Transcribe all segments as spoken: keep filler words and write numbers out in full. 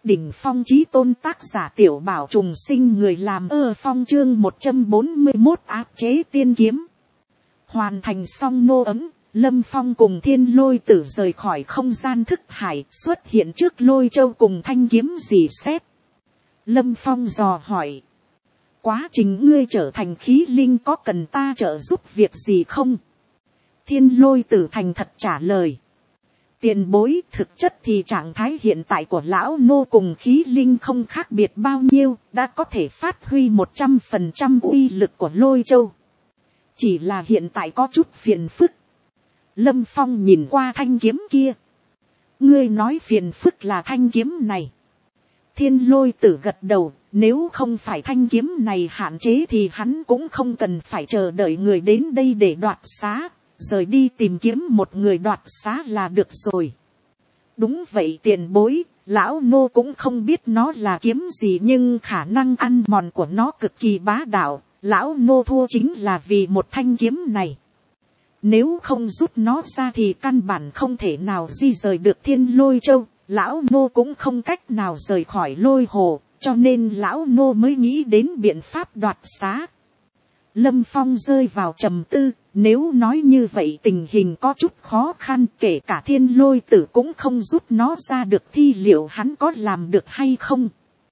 Đỉnh phong chí tôn tác giả Tiểu Bảo trùng sinh người làm ơ phong chương một trăm bốn mươi mốt áp chế tiên kiếm. Hoàn thành xong nô ấm, Lâm Phong cùng Thiên Lôi Tử rời khỏi không gian thức hải, xuất hiện trước Lôi Châu cùng thanh kiếm dì xét. Lâm Phong dò hỏi. Quá trình ngươi trở thành khí linh có cần ta trợ giúp việc gì không? Thiên Lôi Tử thành thật trả lời. Tiền bối, thực chất thì trạng thái hiện tại của lão nô cùng khí linh không khác biệt bao nhiêu, đã có thể phát huy một trăm phần trăm uy lực của Lôi Châu. Chỉ là hiện tại có chút phiền phức. Lâm Phong nhìn qua thanh kiếm kia. Ngươi nói phiền phức là thanh kiếm này. Thiên Lôi Tử gật đầu, nếu không phải thanh kiếm này hạn chế thì hắn cũng không cần phải chờ đợi người đến đây để đoạt xá. Rời đi tìm kiếm một người đoạt xá là được rồi. Đúng vậy tiền bối, lão nô cũng không biết nó là kiếm gì nhưng khả năng ăn mòn của nó cực kỳ bá đạo. Lão nô thua chính là vì một thanh kiếm này. Nếu không rút nó ra thì căn bản không thể nào di rời được Thiên Lôi Châu. Lão nô cũng không cách nào rời khỏi Lôi Hồ, cho nên lão nô mới nghĩ đến biện pháp đoạt xá. Lâm Phong rơi vào trầm tư, nếu nói như vậy tình hình có chút khó khăn, kể cả Thiên Lôi Tử cũng không rút nó ra được thì liệu hắn có làm được hay không?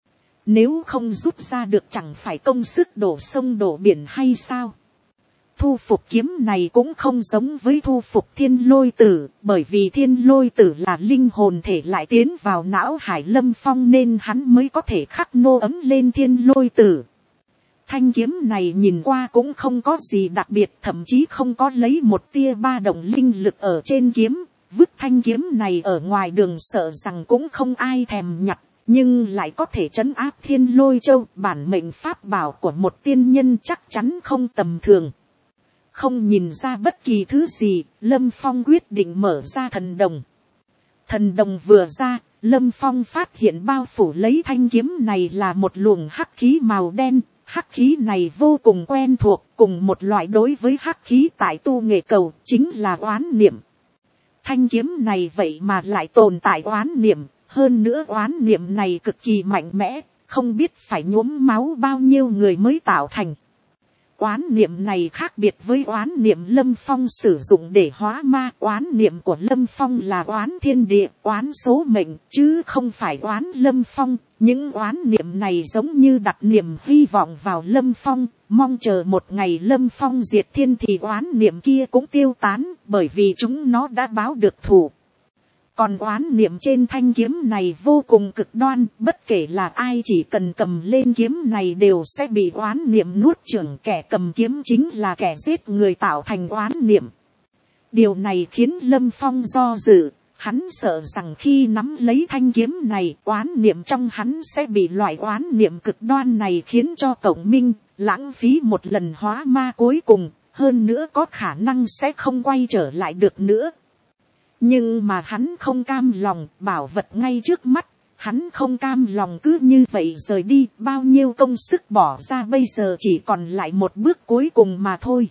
Nếu không rút ra được chẳng phải công sức đổ sông đổ biển hay sao? Thu phục kiếm này cũng không giống với thu phục Thiên Lôi Tử, bởi vì Thiên Lôi Tử là linh hồn thể lại tiến vào não hải Lâm Phong nên hắn mới có thể khắc nô ấm lên Thiên Lôi Tử. Thanh kiếm này nhìn qua cũng không có gì đặc biệt, thậm chí không có lấy một tia ba động linh lực ở trên kiếm. Vứt thanh kiếm này ở ngoài đường sợ rằng cũng không ai thèm nhặt, nhưng lại có thể trấn áp Thiên Lôi Châu. Bản mệnh pháp bảo của một tiên nhân chắc chắn không tầm thường. Không nhìn ra bất kỳ thứ gì, Lâm Phong quyết định mở ra thần đồng. Thần đồng vừa ra, Lâm Phong phát hiện bao phủ lấy thanh kiếm này là một luồng hắc khí màu đen. Hắc khí này vô cùng quen thuộc, cùng một loại đối với hắc khí tại tu nghệ cầu, chính là oán niệm. Thanh kiếm này vậy mà lại tồn tại oán niệm, hơn nữa oán niệm này cực kỳ mạnh mẽ, không biết phải nhuốm máu bao nhiêu người mới tạo thành. Oán niệm này khác biệt với oán niệm Lâm Phong sử dụng để hóa ma. Oán niệm của Lâm Phong là oán thiên địa, oán số mệnh, chứ không phải oán Lâm Phong. Những oán niệm này giống như đặt niềm hy vọng vào Lâm Phong, mong chờ một ngày Lâm Phong diệt thiên thì oán niệm kia cũng tiêu tán, bởi vì chúng nó đã báo được thù. Còn oán niệm trên thanh kiếm này vô cùng cực đoan, bất kể là ai chỉ cần cầm lên kiếm này đều sẽ bị oán niệm nuốt chửng, kẻ cầm kiếm chính là kẻ giết người tạo thành oán niệm. Điều này khiến Lâm Phong do dự, hắn sợ rằng khi nắm lấy thanh kiếm này, oán niệm trong hắn sẽ bị loại oán niệm cực đoan này khiến cho cộng minh, lãng phí một lần hóa ma cuối cùng, hơn nữa có khả năng sẽ không quay trở lại được nữa. Nhưng mà hắn không cam lòng, bảo vật ngay trước mắt, hắn không cam lòng cứ như vậy rời đi, bao nhiêu công sức bỏ ra bây giờ chỉ còn lại một bước cuối cùng mà thôi.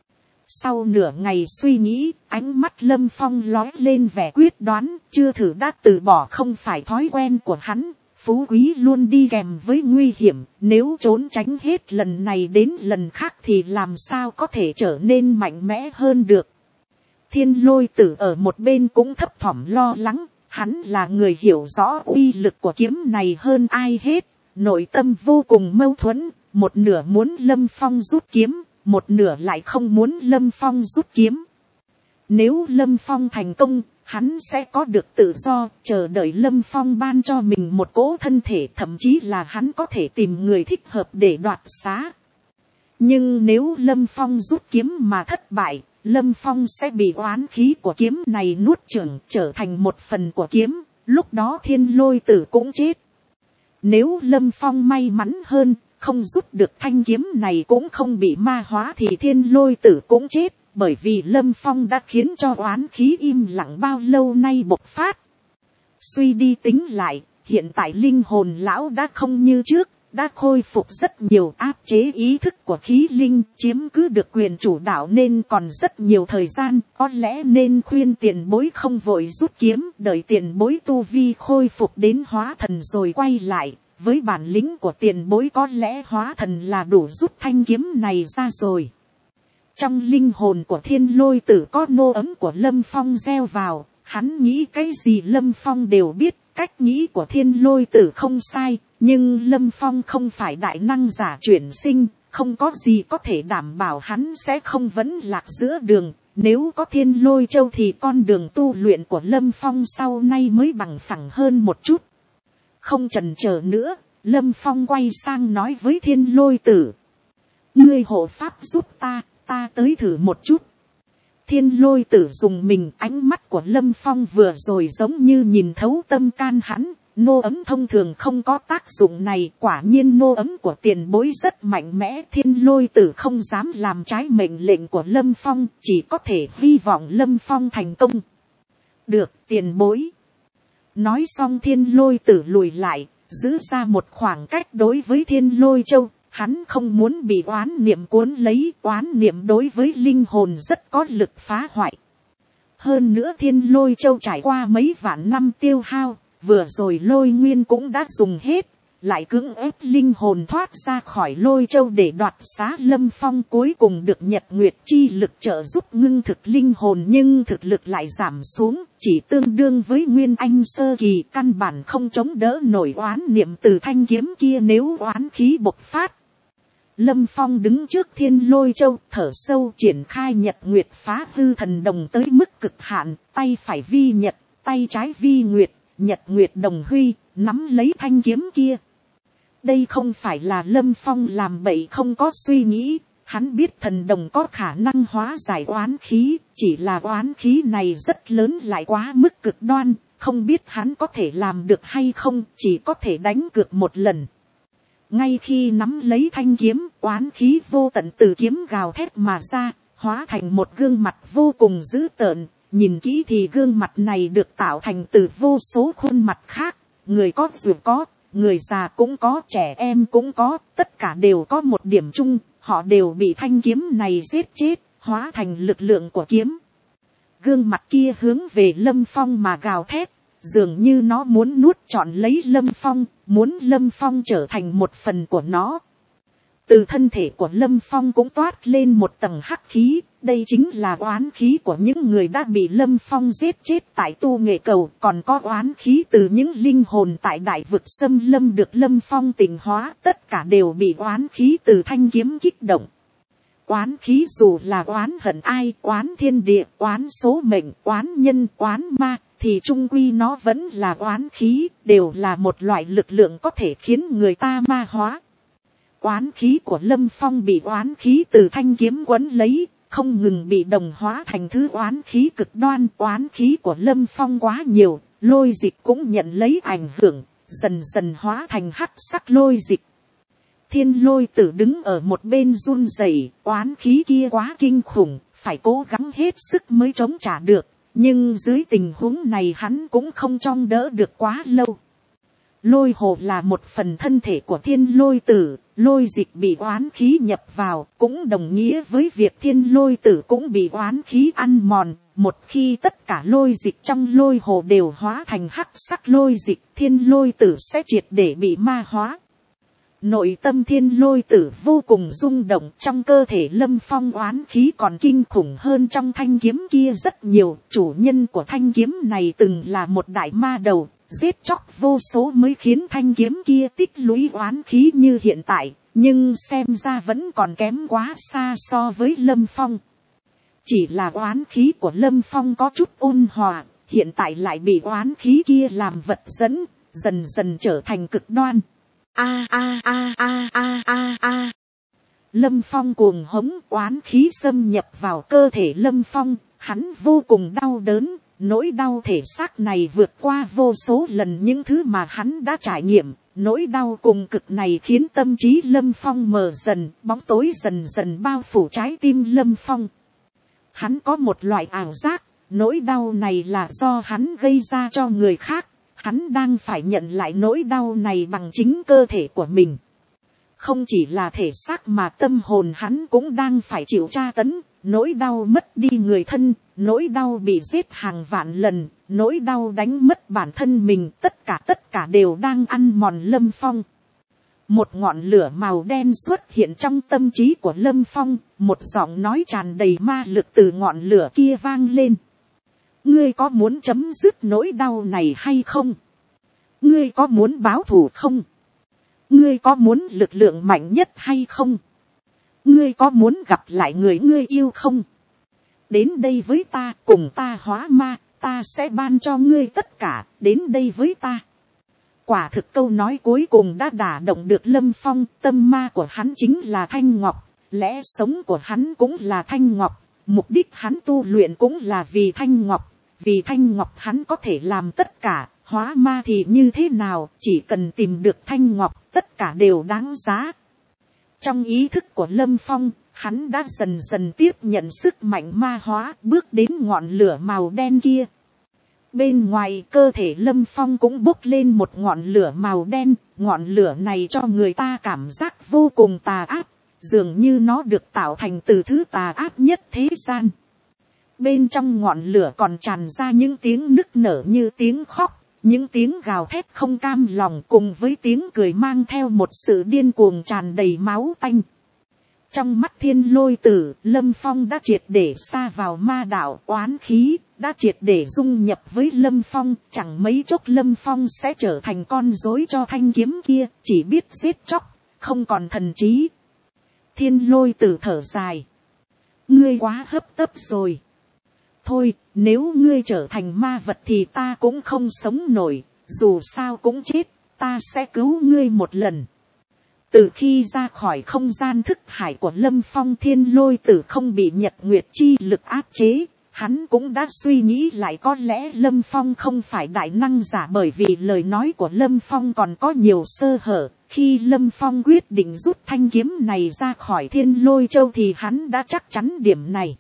Sau nửa ngày suy nghĩ, ánh mắt Lâm Phong lóe lên vẻ quyết đoán, chưa thử đã từ bỏ không phải thói quen của hắn, phú quý luôn đi kèm với nguy hiểm, nếu trốn tránh hết lần này đến lần khác thì làm sao có thể trở nên mạnh mẽ hơn được. Thiên Lôi Tử ở một bên cũng thấp thỏm lo lắng, hắn là người hiểu rõ uy lực của kiếm này hơn ai hết, nội tâm vô cùng mâu thuẫn, một nửa muốn Lâm Phong rút kiếm, một nửa lại không muốn Lâm Phong rút kiếm. Nếu Lâm Phong thành công, hắn sẽ có được tự do, chờ đợi Lâm Phong ban cho mình một cỗ thân thể, thậm chí là hắn có thể tìm người thích hợp để đoạt xá. Nhưng nếu Lâm Phong rút kiếm mà thất bại, Lâm Phong sẽ bị oán khí của kiếm này nuốt chửng, trở thành một phần của kiếm, lúc đó Thiên Lôi Tử cũng chết. Nếu Lâm Phong may mắn hơn, không rút được thanh kiếm này cũng không bị ma hóa thì Thiên Lôi Tử cũng chết, bởi vì Lâm Phong đã khiến cho oán khí im lặng bao lâu nay bộc phát. Suy đi tính lại, hiện tại linh hồn lão đã không như trước, đã khôi phục rất nhiều, áp chế ý thức của khí linh, chiếm cứ được quyền chủ đạo nên còn rất nhiều thời gian, có lẽ nên khuyên tiền bối không vội rút kiếm, đợi tiền bối tu vi khôi phục đến hóa thần rồi quay lại. Với bản lĩnh của tiền bối có lẽ hóa thần là đủ rút thanh kiếm này ra rồi. Trong linh hồn của Thiên Lôi Tử có nô ấm của Lâm Phong gieo vào, hắn nghĩ cái gì Lâm Phong đều biết, cách nghĩ của Thiên Lôi Tử không sai, nhưng Lâm Phong không phải đại năng giả chuyển sinh, không có gì có thể đảm bảo hắn sẽ không vẫn lạc giữa đường. Nếu có Thiên Lôi Châu thì con đường tu luyện của Lâm Phong sau này mới bằng phẳng hơn một chút. Không chần chờ nữa, Lâm Phong quay sang nói với Thiên Lôi Tử. Ngươi hộ pháp giúp ta, ta tới thử một chút. Thiên Lôi Tử dùng mình, ánh mắt của Lâm Phong vừa rồi giống như nhìn thấu tâm can hắn. Nô ấm thông thường không có tác dụng này, quả nhiên nô ấm của tiền bối rất mạnh mẽ. Thiên Lôi Tử không dám làm trái mệnh lệnh của Lâm Phong, chỉ có thể hy vọng Lâm Phong thành công. Được, tiền bối. Nói xong Thiên Lôi Tử lùi lại, giữ ra một khoảng cách đối với Thiên Lôi Châu. Hắn không muốn bị oán niệm cuốn lấy, oán niệm đối với linh hồn rất có lực phá hoại. Hơn nữa Thiên Lôi Châu trải qua mấy vạn năm tiêu hao, vừa rồi lôi nguyên cũng đã dùng hết, lại cưỡng ép linh hồn thoát ra khỏi Lôi Châu để đoạt xá. Lâm Phong cuối cùng được Nhật Nguyệt chi lực trợ giúp ngưng thực linh hồn, nhưng thực lực lại giảm xuống, chỉ tương đương với Nguyên Anh sơ kỳ, căn bản không chống đỡ nổi oán niệm từ thanh kiếm kia nếu oán khí bộc phát. Lâm Phong đứng trước Thiên Lôi Châu, thở sâu triển khai Nhật Nguyệt phá hư thần đồng tới mức cực hạn, tay phải vi nhật, tay trái vi nguyệt, Nhật Nguyệt đồng huy, nắm lấy thanh kiếm kia. Đây không phải là Lâm Phong làm bậy không có suy nghĩ, hắn biết thần đồng có khả năng hóa giải oán khí, chỉ là oán khí này rất lớn lại quá mức cực đoan, không biết hắn có thể làm được hay không, chỉ có thể đánh cược một lần. Ngay khi nắm lấy thanh kiếm, oán khí vô tận từ kiếm gào thét mà ra, hóa thành một gương mặt vô cùng dữ tợn. Nhìn kỹ thì gương mặt này được tạo thành từ vô số khuôn mặt khác, người có dù có, người già cũng có, trẻ em cũng có, tất cả đều có một điểm chung, họ đều bị thanh kiếm này giết chết, hóa thành lực lượng của kiếm. Gương mặt kia hướng về Lâm Phong mà gào thét, dường như nó muốn nuốt trọn lấy Lâm Phong, muốn Lâm Phong trở thành một phần của nó. Từ thân thể của Lâm Phong cũng toát lên một tầng hắc khí, đây chính là oán khí của những người đã bị Lâm Phong giết chết tại tu nghệ cầu, còn có oán khí từ những linh hồn tại đại vực xâm lâm được Lâm Phong tịnh hóa, tất cả đều bị oán khí từ thanh kiếm kích động. Oán khí dù là oán hận ai, oán thiên địa, oán số mệnh, oán nhân, oán ma, thì chung quy nó vẫn là oán khí, đều là một loại lực lượng có thể khiến người ta ma hóa. Oán khí của Lâm Phong bị oán khí từ thanh kiếm quấn lấy, không ngừng bị đồng hóa thành thứ oán khí cực đoan. Oán khí của Lâm Phong quá nhiều, lôi dịch cũng nhận lấy ảnh hưởng, dần dần hóa thành hắc sắc lôi dịch. Thiên Lôi Tử đứng ở một bên run rẩy, oán khí kia quá kinh khủng, phải cố gắng hết sức mới chống trả được, nhưng dưới tình huống này hắn cũng không trông đỡ được quá lâu. Lôi hồ là một phần thân thể của Thiên Lôi Tử, lôi dịch bị oán khí nhập vào, cũng đồng nghĩa với việc Thiên Lôi Tử cũng bị oán khí ăn mòn. Một khi tất cả lôi dịch trong lôi hồ đều hóa thành hắc sắc lôi dịch, Thiên Lôi Tử sẽ triệt để bị ma hóa. Nội tâm Thiên Lôi Tử vô cùng rung động, trong cơ thể Lâm Phong oán khí còn kinh khủng hơn trong thanh kiếm kia rất nhiều. Chủ nhân của thanh kiếm này từng là một đại ma đầu, giết chóc vô số mới khiến thanh kiếm kia tích lũy oán khí như hiện tại, nhưng xem ra vẫn còn kém quá xa so với Lâm Phong. Chỉ là oán khí của Lâm Phong có chút ôn hòa, hiện tại lại bị oán khí kia làm vật dẫn, dần dần trở thành cực đoan. A a a a a a a. Lâm Phong cuồng hống, oán khí xâm nhập vào cơ thể Lâm Phong, hắn vô cùng đau đớn, nỗi đau thể xác này vượt qua vô số lần những thứ mà hắn đã trải nghiệm, nỗi đau cùng cực này khiến tâm trí Lâm Phong mờ dần, bóng tối dần dần bao phủ trái tim Lâm Phong. Hắn có một loại ảo giác, nỗi đau này là do hắn gây ra cho người khác. Hắn đang phải nhận lại nỗi đau này bằng chính cơ thể của mình. Không chỉ là thể xác mà tâm hồn hắn cũng đang phải chịu tra tấn, nỗi đau mất đi người thân, nỗi đau bị giết hàng vạn lần, nỗi đau đánh mất bản thân mình, tất cả tất cả đều đang ăn mòn Lâm Phong. Một ngọn lửa màu đen xuất hiện trong tâm trí của Lâm Phong, một giọng nói tràn đầy ma lực từ ngọn lửa kia vang lên. Ngươi có muốn chấm dứt nỗi đau này hay không? Ngươi có muốn báo thù không? Ngươi có muốn lực lượng mạnh nhất hay không? Ngươi có muốn gặp lại người ngươi yêu không? Đến đây với ta, cùng ta hóa ma, ta sẽ ban cho ngươi tất cả, đến đây với ta. Quả thực câu nói cuối cùng đã đả động được Lâm Phong, tâm ma của hắn chính là Thanh Ngọc, lẽ sống của hắn cũng là Thanh Ngọc, mục đích hắn tu luyện cũng là vì Thanh Ngọc, vì Thanh Ngọc hắn có thể làm tất cả, hóa ma thì như thế nào, chỉ cần tìm được Thanh Ngọc, tất cả đều đáng giá. Trong ý thức của Lâm Phong, hắn đã dần dần tiếp nhận sức mạnh ma hóa, bước đến ngọn lửa màu đen kia. Bên ngoài cơ thể Lâm Phong cũng bốc lên một ngọn lửa màu đen, ngọn lửa này cho người ta cảm giác vô cùng tà ác, dường như nó được tạo thành từ thứ tà ác nhất thế gian. Bên trong ngọn lửa còn tràn ra những tiếng nức nở như tiếng khóc, những tiếng gào thét không cam lòng cùng với tiếng cười mang theo một sự điên cuồng tràn đầy máu tanh. Trong mắt Thiên Lôi Tử, Lâm Phong đã triệt để sa vào ma đạo oán khí, đã triệt để dung nhập với Lâm Phong, chẳng mấy chốc Lâm Phong sẽ trở thành con rối cho thanh kiếm kia, chỉ biết giết chóc, không còn thần trí. Thiên Lôi Tử thở dài. Ngươi quá hấp tấp rồi. Thôi, nếu ngươi trở thành ma vật thì ta cũng không sống nổi, dù sao cũng chết, ta sẽ cứu ngươi một lần. Từ khi ra khỏi không gian thức hải của Lâm Phong, Thiên Lôi Tử không bị nhật nguyệt chi lực áp chế, hắn cũng đã suy nghĩ lại có lẽ Lâm Phong không phải đại năng giả, bởi vì lời nói của Lâm Phong còn có nhiều sơ hở. Khi Lâm Phong quyết định rút thanh kiếm này ra khỏi Thiên Lôi Châu thì hắn đã chắc chắn điểm này.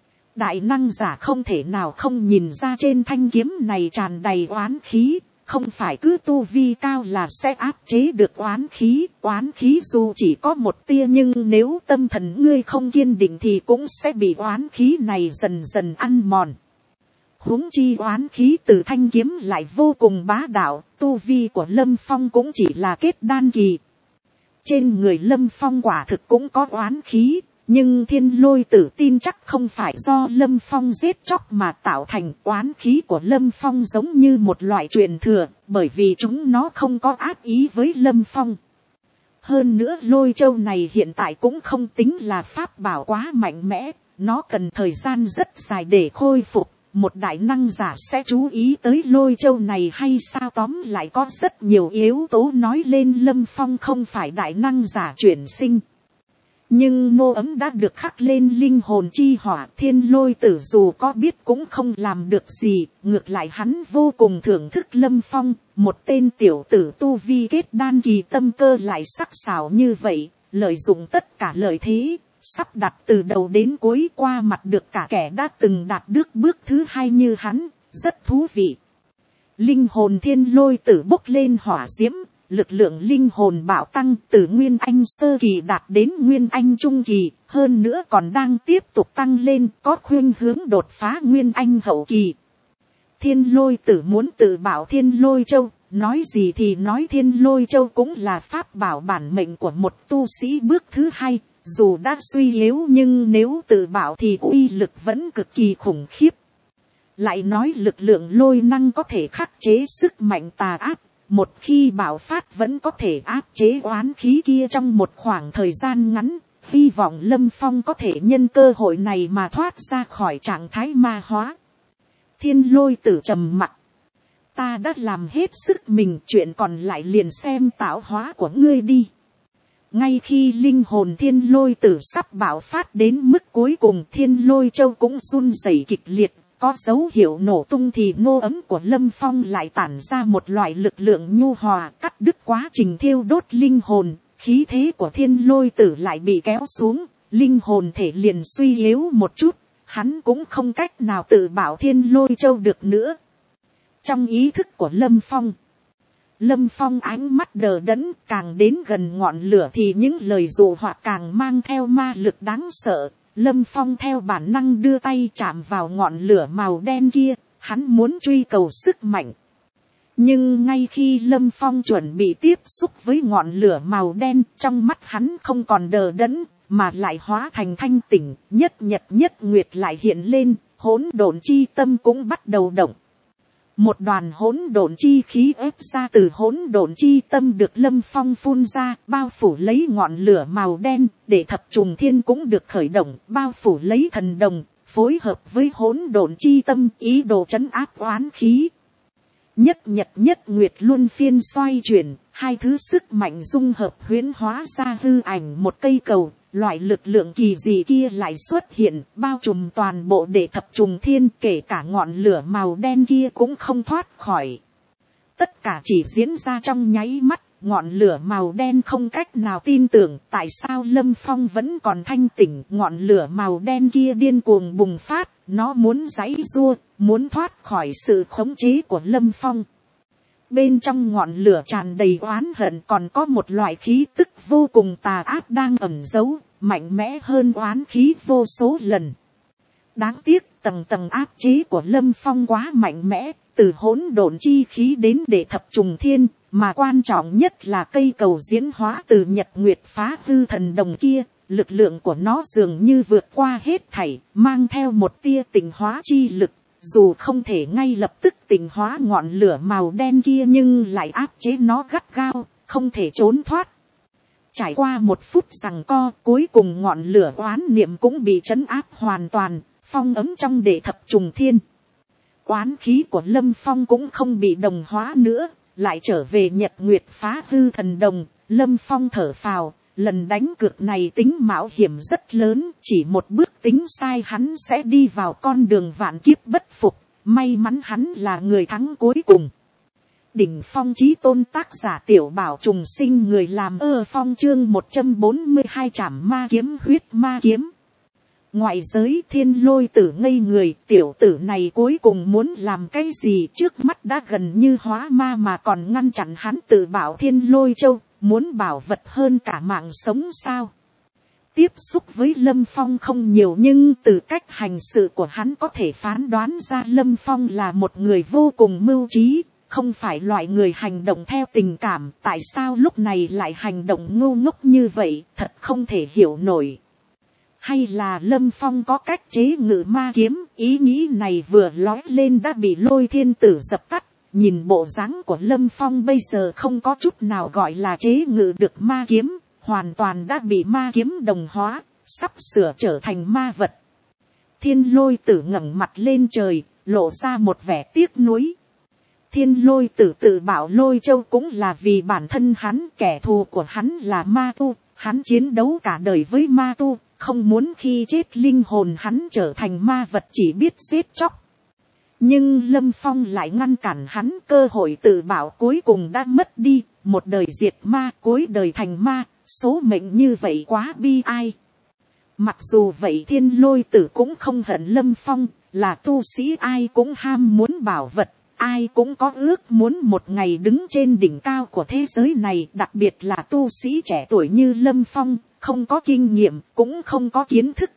Đại năng giả không thể nào không nhìn ra trên thanh kiếm này tràn đầy oán khí, không phải cứ tu vi cao là sẽ áp chế được oán khí, oán khí dù chỉ có một tia nhưng nếu tâm thần ngươi không kiên định thì cũng sẽ bị oán khí này dần dần ăn mòn. Huống chi oán khí từ thanh kiếm lại vô cùng bá đạo, tu vi của Lâm Phong cũng chỉ là kết đan kỳ. Trên người Lâm Phong quả thực cũng có oán khí. Nhưng Thiên Lôi Tử tin chắc không phải do Lâm Phong giết chóc mà tạo thành, oán khí của Lâm Phong giống như một loại truyền thừa, bởi vì chúng nó không có ác ý với Lâm Phong. Hơn nữa Lôi Châu này hiện tại cũng không tính là pháp bảo quá mạnh mẽ, nó cần thời gian rất dài để khôi phục. Một đại năng giả sẽ chú ý tới Lôi Châu này hay sao? Tóm lại có rất nhiều yếu tố nói lên Lâm Phong không phải đại năng giả chuyển sinh. Nhưng nô ấm đã được khắc lên linh hồn chi hỏa, Thiên Lôi Tử dù có biết cũng không làm được gì, ngược lại hắn vô cùng thưởng thức Lâm Phong, một tên tiểu tử tu vi kết đan kỳ tâm cơ lại sắc sảo như vậy, lợi dụng tất cả lợi thế, sắp đặt từ đầu đến cuối qua mặt được cả kẻ đã từng đạt được bước thứ hai như hắn, rất thú vị. Linh hồn Thiên Lôi Tử bốc lên hỏa diễm. Lực lượng linh hồn bạo tăng từ Nguyên Anh sơ kỳ đạt đến Nguyên Anh trung kỳ, hơn nữa còn đang tiếp tục tăng lên, có khuynh hướng đột phá Nguyên Anh hậu kỳ. Thiên Lôi Tử muốn tự bảo Thiên Lôi Châu, nói gì thì nói Thiên Lôi Châu cũng là pháp bảo bản mệnh của một tu sĩ bước thứ hai, dù đã suy yếu nhưng nếu tự bảo thì uy lực vẫn cực kỳ khủng khiếp. Lại nói lực lượng lôi năng có thể khắc chế sức mạnh tà ác. Một khi bạo phát vẫn có thể áp chế oán khí kia trong một khoảng thời gian ngắn, hy vọng Lâm Phong có thể nhân cơ hội này mà thoát ra khỏi trạng thái ma hóa. Thiên Lôi Tử trầm mặc. Ta đã làm hết sức mình, chuyện còn lại liền xem tạo hóa của ngươi đi. Ngay khi linh hồn Thiên Lôi Tử sắp bạo phát đến mức cuối cùng, Thiên Lôi Châu cũng run rẩy kịch liệt. Có dấu hiệu nổ tung thì nô ấm của Lâm Phong lại tản ra một loại lực lượng nhu hòa cắt đứt quá trình thiêu đốt linh hồn, khí thế của Thiên Lôi Tử lại bị kéo xuống, linh hồn thể liền suy yếu một chút, hắn cũng không cách nào tự bảo Thiên Lôi Châu được nữa. Trong ý thức của Lâm Phong, Lâm Phong ánh mắt đờ đẫn, càng đến gần ngọn lửa thì những lời dụ hoặc càng mang theo ma lực đáng sợ. Lâm Phong theo bản năng đưa tay chạm vào ngọn lửa màu đen kia, hắn muốn truy cầu sức mạnh. Nhưng ngay khi Lâm Phong chuẩn bị tiếp xúc với ngọn lửa màu đen, trong mắt hắn không còn đờ đẫn, mà lại hóa thành thanh tỉnh, nhất nhật nhất nguyệt lại hiện lên, hỗn độn chi tâm cũng bắt đầu động. Một đoàn hỗn độn chi khí ép ra từ hỗn độn chi tâm được Lâm Phong phun ra, bao phủ lấy ngọn lửa màu đen, để thập trùng thiên cũng được khởi động, bao phủ lấy thần đồng, phối hợp với hỗn độn chi tâm, ý đồ trấn áp oán khí. Nhất nhật nhất nguyệt luân phiên xoay chuyển, hai thứ sức mạnh dung hợp huyễn hóa ra hư ảnh một cây cầu. Loại lực lượng kỳ dị kia lại xuất hiện, bao trùm toàn bộ để thập trùng thiên, kể cả ngọn lửa màu đen kia cũng không thoát khỏi. Tất cả chỉ diễn ra trong nháy mắt, ngọn lửa màu đen không cách nào tin tưởng tại sao Lâm Phong vẫn còn thanh tỉnh. Ngọn lửa màu đen kia điên cuồng bùng phát, nó muốn giãy giụa, muốn thoát khỏi sự khống chế của Lâm Phong. Bên trong ngọn lửa tràn đầy oán hận, còn có một loại khí tức vô cùng tà ác đang ẩn giấu, mạnh mẽ hơn oán khí vô số lần. Đáng tiếc tầng tầng áp chế của Lâm Phong quá mạnh mẽ, từ hỗn độn chi khí đến để thập trùng thiên, mà quan trọng nhất là cây cầu diễn hóa từ nhật nguyệt phá hư thần đồng kia, lực lượng của nó dường như vượt qua hết thảy, mang theo một tia tịnh hóa chi lực. Dù không thể ngay lập tức tịnh hóa ngọn lửa màu đen kia nhưng lại áp chế nó gắt gao, không thể trốn thoát. Trải qua một phút giằng co, cuối cùng ngọn lửa oán niệm cũng bị trấn áp hoàn toàn, phong ấm trong đệ thập trùng thiên. Oán khí của Lâm Phong cũng không bị đồng hóa nữa, lại trở về nhật nguyệt phá hư thần đồng. Lâm Phong thở phào, lần đánh cược này tính mạo hiểm rất lớn, chỉ một bước tính sai hắn sẽ đi vào con đường vạn kiếp bất phục, may mắn hắn là người thắng cuối cùng. Đỉnh phong chí tôn tác giả Tiểu Bảo trùng sinh, người làm ơ phong chương một trăm bốn mươi hai trảm ma kiếm huyết ma kiếm. Ngoại giới Thiên Lôi Tử ngây người, tiểu tử này cuối cùng muốn làm cái gì, trước mắt đã gần như hóa ma mà còn ngăn chặn hắn tự bảo Thiên Lôi Châu, muốn bảo vật hơn cả mạng sống sao. Tiếp xúc với Lâm Phong không nhiều nhưng từ cách hành sự của hắn có thể phán đoán ra Lâm Phong là một người vô cùng mưu trí, không phải loại người hành động theo tình cảm. Tại sao lúc này lại hành động ngu ngốc như vậy, thật không thể hiểu nổi. Hay là Lâm Phong có cách chế ngự ma kiếm, ý nghĩ này vừa lói lên đã bị Lôi Thiên Tử dập tắt. Nhìn bộ dáng của Lâm Phong bây giờ không có chút nào gọi là chế ngự được ma kiếm, hoàn toàn đã bị ma kiếm đồng hóa, sắp sửa trở thành ma vật. Thiên Lôi Tử ngẩng mặt lên trời, lộ ra một vẻ tiếc nuối. Thiên Lôi Tử tự bảo Lôi Châu cũng là vì bản thân hắn, kẻ thù của hắn là ma tu, hắn chiến đấu cả đời với ma tu, không muốn khi chết linh hồn hắn trở thành ma vật chỉ biết giết chóc. Nhưng Lâm Phong lại ngăn cản hắn, cơ hội tự bảo cuối cùng đã mất đi, một đời diệt ma, cuối đời thành ma, số mệnh như vậy quá bi ai. Mặc dù vậy Thiên Lôi Tử cũng không hận Lâm Phong, là tu sĩ ai cũng ham muốn bảo vật, ai cũng có ước muốn một ngày đứng trên đỉnh cao của thế giới này, đặc biệt là tu sĩ trẻ tuổi như Lâm Phong, không có kinh nghiệm, cũng không có kiến thức.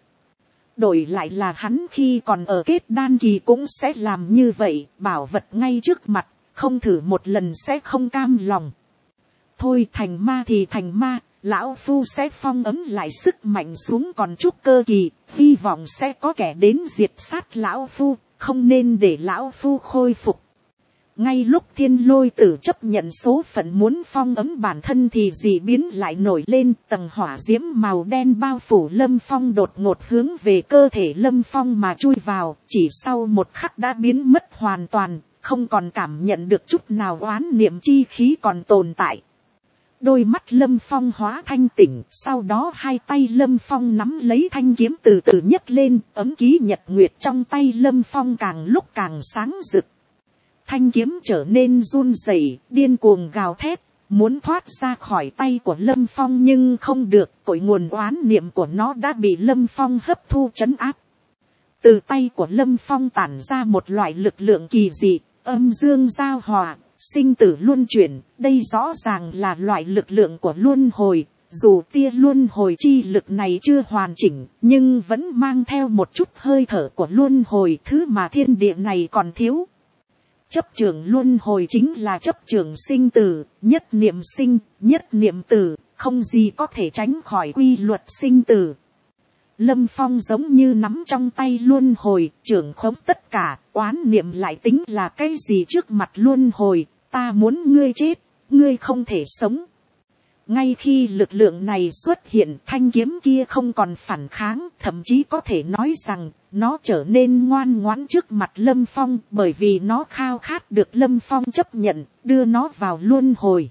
Đổi lại là hắn khi còn ở kết đan kỳ cũng sẽ làm như vậy, bảo vật ngay trước mặt, không thử một lần sẽ không cam lòng. Thôi thành ma thì thành ma, lão phu sẽ phong ấm lại sức mạnh xuống còn chút cơ kỳ, hy vọng sẽ có kẻ đến diệt sát lão phu, không nên để lão phu khôi phục. Ngay lúc Thiên Lôi Tử chấp nhận số phận muốn phong ấm bản thân thì dị biến lại nổi lên, tầng hỏa diễm màu đen bao phủ Lâm Phong đột ngột hướng về cơ thể Lâm Phong mà chui vào, chỉ sau một khắc đã biến mất hoàn toàn, không còn cảm nhận được chút nào oán niệm chi khí còn tồn tại. Đôi mắt Lâm Phong hóa thanh tỉnh, sau đó hai tay Lâm Phong nắm lấy thanh kiếm từ từ nhấc lên, ấm ký nhật nguyệt trong tay Lâm Phong càng lúc càng sáng rực. Thanh kiếm trở nên run rẩy, điên cuồng gào thét, muốn thoát ra khỏi tay của Lâm Phong nhưng không được, cội nguồn oán niệm của nó đã bị Lâm Phong hấp thu trấn áp. Từ tay của Lâm Phong tản ra một loại lực lượng kỳ dị, âm dương giao hòa, sinh tử luân chuyển, đây rõ ràng là loại lực lượng của luân hồi. Dù tia luân hồi chi lực này chưa hoàn chỉnh, nhưng vẫn mang theo một chút hơi thở của luân hồi, thứ mà thiên địa này còn thiếu. Chấp trường luân hồi chính là chấp trường sinh tử, nhất niệm sinh, nhất niệm tử, không gì có thể tránh khỏi quy luật sinh tử. Lâm Phong giống như nắm trong tay luân hồi, trưởng khống tất cả, oán niệm lại tính là cái gì trước mặt luân hồi, ta muốn ngươi chết, ngươi không thể sống. Ngay khi lực lượng này xuất hiện, thanh kiếm kia không còn phản kháng, thậm chí có thể nói rằng, nó trở nên ngoan ngoãn trước mặt Lâm Phong, bởi vì nó khao khát được Lâm Phong chấp nhận, đưa nó vào luân hồi.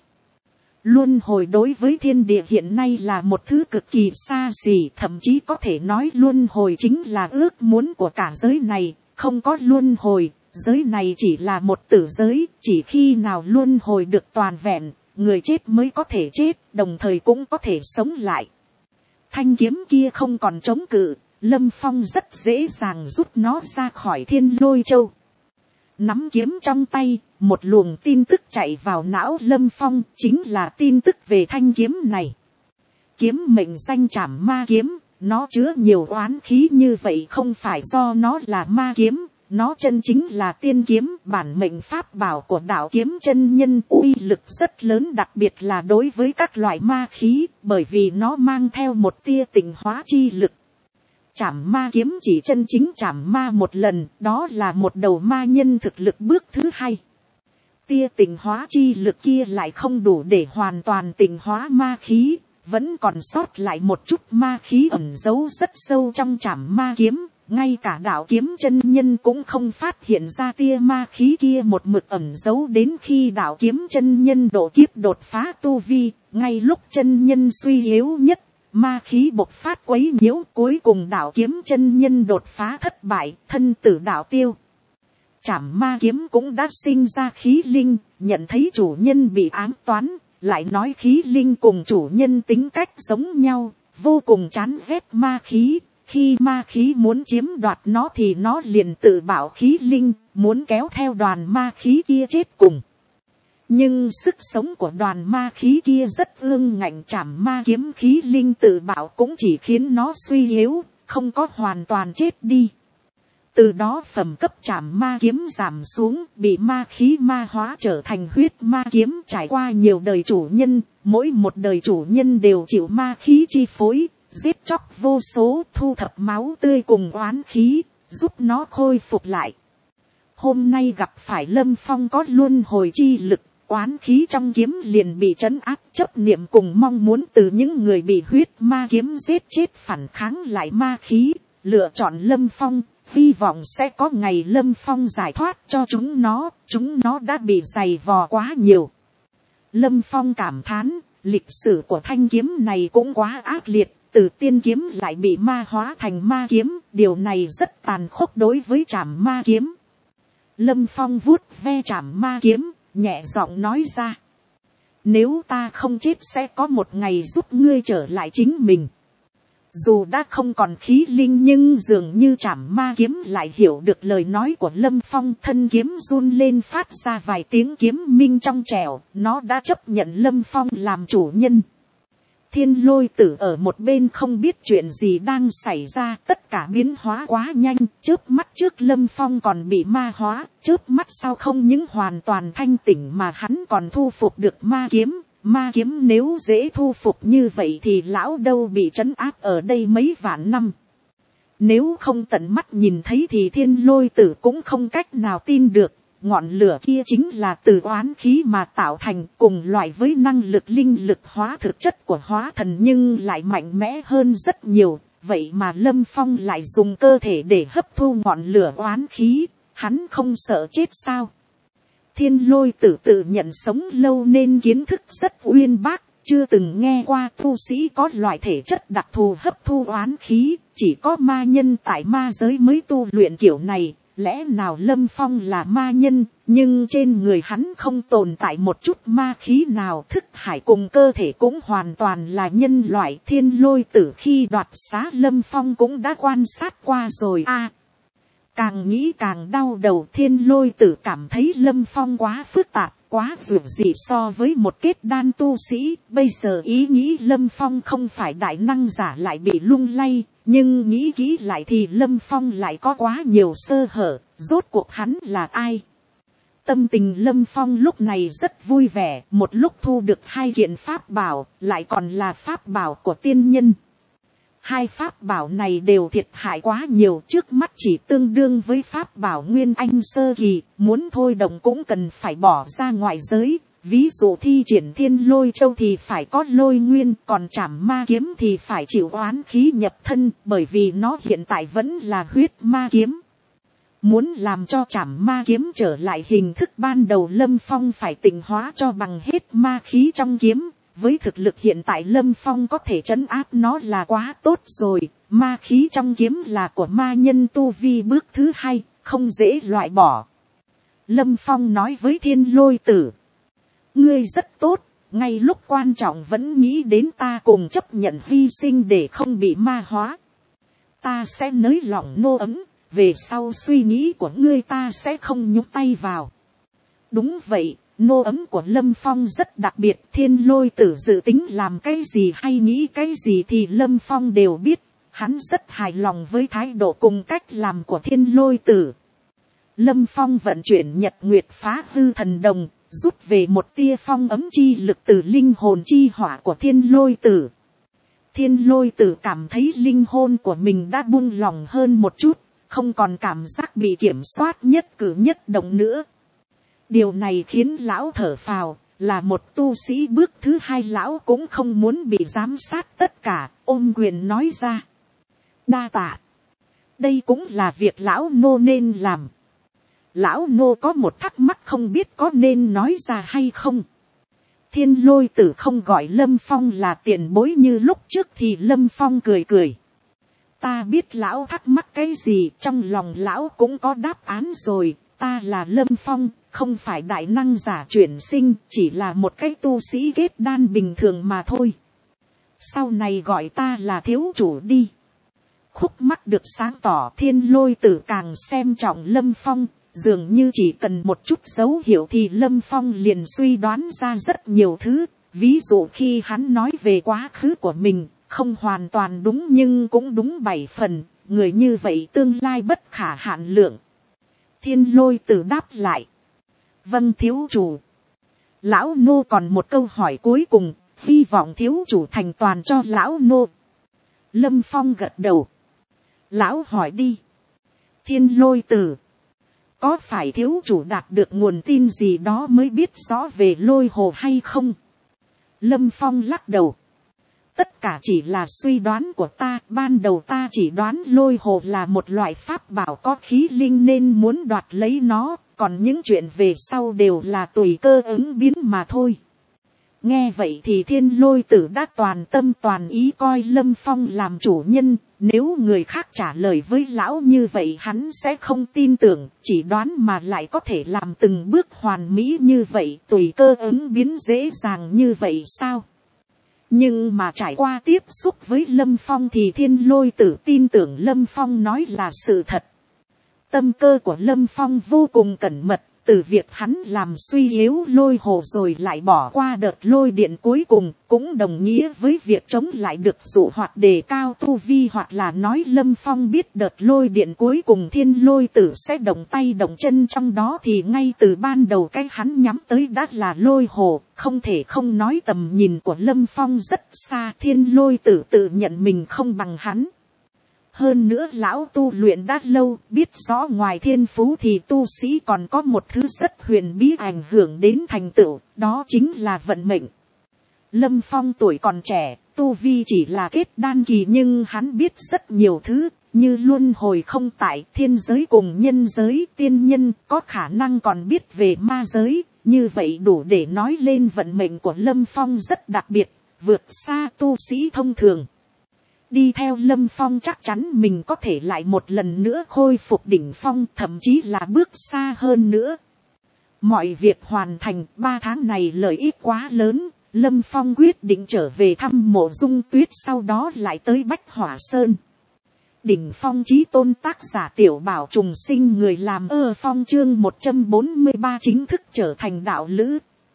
Luân hồi đối với thiên địa hiện nay là một thứ cực kỳ xa xỉ, thậm chí có thể nói luân hồi chính là ước muốn của cả giới này, không có luân hồi, giới này chỉ là một tử giới, chỉ khi nào luân hồi được toàn vẹn, người chết mới có thể chết, đồng thời cũng có thể sống lại. Thanh kiếm kia không còn chống cự, Lâm Phong rất dễ dàng rút nó ra khỏi Thiên Lôi Châu. Nắm kiếm trong tay, một luồng tin tức chạy vào não Lâm Phong, chính là tin tức về thanh kiếm này. Kiếm mệnh danh Trảm Ma Kiếm, nó chứa nhiều oán khí như vậy không phải do nó là ma kiếm, nó chân chính là tiên kiếm, bản mệnh pháp bảo của đạo kiếm chân nhân, uy lực rất lớn, đặc biệt là đối với các loại ma khí, bởi vì nó mang theo một tia tịnh hóa chi lực. Trảm ma kiếm chỉ chân chính trảm ma một lần, đó là một đầu ma nhân thực lực bước thứ hai. Tia tịnh hóa chi lực kia lại không đủ để hoàn toàn tịnh hóa ma khí, vẫn còn sót lại một chút ma khí ẩn giấu rất sâu trong trảm ma kiếm. Ngay cả đạo kiếm chân nhân cũng không phát hiện ra tia ma khí kia một mực ẩn giấu đến khi đạo kiếm chân nhân độ kiếp đột phá tu vi, ngay lúc chân nhân suy yếu nhất, ma khí bộc phát quấy nhiễu, cuối cùng đạo kiếm chân nhân đột phá thất bại, thân tử đạo tiêu. Trảm ma kiếm cũng đã sinh ra khí linh, nhận thấy chủ nhân bị ám toán, lại nói khí linh cùng chủ nhân tính cách giống nhau, vô cùng chán ghét ma khí. Khi ma khí muốn chiếm đoạt nó thì nó liền tự bảo khí linh, muốn kéo theo đoàn ma khí kia chết cùng. Nhưng sức sống của đoàn ma khí kia rất ương ngạnh, Trảm ma kiếm khí linh tự bảo cũng chỉ khiến nó suy yếu, không có hoàn toàn chết đi. Từ đó phẩm cấp Trảm ma kiếm giảm xuống, bị ma khí ma hóa trở thành huyết ma kiếm, trải qua nhiều đời chủ nhân, mỗi một đời chủ nhân đều chịu ma khí chi phối. Giết chóc vô số, thu thập máu tươi cùng oán khí, giúp nó khôi phục lại. Hôm nay gặp phải Lâm Phong có luân hồi chi lực, oán khí trong kiếm liền bị trấn áp, chấp niệm cùng mong muốn từ những người bị huyết ma kiếm giết chết phản kháng lại ma khí, lựa chọn Lâm Phong, hy vọng sẽ có ngày Lâm Phong giải thoát cho chúng nó, chúng nó đã bị dày vò quá nhiều. Lâm Phong cảm thán, lịch sử của thanh kiếm này cũng quá ác liệt. Từ tiên kiếm lại bị ma hóa thành ma kiếm, điều này rất tàn khốc đối với Trảm ma kiếm. Lâm Phong vuốt ve Trảm ma kiếm, nhẹ giọng nói ra. Nếu ta không chết sẽ có một ngày giúp ngươi trở lại chính mình. Dù đã không còn khí linh nhưng dường như Trảm ma kiếm lại hiểu được lời nói của Lâm Phong, thân kiếm run lên phát ra vài tiếng kiếm minh trong trẻo, nó đã chấp nhận Lâm Phong làm chủ nhân. Thiên Lôi Tử ở một bên không biết chuyện gì đang xảy ra, tất cả biến hóa quá nhanh, chớp mắt trước Lâm Phong còn bị ma hóa, chớp mắt sau không những hoàn toàn thanh tỉnh mà hắn còn thu phục được ma kiếm. Ma kiếm nếu dễ thu phục như vậy thì lão đâu bị trấn áp ở đây mấy vạn năm. Nếu không tận mắt nhìn thấy thì Thiên Lôi Tử cũng không cách nào tin được. Ngọn lửa kia chính là từ oán khí mà tạo thành, cùng loại với năng lực linh lực hóa thực chất của hóa thần nhưng lại mạnh mẽ hơn rất nhiều. Vậy mà Lâm Phong lại dùng cơ thể để hấp thu ngọn lửa oán khí, hắn không sợ chết sao? Thiên Lôi Tử tự nhận sống lâu nên kiến thức rất uyên bác, chưa từng nghe qua tu sĩ có loại thể chất đặc thù hấp thu oán khí, chỉ có ma nhân tại ma giới mới tu luyện kiểu này. Lẽ nào Lâm Phong là ma nhân, nhưng trên người hắn không tồn tại một chút ma khí nào, thức hải cùng cơ thể cũng hoàn toàn là nhân loại. Thiên Lôi Tử khi đoạt xá Lâm Phong cũng đã quan sát qua rồi a. À, càng nghĩ càng đau đầu, Thiên Lôi Tử cảm thấy Lâm Phong quá phức tạp, quá dường gì so với một kết đan tu sĩ. Bây giờ ý nghĩ Lâm Phong không phải đại năng giả lại bị lung lay, nhưng nghĩ kỹ lại thì Lâm Phong lại có quá nhiều sơ hở, rốt cuộc hắn là ai. Tâm tình Lâm Phong lúc này rất vui vẻ, một lúc thu được hai kiện pháp bảo, lại còn là pháp bảo của tiên nhân. Hai pháp bảo này đều thiệt hại quá nhiều, trước mắt chỉ tương đương với pháp bảo Nguyên Anh sơ kỳ, muốn thôi động cũng cần phải bỏ ra ngoại giới. Ví dụ thi triển Thiên Lôi Châu thì phải có lôi nguyên, còn trảm ma kiếm thì phải chịu oán khí nhập thân, bởi vì nó hiện tại vẫn là huyết ma kiếm. Muốn làm cho trảm ma kiếm trở lại hình thức ban đầu, Lâm Phong phải tịnh hóa cho bằng hết ma khí trong kiếm. Với thực lực hiện tại Lâm Phong có thể trấn áp nó là quá tốt rồi. Ma khí trong kiếm là của ma nhân tu vi bước thứ hai, không dễ loại bỏ. Lâm Phong nói với Thiên Lôi Tử: ngươi rất tốt, ngay lúc quan trọng vẫn nghĩ đến ta, cùng chấp nhận hy sinh để không bị ma hóa. Ta sẽ nới lỏng nô ấm, về sau suy nghĩ của ngươi ta sẽ không nhúc tay vào. Đúng vậy, nô ấm của Lâm Phong rất đặc biệt. Thiên Lôi Tử dự tính làm cái gì hay nghĩ cái gì thì Lâm Phong đều biết. Hắn rất hài lòng với thái độ cùng cách làm của Thiên Lôi Tử. Lâm Phong vận chuyển Nhật Nguyệt Phá Hư Thần Đồng, rút về một tia phong ấm chi lực từ linh hồn chi hỏa của Thiên Lôi Tử. Thiên Lôi Tử cảm thấy linh hồn của mình đã buông lỏng hơn một chút, không còn cảm giác bị kiểm soát nhất cử nhất động nữa. Điều này khiến lão thở phào, là một tu sĩ bước thứ hai lão cũng không muốn bị giám sát tất cả, ôm quyền nói ra: đa tạ. Đây cũng là việc lão nô nên làm. Lão nô có một thắc mắc không biết có nên nói ra hay không. Thiên Lôi Tử không gọi Lâm Phong là tiền bối như lúc trước thì Lâm Phong cười cười. Ta biết lão thắc mắc cái gì, trong lòng lão cũng có đáp án rồi. Ta là Lâm Phong, không phải đại năng giả chuyển sinh, chỉ là một cái tu sĩ kết đan bình thường mà thôi. Sau này gọi ta là thiếu chủ đi. Khúc mắc được sáng tỏ, Thiên Lôi Tử càng xem trọng Lâm Phong. Dường như chỉ cần một chút dấu hiệu thì Lâm Phong liền suy đoán ra rất nhiều thứ. Ví dụ khi hắn nói về quá khứ của mình, không hoàn toàn đúng nhưng cũng đúng bảy phần. Người như vậy tương lai bất khả hạn lượng. Thiên Lôi Tử đáp lại: vâng thiếu chủ. Lão nô còn một câu hỏi cuối cùng, hy vọng thiếu chủ thành toàn cho lão nô. Lâm Phong gật đầu. Lão hỏi đi. Thiên Lôi Tử: có phải thiếu chủ đạt được nguồn tin gì đó mới biết rõ về lôi hồ hay không? Lâm Phong lắc đầu. Tất cả chỉ là suy đoán của ta, ban đầu ta chỉ đoán lôi hồ là một loại pháp bảo có khí linh nên muốn đoạt lấy nó, còn những chuyện về sau đều là tùy cơ ứng biến mà thôi. Nghe vậy thì Thiên Lôi Tử đã toàn tâm toàn ý coi Lâm Phong làm chủ nhân, nếu người khác trả lời với lão như vậy hắn sẽ không tin tưởng, chỉ đoán mà lại có thể làm từng bước hoàn mỹ như vậy, tùy cơ ứng biến dễ dàng như vậy sao? Nhưng mà trải qua tiếp xúc với Lâm Phong thì Thiên Lôi Tử tin tưởng Lâm Phong nói là sự thật. Tâm cơ của Lâm Phong vô cùng cẩn mật, từ việc hắn làm suy yếu lôi hồ rồi lại bỏ qua đợt lôi điện cuối cùng, cũng đồng nghĩa với việc chống lại được dụ hoặc đề cao tu vi, hoặc là nói Lâm Phong biết đợt lôi điện cuối cùng Thiên Lôi Tử sẽ động tay động chân trong đó thì ngay từ ban đầu cái hắn nhắm tới đã là lôi hồ, không thể không nói tầm nhìn của Lâm Phong rất xa. Thiên Lôi Tử tự nhận mình không bằng hắn. Hơn nữa lão tu luyện đã lâu, biết rõ ngoài thiên phú thì tu sĩ còn có một thứ rất huyền bí ảnh hưởng đến thành tựu, đó chính là vận mệnh. Lâm Phong tuổi còn trẻ, tu vi chỉ là kết đan kỳ nhưng hắn biết rất nhiều thứ, như luân hồi không tại, thiên giới cùng nhân giới, tiên nhân, có khả năng còn biết về ma giới, như vậy đủ để nói lên vận mệnh của Lâm Phong rất đặc biệt, vượt xa tu sĩ thông thường. Đi theo Lâm Phong chắc chắn mình có thể lại một lần nữa khôi phục đỉnh phong, thậm chí là bước xa hơn nữa. Mọi việc hoàn thành, ba tháng này lợi ích quá lớn, Lâm Phong quyết định trở về thăm Mộ Dung Tuyết, sau đó lại tới Bách Hỏa Sơn. Đỉnh phong chí tôn tác giả Tiểu Bảo trùng sinh người làm ơ phong chương một trăm bốn mươi ba chính thức trở thành đạo lữ.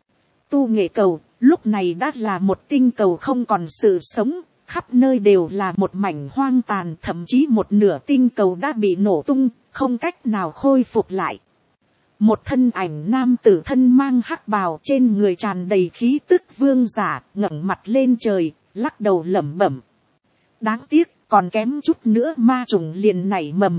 Tu nghệ cầu, lúc này đã là một tinh cầu không còn sự sống, khắp nơi đều là một mảnh hoang tàn, thậm chí một nửa tinh cầu đã bị nổ tung, không cách nào khôi phục lại. Một thân ảnh nam tử thân mang hắc bào, trên người tràn đầy khí tức vương giả, ngẩng mặt lên trời, lắc đầu lẩm bẩm. Đáng tiếc, còn kém chút nữa ma trùng liền nảy mầm.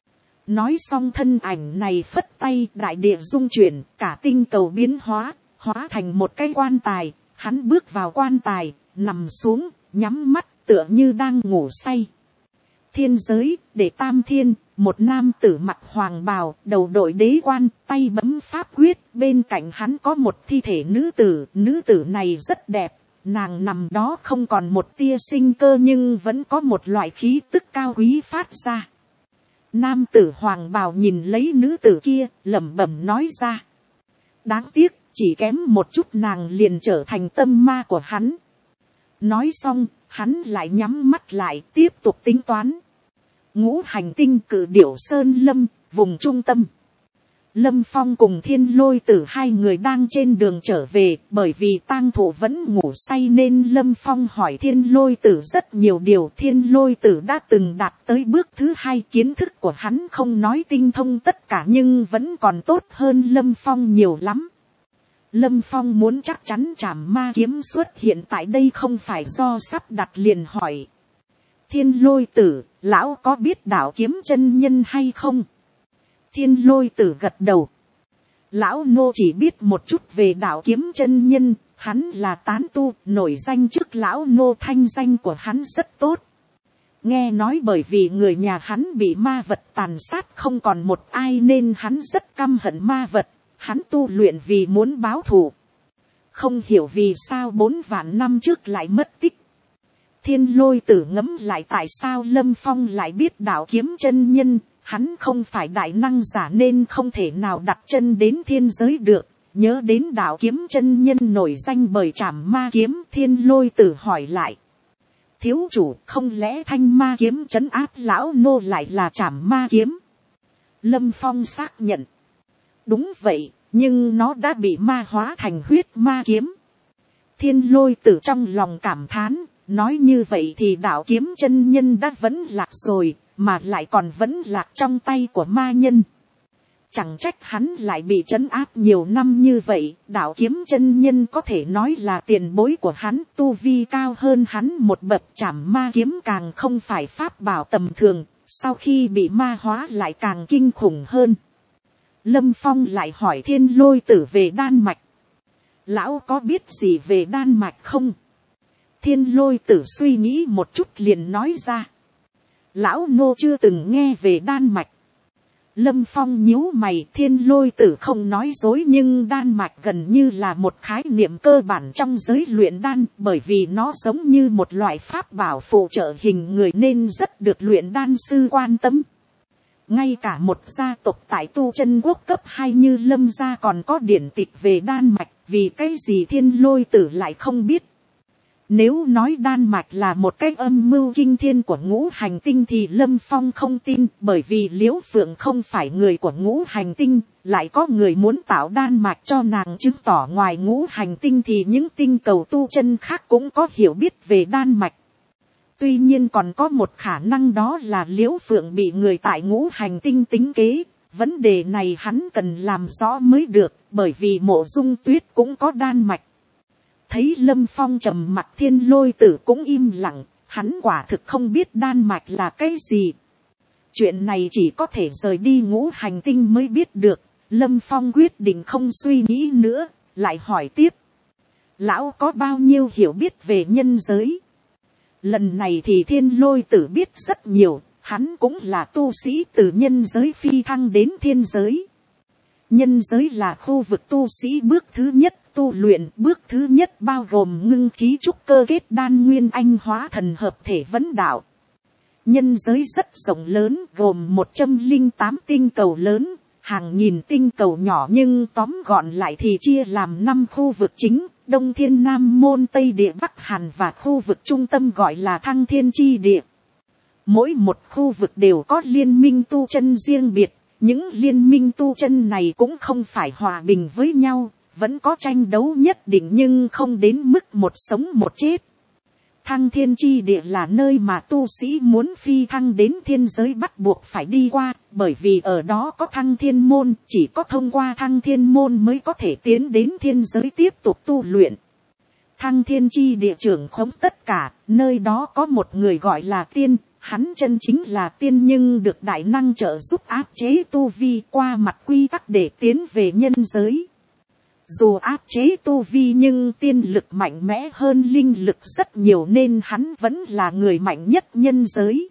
Nói xong thân ảnh này phất tay, đại địa rung chuyển, cả tinh cầu biến hóa, hóa thành một cái quan tài. Hắn bước vào quan tài, nằm xuống, nhắm mắt, tựa như đang ngủ say. Thiên giới, để tam thiên, một nam tử mặc hoàng bào, đầu đội đế quan, tay bấm pháp quyết, bên cạnh hắn có một thi thể nữ tử, nữ tử này rất đẹp. Nàng nằm đó không còn một tia sinh cơ nhưng vẫn có một loại khí tức cao quý phát ra. Nam tử hoàng bào nhìn lấy nữ tử kia, lẩm bẩm nói ra. Đáng tiếc, chỉ kém một chút nàng liền trở thành tâm ma của hắn. Nói xong, hắn lại nhắm mắt lại, tiếp tục tính toán. Ngũ hành tinh cử điểu sơn lâm, vùng trung tâm. Lâm Phong cùng Thiên Lôi Tử hai người đang trên đường trở về, bởi vì tang thụ vẫn ngủ say nên Lâm Phong hỏi Thiên Lôi Tử rất nhiều điều. Thiên Lôi Tử đã từng đạt tới bước thứ hai, kiến thức của hắn không nói tinh thông tất cả nhưng vẫn còn tốt hơn Lâm Phong nhiều lắm. Lâm Phong muốn chắc chắn trảm ma kiếm xuất hiện tại đây không phải do sắp đặt liền hỏi. Thiên Lôi Tử, lão có biết đạo kiếm chân nhân hay không? Thiên Lôi Tử gật đầu. Lão nô chỉ biết một chút về đạo kiếm chân nhân, hắn là tán tu, nổi danh trước lão nô, thanh danh của hắn rất tốt. Nghe nói bởi vì người nhà hắn bị ma vật tàn sát không còn một ai nên hắn rất căm hận ma vật, hắn tu luyện vì muốn báo thù. Không hiểu vì sao bốn vạn năm trước lại mất tích. Thiên Lôi Tử ngẫm lại tại sao Lâm Phong lại biết đạo kiếm chân nhân. Hắn không phải đại năng giả nên không thể nào đặt chân đến thiên giới được. Nhớ đến đạo kiếm chân nhân nổi danh bởi trảm ma kiếm, Thiên Lôi Tử hỏi lại. Thiếu chủ, không lẽ thanh ma kiếm trấn áp lão nô lại là trảm ma kiếm? Lâm Phong xác nhận. Đúng vậy, nhưng nó đã bị ma hóa thành huyết ma kiếm. Thiên Lôi Tử trong lòng cảm thán, nói như vậy thì đạo kiếm chân nhân đã vẫn lạc rồi. Mà lại còn vẫn lạc trong tay của ma nhân. Chẳng trách hắn lại bị trấn áp nhiều năm như vậy. Đạo kiếm chân nhân có thể nói là tiền bối của hắn, tu vi cao hơn hắn một bậc. Trảm ma kiếm càng không phải pháp bảo tầm thường, sau khi bị ma hóa lại càng kinh khủng hơn. Lâm Phong lại hỏi Thiên Lôi Tử về Đan Mạch. Lão có biết gì về Đan Mạch không? Thiên Lôi Tử suy nghĩ một chút liền nói ra. Lão nô chưa từng nghe về Đan Mạch. Lâm Phong nhíu mày, Thiên Lôi Tử không nói dối nhưng Đan Mạch gần như là một khái niệm cơ bản trong giới luyện đan, bởi vì nó giống như một loại pháp bảo phụ trợ hình người nên rất được luyện đan sư quan tâm. Ngay cả một gia tộc tại tu chân quốc cấp hai như Lâm gia còn có điển tịch về Đan Mạch, vì cái gì Thiên Lôi Tử lại không biết. Nếu nói Đan Mạch là một cái âm mưu kinh thiên của ngũ hành tinh thì Lâm Phong không tin, bởi vì Liễu Phượng không phải người của ngũ hành tinh, lại có người muốn tạo Đan Mạch cho nàng, chứng tỏ ngoài ngũ hành tinh thì những tinh cầu tu chân khác cũng có hiểu biết về Đan Mạch. Tuy nhiên còn có một khả năng đó là Liễu Phượng bị người tại ngũ hành tinh tính kế, vấn đề này hắn cần làm rõ mới được, bởi vì Mộ Dung Tuyết cũng có Đan Mạch. Thấy Lâm Phong trầm mặc, Thiên Lôi Tử cũng im lặng, hắn quả thực không biết Đan Mạch là cái gì. Chuyện này chỉ có thể rời đi ngũ hành tinh mới biết được. Lâm Phong quyết định không suy nghĩ nữa, lại hỏi tiếp. Lão có bao nhiêu hiểu biết về nhân giới? Lần này thì Thiên Lôi Tử biết rất nhiều, hắn cũng là tu sĩ từ nhân giới phi thăng đến thiên giới. Nhân giới là khu vực tu sĩ bước thứ nhất tu luyện, bước thứ nhất bao gồm ngưng khí trúc cơ kết đan nguyên anh hóa thần hợp thể vấn đạo. Nhân giới rất rộng lớn, gồm một trăm lẻ tám tinh cầu lớn, hàng nghìn tinh cầu nhỏ nhưng tóm gọn lại thì chia làm năm khu vực chính, Đông Thiên, Nam Môn, Tây Địa, Bắc Hàn và khu vực trung tâm gọi là Thăng Thiên Chi Địa. Mỗi một khu vực đều có liên minh tu chân riêng biệt, những liên minh tu chân này cũng không phải hòa bình với nhau, vẫn có tranh đấu nhất định nhưng không đến mức một sống một chết. Thăng thiên chi địa là nơi mà tu sĩ muốn phi thăng đến thiên giới bắt buộc phải đi qua, bởi vì ở đó có thăng thiên môn, chỉ có thông qua thăng thiên môn mới có thể tiến đến thiên giới tiếp tục tu luyện. Thăng thiên chi địa trưởng khống tất cả, nơi đó có một người gọi là tiên, hắn chân chính là tiên nhưng được đại năng trợ giúp áp chế tu vi qua mặt quy tắc để tiến về nhân giới. Dù áp chế tu vi nhưng tiên lực mạnh mẽ hơn linh lực rất nhiều nên hắn vẫn là người mạnh nhất nhân giới.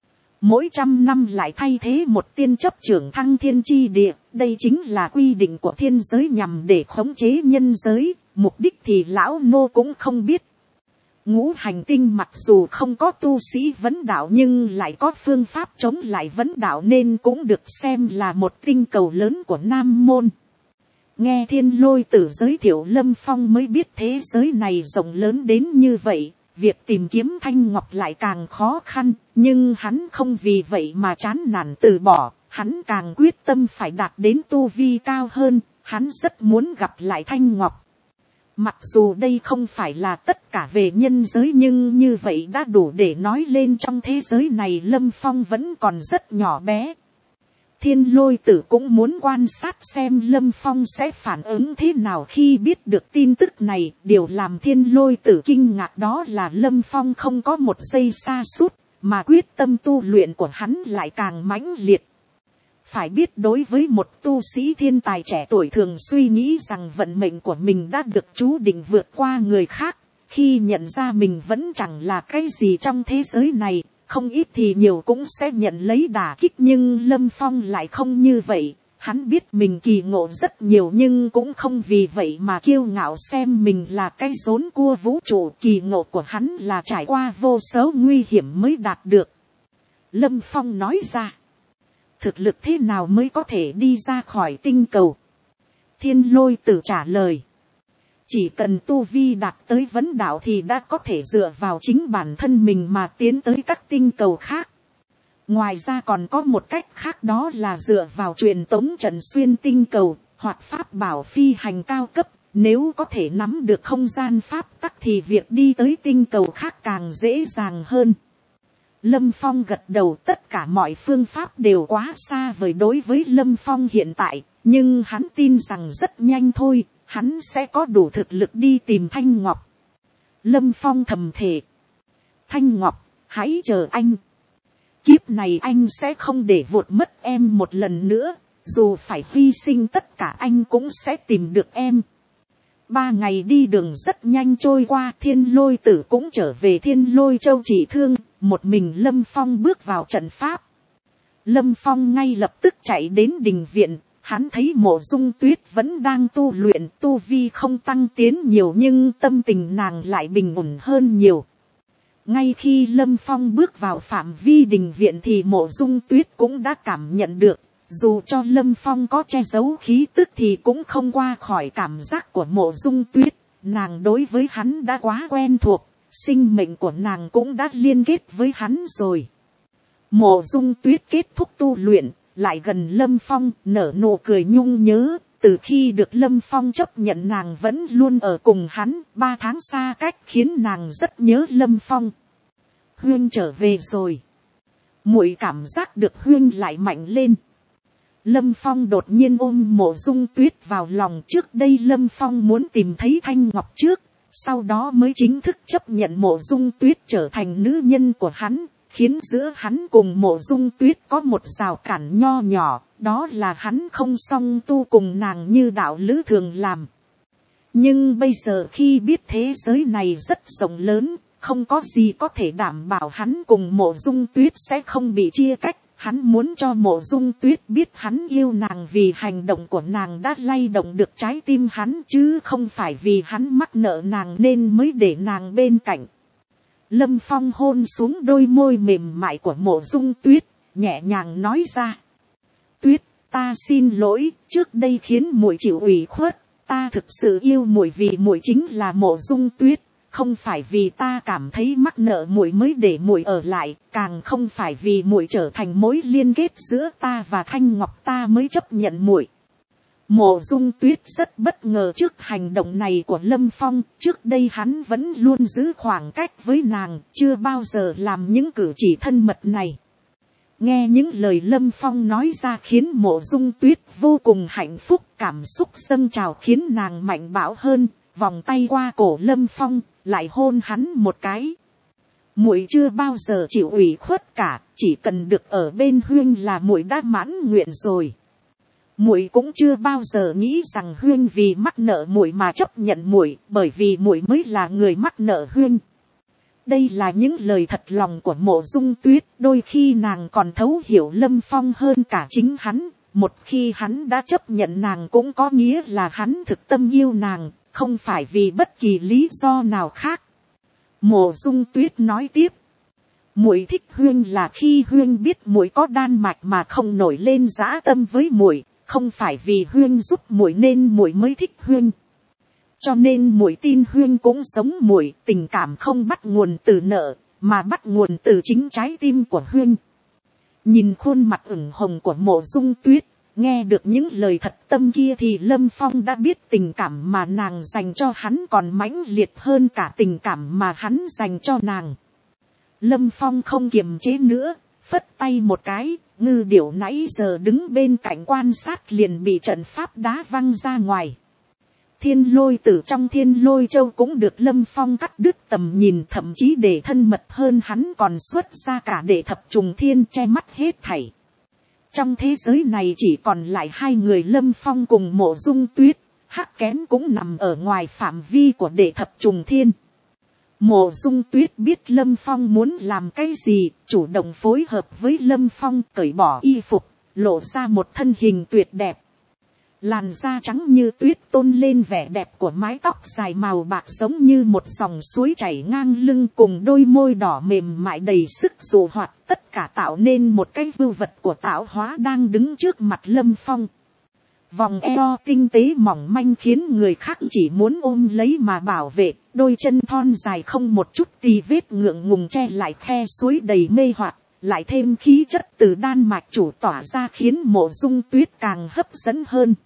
Mỗi trăm năm lại thay thế một tiên chấp trưởng thăng thiên chi địa, đây chính là quy định của thiên giới nhằm để khống chế nhân giới, mục đích thì lão nô cũng không biết. Ngũ hành tinh mặc dù không có tu sĩ vấn đạo nhưng lại có phương pháp chống lại vấn đạo nên cũng được xem là một tinh cầu lớn của Nam Môn. Nghe Thiên Lôi Tử giới thiệu Lâm Phong mới biết thế giới này rộng lớn đến như vậy, việc tìm kiếm thanh ngọc lại càng khó khăn, nhưng hắn không vì vậy mà chán nản từ bỏ, hắn càng quyết tâm phải đạt đến tu vi cao hơn, hắn rất muốn gặp lại thanh ngọc. Mặc dù đây không phải là tất cả về nhân giới nhưng như vậy đã đủ để nói lên trong thế giới này Lâm Phong vẫn còn rất nhỏ bé. Thiên Lôi Tử cũng muốn quan sát xem Lâm Phong sẽ phản ứng thế nào khi biết được tin tức này. Điều làm Thiên Lôi Tử kinh ngạc đó là Lâm Phong không có một giây sa sút, mà quyết tâm tu luyện của hắn lại càng mãnh liệt. Phải biết đối với một tu sĩ thiên tài trẻ tuổi thường suy nghĩ rằng vận mệnh của mình đã được chú định vượt qua người khác, khi nhận ra mình vẫn chẳng là cái gì trong thế giới này, không ít thì nhiều cũng sẽ nhận lấy đả kích nhưng Lâm Phong lại không như vậy. Hắn biết mình kỳ ngộ rất nhiều nhưng cũng không vì vậy mà kiêu ngạo xem mình là cái rốn cua vũ trụ. Kỳ ngộ của hắn là trải qua vô số nguy hiểm mới đạt được. Lâm Phong nói ra. Thực lực thế nào mới có thể đi ra khỏi tinh cầu? Thiên Lôi Tử trả lời. Chỉ cần tu vi đạt tới vấn đạo thì đã có thể dựa vào chính bản thân mình mà tiến tới các tinh cầu khác. Ngoài ra còn có một cách khác đó là dựa vào truyền tống trận xuyên tinh cầu, hoặc pháp bảo phi hành cao cấp. Nếu có thể nắm được không gian pháp tắc thì việc đi tới tinh cầu khác càng dễ dàng hơn. Lâm Phong gật đầu, tất cả mọi phương pháp đều quá xa vời đối với Lâm Phong hiện tại, nhưng hắn tin rằng rất nhanh thôi, hắn sẽ có đủ thực lực đi tìm Thanh Ngọc. Lâm Phong thầm thề. Thanh Ngọc, hãy chờ anh. Kiếp này anh sẽ không để vụt mất em một lần nữa, dù phải hy sinh tất cả anh cũng sẽ tìm được em. Ba ngày đi đường rất nhanh trôi qua, Thiên Lôi Tử cũng trở về Thiên Lôi Châu trị thương, một mình Lâm Phong bước vào trận pháp. Lâm Phong ngay lập tức chạy đến đình viện, hắn thấy Mộ Dung Tuyết vẫn đang tu luyện, tu vi không tăng tiến nhiều nhưng tâm tình nàng lại bình ổn hơn nhiều. Ngay khi Lâm Phong bước vào phạm vi đình viện thì Mộ Dung Tuyết cũng đã cảm nhận được. Dù cho Lâm Phong có che giấu khí tức thì cũng không qua khỏi cảm giác của Mộ Dung Tuyết. Nàng đối với hắn đã quá quen thuộc, sinh mệnh của nàng cũng đã liên kết với hắn rồi. Mộ Dung Tuyết kết thúc tu luyện, lại gần Lâm Phong, nở nụ cười nhung nhớ. Từ khi được Lâm Phong chấp nhận nàng vẫn luôn ở cùng hắn, ba tháng xa cách khiến nàng rất nhớ Lâm Phong. Huyên trở về rồi. Muội cảm giác được Huyên lại mạnh lên. Lâm Phong đột nhiên ôm Mộ Dung Tuyết vào lòng. Trước đây Lâm Phong muốn tìm thấy Thanh Ngọc trước, sau đó mới chính thức chấp nhận Mộ Dung Tuyết trở thành nữ nhân của hắn, khiến giữa hắn cùng Mộ Dung Tuyết có một rào cản nho nhỏ, đó là hắn không song tu cùng nàng như đạo lữ thường làm. Nhưng bây giờ khi biết thế giới này rất rộng lớn, không có gì có thể đảm bảo hắn cùng Mộ Dung Tuyết sẽ không bị chia cách. Hắn muốn cho Mộ Dung Tuyết biết hắn yêu nàng vì hành động của nàng đã lay động được trái tim hắn, chứ không phải vì hắn mắc nợ nàng nên mới để nàng bên cạnh. Lâm Phong hôn xuống đôi môi mềm mại của Mộ Dung Tuyết, nhẹ nhàng nói ra. Tuyết, ta xin lỗi, trước đây khiến muội chịu ủy khuất, ta thực sự yêu muội vì muội chính là Mộ Dung Tuyết, không phải vì ta cảm thấy mắc nợ muội mới để muội ở lại, càng không phải vì muội trở thành mối liên kết giữa ta và Thanh Ngọc ta mới chấp nhận muội. Mộ Dung Tuyết rất bất ngờ trước hành động này của Lâm Phong, trước đây hắn vẫn luôn giữ khoảng cách với nàng, chưa bao giờ làm những cử chỉ thân mật này. Nghe những lời Lâm Phong nói ra khiến Mộ Dung Tuyết vô cùng hạnh phúc, cảm xúc dâng trào khiến nàng mạnh bạo hơn, vòng tay qua cổ Lâm Phong, lại hôn hắn một cái. Muội chưa bao giờ chịu ủy khuất cả, chỉ cần được ở bên Huyên là muội đã mãn nguyện rồi. Muội cũng chưa bao giờ nghĩ rằng Huyên vì mắc nợ muội mà chấp nhận muội, bởi vì muội mới là người mắc nợ Huyên. Đây là những lời thật lòng của Mộ Dung Tuyết, đôi khi nàng còn thấu hiểu Lâm Phong hơn cả chính hắn, một khi hắn đã chấp nhận nàng cũng có nghĩa là hắn thực tâm yêu nàng, không phải vì bất kỳ lý do nào khác. Mộ Dung Tuyết nói tiếp, muội thích Huyên là khi Huyên biết muội có đan mạch mà không nổi lên dã tâm với muội, không phải vì Huyên giúp muội nên muội mới thích Huyên. Cho nên muội tin Huyên cũng giống muội, tình cảm không bắt nguồn từ nợ, mà bắt nguồn từ chính trái tim của Huyên. Nhìn khuôn mặt ửng hồng của Mộ Dung Tuyết, nghe được những lời thật tâm kia thì Lâm Phong đã biết tình cảm mà nàng dành cho hắn còn mãnh liệt hơn cả tình cảm mà hắn dành cho nàng. Lâm Phong không kiềm chế nữa, phất tay một cái, ngư điểu nãy giờ đứng bên cạnh quan sát liền bị trận pháp đá văng ra ngoài. Thiên lôi tử trong thiên lôi châu cũng được Lâm Phong cắt đứt tầm nhìn, thậm chí để thân mật hơn hắn còn xuất ra cả để thập trùng thiên che mắt hết thảy. Trong thế giới này chỉ còn lại hai người Lâm Phong cùng Mộ Dung Tuyết, Hắc Kén cũng nằm ở ngoài phạm vi của đệ thập trùng thiên. Mộ Dung Tuyết biết Lâm Phong muốn làm cái gì, chủ động phối hợp với Lâm Phong, cởi bỏ y phục, lộ ra một thân hình tuyệt đẹp. Làn da trắng như tuyết tôn lên vẻ đẹp của mái tóc dài màu bạc giống như một dòng suối chảy ngang lưng, cùng đôi môi đỏ mềm mại đầy sức dụ hoạt, tất cả tạo nên một cái vưu vật của tạo hóa đang đứng trước mặt Lâm Phong. Vòng eo tinh tế mỏng manh khiến người khác chỉ muốn ôm lấy mà bảo vệ, đôi chân thon dài không một chút tì vết ngượng ngùng che lại khe suối đầy mê hoặc, lại thêm khí chất từ đan mạch chủ tỏa ra khiến Mộ Dung Tuyết càng hấp dẫn hơn.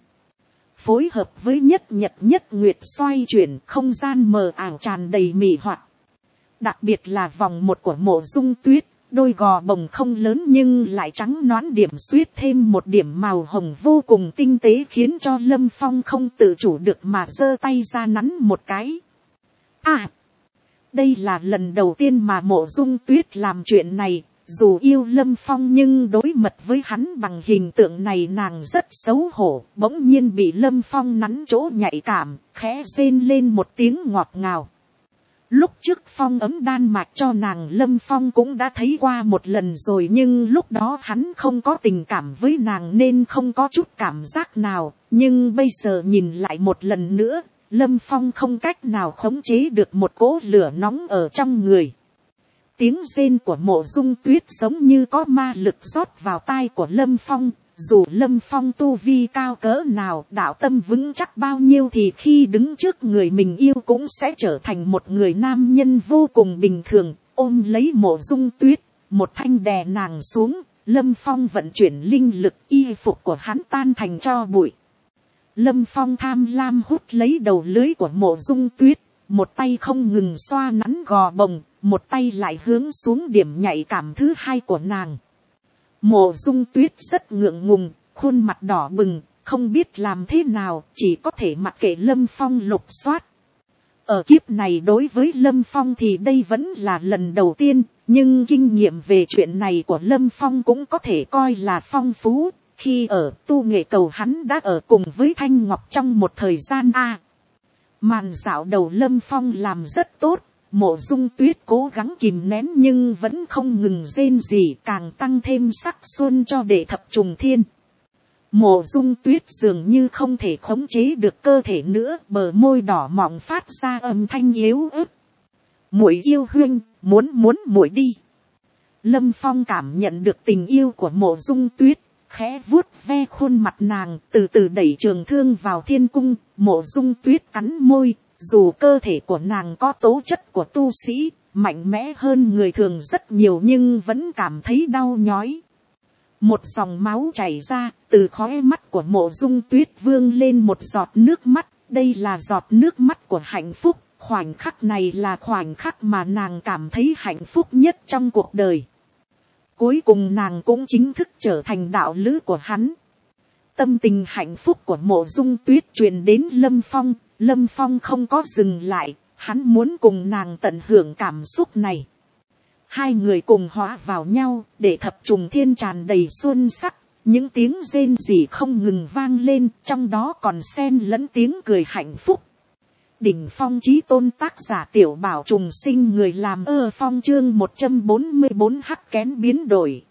Phối hợp với nhất nhật nhất nguyệt xoay chuyển, không gian mờ ảo tràn đầy mị hoặc. Đặc biệt là vòng một của Mộ Dung Tuyết, đôi gò bồng không lớn nhưng lại trắng nõn điểm xuyết thêm một điểm màu hồng vô cùng tinh tế khiến cho Lâm Phong không tự chủ được mà giơ tay ra nắn một cái. À, đây là lần đầu tiên mà Mộ Dung Tuyết làm chuyện này. Dù yêu Lâm Phong nhưng đối mặt với hắn bằng hình tượng này nàng rất xấu hổ, bỗng nhiên bị Lâm Phong nắn chỗ nhạy cảm, khẽ rên lên một tiếng ngọt ngào. Lúc trước Phong ấm đan mạch cho nàng Lâm Phong cũng đã thấy qua một lần rồi, nhưng lúc đó hắn không có tình cảm với nàng nên không có chút cảm giác nào, nhưng bây giờ nhìn lại một lần nữa, Lâm Phong không cách nào khống chế được một cỗ lửa nóng ở trong người. Tiếng rên của Mộ Dung Tuyết giống như có ma lực rót vào tai của Lâm Phong, dù Lâm Phong tu vi cao cỡ nào, đạo tâm vững chắc bao nhiêu thì khi đứng trước người mình yêu cũng sẽ trở thành một người nam nhân vô cùng bình thường, ôm lấy Mộ Dung Tuyết, một thanh đè nàng xuống, Lâm Phong vận chuyển linh lực, y phục của hắn tan thành tro bụi. Lâm Phong tham lam hút lấy đầu lưới của Mộ Dung Tuyết, một tay không ngừng xoa nắn gò bồng, một tay lại hướng xuống điểm nhạy cảm thứ hai của nàng. Mộ Dung Tuyết rất ngượng ngùng, khuôn mặt đỏ bừng, không biết làm thế nào, chỉ có thể mặc kệ Lâm Phong lục soát. Ở kiếp này đối với Lâm Phong thì đây vẫn là lần đầu tiên, nhưng kinh nghiệm về chuyện này của Lâm Phong cũng có thể coi là phong phú. Khi ở tu nghệ cầu hắn đã ở cùng với Thanh Ngọc trong một thời gian a. Màn dạo đầu Lâm Phong làm rất tốt. Mộ Dung Tuyết cố gắng kìm nén nhưng vẫn không ngừng rên rỉ, càng tăng thêm sắc xuân cho đệ thập trùng thiên. Mộ Dung Tuyết dường như không thể khống chế được cơ thể nữa, bờ môi đỏ mọng phát ra âm thanh yếu ớt. Muội yêu Huynh, muốn muốn muội đi. Lâm Phong cảm nhận được tình yêu của Mộ Dung Tuyết, khẽ vuốt ve khuôn mặt nàng, từ từ đẩy trường thương vào thiên cung. Mộ Dung Tuyết cắn môi, dù cơ thể của nàng có tố chất của tu sĩ, mạnh mẽ hơn người thường rất nhiều nhưng vẫn cảm thấy đau nhói. Một dòng máu chảy ra, từ khóe mắt của Mộ Dung Tuyết vương lên một giọt nước mắt, đây là giọt nước mắt của hạnh phúc, khoảnh khắc này là khoảnh khắc mà nàng cảm thấy hạnh phúc nhất trong cuộc đời. Cuối cùng nàng cũng chính thức trở thành đạo lữ của hắn. Tâm tình hạnh phúc của Mộ Dung Tuyết truyền đến Lâm Phong, Lâm Phong không có dừng lại, hắn muốn cùng nàng tận hưởng cảm xúc này. Hai người cùng hóa vào nhau, để thập trùng thiên tràn đầy xuân sắc, những tiếng rên rỉ không ngừng vang lên, trong đó còn xen lẫn tiếng cười hạnh phúc. Đỉnh phong chí tôn tác giả Tiểu Bảo Trùng Sinh, người làm ơ phong chương một trăm bốn mươi bốn hắc kén biến đổi.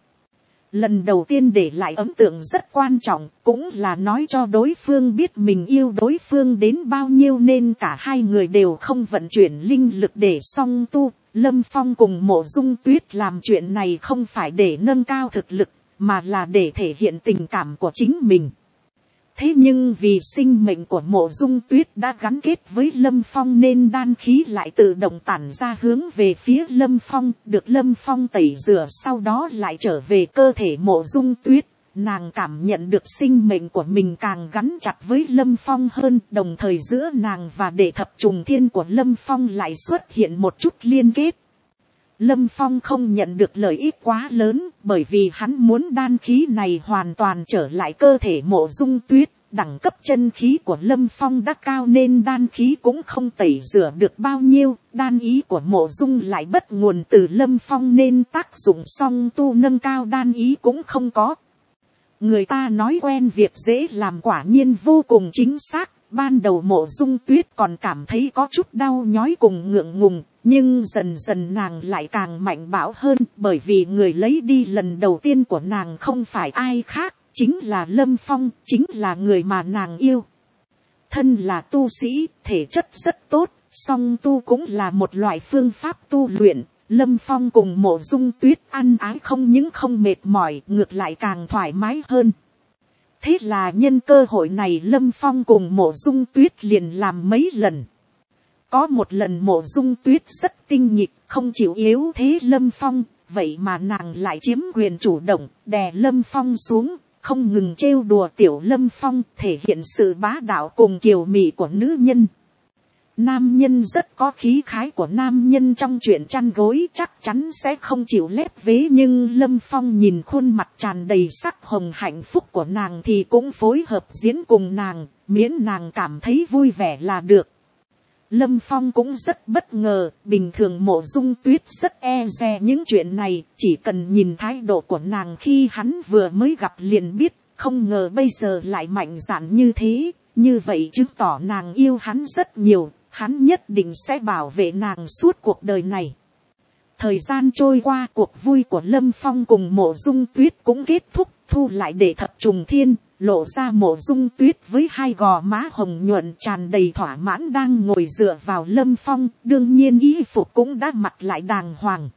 Lần đầu tiên để lại ấn tượng rất quan trọng, cũng là nói cho đối phương biết mình yêu đối phương đến bao nhiêu, nên cả hai người đều không vận chuyển linh lực để song tu. Lâm Phong cùng Mộ Dung Tuyết làm chuyện này không phải để nâng cao thực lực, mà là để thể hiện tình cảm của chính mình. Thế nhưng vì sinh mệnh của Mộ Dung Tuyết đã gắn kết với Lâm Phong nên đan khí lại tự động tản ra hướng về phía Lâm Phong, được Lâm Phong tẩy rửa sau đó lại trở về cơ thể Mộ Dung Tuyết. Nàng cảm nhận được sinh mệnh của mình càng gắn chặt với Lâm Phong hơn, đồng thời giữa nàng và đệ thập trùng thiên của Lâm Phong lại xuất hiện một chút liên kết. Lâm Phong không nhận được lợi ích quá lớn, bởi vì hắn muốn đan khí này hoàn toàn trở lại cơ thể Mộ Dung Tuyết. Đẳng cấp chân khí của Lâm Phong đã cao nên đan khí cũng không tẩy rửa được bao nhiêu. Đan ý của Mộ Dung lại bất nguồn từ Lâm Phong nên tác dụng song tu nâng cao đan ý cũng không có. Người ta nói quen việc dễ làm, quả nhiên vô cùng chính xác. Ban đầu Mộ Dung Tuyết còn cảm thấy có chút đau nhói cùng ngượng ngùng, nhưng dần dần nàng lại càng mạnh bạo hơn, bởi vì người lấy đi lần đầu tiên của nàng không phải ai khác, chính là Lâm Phong, chính là người mà nàng yêu. Thân là tu sĩ, thể chất rất tốt, song tu cũng là một loại phương pháp tu luyện. Lâm Phong cùng Mộ Dung Tuyết ăn ái không những không mệt mỏi, ngược lại càng thoải mái hơn. Thế là nhân cơ hội này Lâm Phong cùng Mộ Dung Tuyết liền làm mấy lần. Có một lần Mộ Dung Tuyết rất tinh nghịch, không chịu yếu thế Lâm Phong, vậy mà nàng lại chiếm quyền chủ động, đè Lâm Phong xuống, không ngừng trêu đùa tiểu Lâm Phong, thể hiện sự bá đạo cùng kiều mị của nữ nhân. Nam nhân rất có khí khái của nam nhân trong chuyện chăn gối chắc chắn sẽ không chịu lép vế, nhưng Lâm Phong nhìn khuôn mặt tràn đầy sắc hồng hạnh phúc của nàng thì cũng phối hợp diễn cùng nàng, miễn nàng cảm thấy vui vẻ là được. Lâm Phong cũng rất bất ngờ, bình thường Mộ Dung Tuyết rất e dè những chuyện này, chỉ cần nhìn thái độ của nàng khi hắn vừa mới gặp liền biết, không ngờ bây giờ lại mạnh dạn như thế, như vậy chứng tỏ nàng yêu hắn rất nhiều, hắn nhất định sẽ bảo vệ nàng suốt cuộc đời này. Thời gian trôi qua, cuộc vui của Lâm Phong cùng Mộ Dung Tuyết cũng kết thúc, thu lại để thập trùng thiên, lộ ra Mộ Dung Tuyết với hai gò má hồng nhuận tràn đầy thỏa mãn đang ngồi dựa vào Lâm Phong, đương nhiên y phục cũng đã mặc lại đàng hoàng.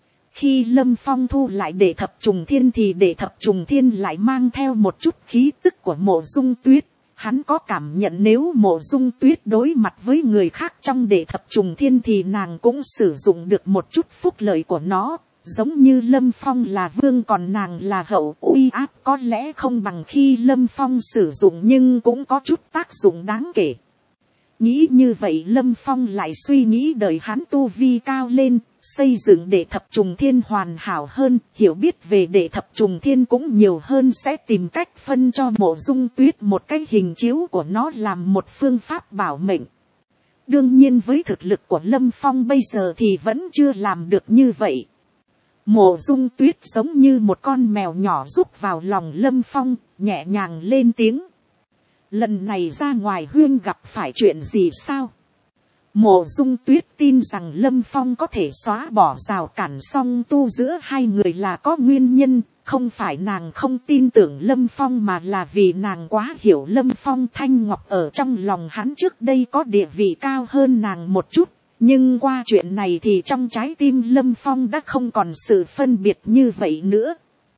Khi Lâm Phong thu lại để thập trùng thiên thì để thập trùng thiên lại mang theo một chút khí tức của Mộ Dung Tuyết. Hắn có cảm nhận nếu Mộ Dung Tuyết đối mặt với người khác trong đệ thập trùng thiên thì nàng cũng sử dụng được một chút phúc lợi của nó. Giống như Lâm Phong là vương còn nàng là hậu, uy áp có lẽ không bằng khi Lâm Phong sử dụng nhưng cũng có chút tác dụng đáng kể. Nghĩ như vậy Lâm Phong lại suy nghĩ đợi hắn tu vi cao lên, xây dựng đệ thập trùng thiên hoàn hảo hơn, hiểu biết về đệ thập trùng thiên cũng nhiều hơn, sẽ tìm cách phân cho Mộ Dung Tuyết một cái hình chiếu của nó làm một phương pháp bảo mệnh. Đương nhiên với thực lực của Lâm Phong bây giờ thì vẫn chưa làm được như vậy. Mộ Dung Tuyết giống như một con mèo nhỏ rúc vào lòng Lâm Phong, nhẹ nhàng lên tiếng. Lần này ra ngoài huyên gặp phải chuyện gì sao? Mộ Dung Tuyết tin rằng Lâm Phong có thể xóa bỏ rào cản song tu giữa hai người là có nguyên nhân, không phải nàng không tin tưởng Lâm Phong mà là vì nàng quá hiểu Lâm Phong. Thanh Ngọc ở trong lòng hắn trước đây có địa vị cao hơn nàng một chút, nhưng qua chuyện này thì trong trái tim Lâm Phong đã không còn sự phân biệt như vậy nữa.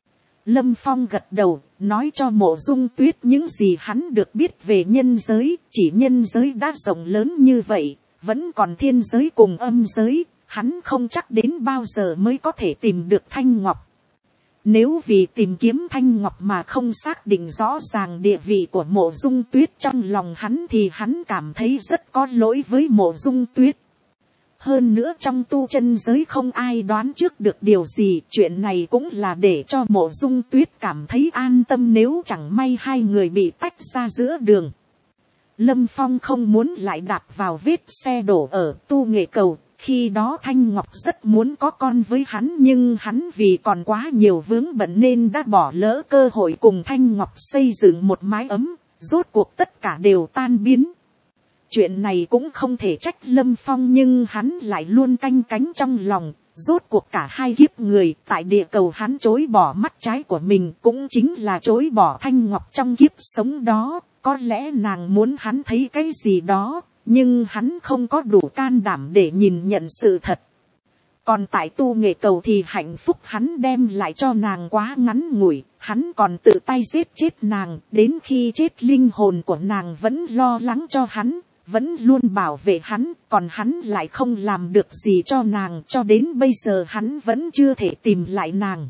Lâm Phong gật đầu, nói cho Mộ Dung Tuyết những gì hắn được biết về nhân giới, chỉ nhân giới đã rộng lớn như vậy, vẫn còn thiên giới cùng âm giới, hắn không chắc đến bao giờ mới có thể tìm được Thanh Ngọc. Nếu vì tìm kiếm Thanh Ngọc mà không xác định rõ ràng địa vị của Mộ Dung Tuyết trong lòng hắn thì hắn cảm thấy rất có lỗi với Mộ Dung Tuyết. Hơn nữa trong tu chân giới không ai đoán trước được điều gì, chuyện này cũng là để cho Mộ Dung Tuyết cảm thấy an tâm nếu chẳng may hai người bị tách ra giữa đường. Lâm Phong không muốn lại đạp vào vết xe đổ ở Tu Nghệ Cầu, khi đó Thanh Ngọc rất muốn có con với hắn nhưng hắn vì còn quá nhiều vướng bận nên đã bỏ lỡ cơ hội cùng Thanh Ngọc xây dựng một mái ấm, rốt cuộc tất cả đều tan biến. Chuyện này cũng không thể trách Lâm Phong nhưng hắn lại luôn canh cánh trong lòng, rốt cuộc cả hai kiếp người tại địa cầu hắn chối bỏ mắt trái của mình cũng chính là chối bỏ Thanh Ngọc trong kiếp sống đó, có lẽ nàng muốn hắn thấy cái gì đó, nhưng hắn không có đủ can đảm để nhìn nhận sự thật. Còn tại Tu Nghệ Cầu thì hạnh phúc hắn đem lại cho nàng quá ngắn ngủi, hắn còn tự tay giết chết nàng, đến khi chết linh hồn của nàng vẫn lo lắng cho hắn, vẫn luôn bảo vệ hắn, còn hắn lại không làm được gì cho nàng, cho đến bây giờ hắn vẫn chưa thể tìm lại nàng.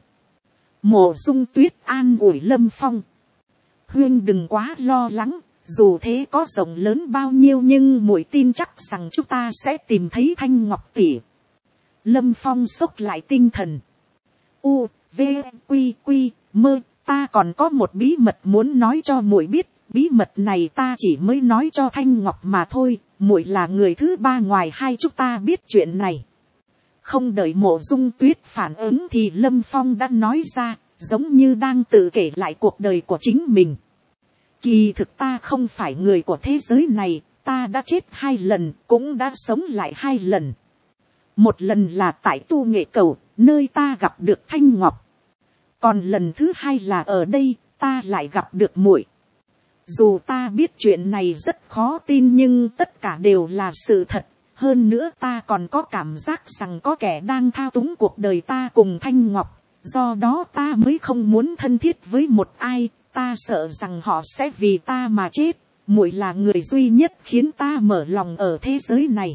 Mộ Dung Tuyết an ủi Lâm Phong. Huyên đừng quá lo lắng, dù thế có rộng lớn bao nhiêu nhưng muội tin chắc rằng chúng ta sẽ tìm thấy Thanh Ngọc tỷ. Lâm Phong xốc lại tinh thần. U, V, Quy, Quy, Mơ, ta còn có một bí mật muốn nói cho muội biết. Bí mật này ta chỉ mới nói cho Thanh Ngọc mà thôi, muội là người thứ ba ngoài hai chúng ta biết chuyện này. Không đợi Mộ Dung Tuyết phản ứng thì Lâm Phong đã nói ra, giống như đang tự kể lại cuộc đời của chính mình. Kỳ thực ta không phải người của thế giới này, ta đã chết hai lần, cũng đã sống lại hai lần. Một lần là tại Tu Nghệ Cầu, nơi ta gặp được Thanh Ngọc. Còn lần thứ hai là ở đây, ta lại gặp được muội. Dù ta biết chuyện này rất khó tin nhưng tất cả đều là sự thật. Hơn nữa ta còn có cảm giác rằng có kẻ đang thao túng cuộc đời ta cùng Thanh Ngọc. Do đó ta mới không muốn thân thiết với một ai. Ta sợ rằng họ sẽ vì ta mà chết. Muội là người duy nhất khiến ta mở lòng ở thế giới này.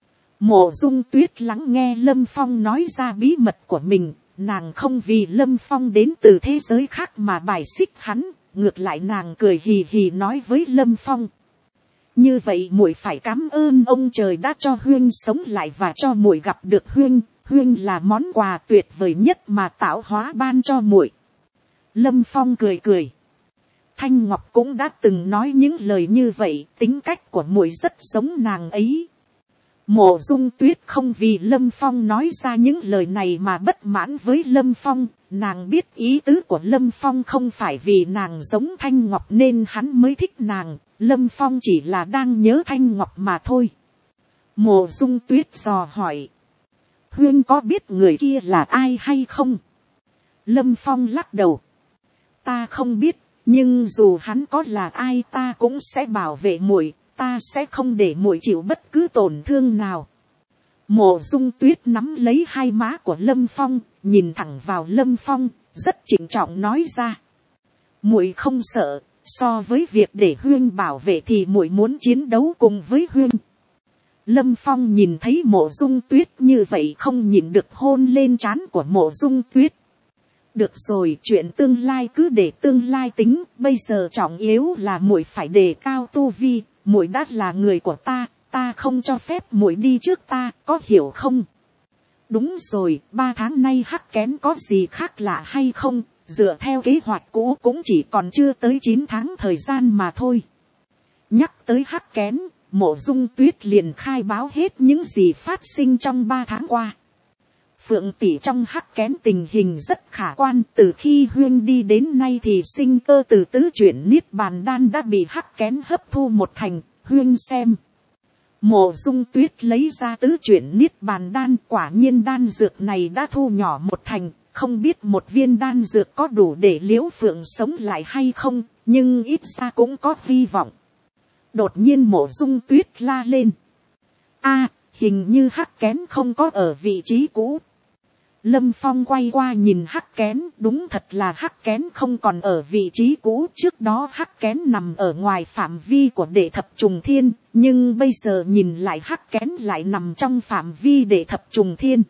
Mộ Dung Tuyết lắng nghe Lâm Phong nói ra bí mật của mình. Nàng không vì Lâm Phong đến từ thế giới khác mà bài xích hắn. Ngược lại nàng cười hì hì nói với Lâm Phong. Như vậy muội phải cảm ơn ông trời đã cho Huyên sống lại và cho muội gặp được Huyên. Huyên là món quà tuyệt vời nhất mà tạo hóa ban cho muội. Lâm Phong cười cười. Thanh Ngọc cũng đã từng nói những lời như vậy, tính cách của muội rất giống nàng ấy. Mộ Dung Tuyết không vì Lâm Phong nói ra những lời này mà bất mãn với Lâm Phong. Nàng biết ý tứ của Lâm Phong không phải vì nàng giống Thanh Ngọc nên hắn mới thích nàng. Lâm Phong chỉ là đang nhớ Thanh Ngọc mà thôi. Mộ Dung Tuyết dò hỏi. Huyên có biết người kia là ai hay không? Lâm Phong lắc đầu. Ta không biết, nhưng dù hắn có là ai ta cũng sẽ bảo vệ muội. Ta sẽ không để muội chịu bất cứ tổn thương nào. Mộ Dung Tuyết nắm lấy hai má của Lâm Phong, nhìn thẳng vào Lâm Phong, rất trịnh trọng nói ra. Muội không sợ, so với việc để Huyên bảo vệ thì muội muốn chiến đấu cùng với Huyên. Lâm Phong nhìn thấy Mộ Dung Tuyết như vậy không nhịn được hôn lên trán của Mộ Dung Tuyết. Được rồi, chuyện tương lai cứ để tương lai tính, bây giờ trọng yếu là muội phải đề cao tu vi. Muội đã là người của ta, ta không cho phép muội đi trước ta, có hiểu không? Đúng rồi, ba tháng nay Hắc Kén có gì khác lạ hay không? Dựa theo kế hoạch cũ cũng chỉ còn chưa tới chín tháng thời gian mà thôi. Nhắc tới Hắc Kén, Mộ Dung Tuyết liền khai báo hết những gì phát sinh trong ba tháng qua. Phượng tỷ trong Hắc Kén tình hình rất khả quan, từ khi Huyên đi đến nay thì sinh cơ từ tứ chuyển Niết Bàn Đan đã bị Hắc Kén hấp thu một thành. Huyên xem. Mộ Dung Tuyết lấy ra tứ chuyển Niết Bàn Đan, quả nhiên đan dược này đã thu nhỏ một thành, không biết một viên đan dược có đủ để Liễu Phượng sống lại hay không, nhưng ít ra cũng có hy vọng. Đột nhiên Mộ Dung Tuyết la lên. A, hình như Hắc Kén không có ở vị trí cũ. Lâm Phong quay qua nhìn hắc kén, đúng thật là hắc kén không còn ở vị trí cũ, trước đó hắc kén nằm ở ngoài phạm vi của đệ thập trùng thiên, nhưng bây giờ nhìn lại hắc kén lại nằm trong phạm vi đệ thập trùng thiên.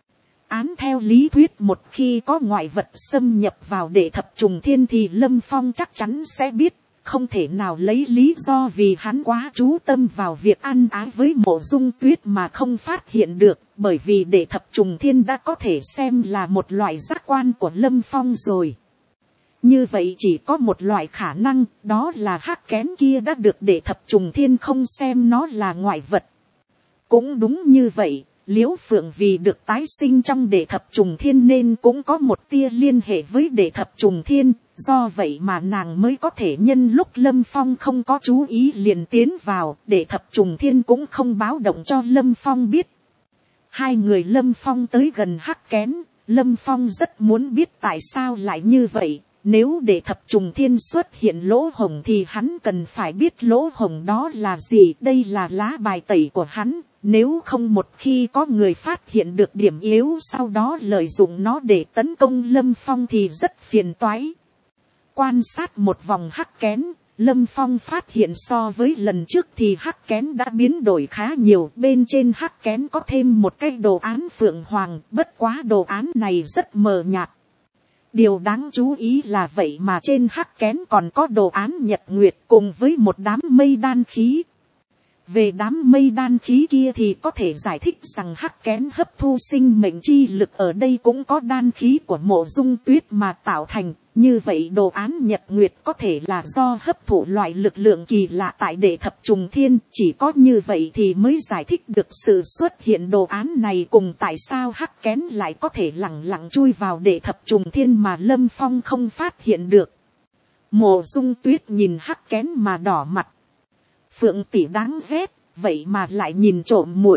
Án theo lý thuyết một khi có ngoại vật xâm nhập vào đệ thập trùng thiên thì Lâm Phong chắc chắn sẽ biết, không thể nào lấy lý do vì hắn quá chú tâm vào việc ăn ái với Mộ Dung Tuyết mà không phát hiện được, bởi vì đệ thập trùng thiên đã có thể xem là một loại giác quan của Lâm Phong rồi. Như vậy chỉ có một loại khả năng, đó là hắc kén kia đã được đệ thập trùng thiên không xem nó là ngoại vật. Cũng đúng như vậy, Liễu Phượng vì được tái sinh trong đệ thập trùng thiên nên cũng có một tia liên hệ với đệ thập trùng thiên, do vậy mà nàng mới có thể nhân lúc Lâm Phong không có chú ý liền tiến vào, đệ thập trùng thiên cũng không báo động cho Lâm Phong biết. Hai người Lâm Phong tới gần hắc kén, Lâm Phong rất muốn biết tại sao lại như vậy. Nếu để thập trùng thiên xuất hiện lỗ hổng thì hắn cần phải biết lỗ hổng đó là gì. Đây là lá bài tẩy của hắn. Nếu không một khi có người phát hiện được điểm yếu sau đó lợi dụng nó để tấn công Lâm Phong thì rất phiền toái. Quan sát một vòng hắc kén, Lâm Phong phát hiện so với lần trước thì hắc kén đã biến đổi khá nhiều. Bên trên hắc kén có thêm một cái đồ án phượng hoàng, bất quá đồ án này rất mờ nhạt. Điều đáng chú ý là vậy mà trên hắc kén còn có đồ án nhật nguyệt cùng với một đám mây đan khí. Về đám mây đan khí kia thì có thể giải thích rằng hắc kén hấp thu sinh mệnh chi lực ở đây cũng có đan khí của Mộ Dung Tuyết mà tạo thành. Như vậy đồ án nhật nguyệt có thể là do hấp thụ loại lực lượng kỳ lạ tại đệ thập trùng thiên. Chỉ có như vậy thì mới giải thích được sự xuất hiện đồ án này cùng tại sao hắc kén lại có thể lẳng lặng chui vào đệ thập trùng thiên mà Lâm Phong không phát hiện được. Mộ Dung Tuyết nhìn hắc kén mà đỏ mặt. Phượng tỷ đáng ghét, vậy mà lại nhìn trộm muội.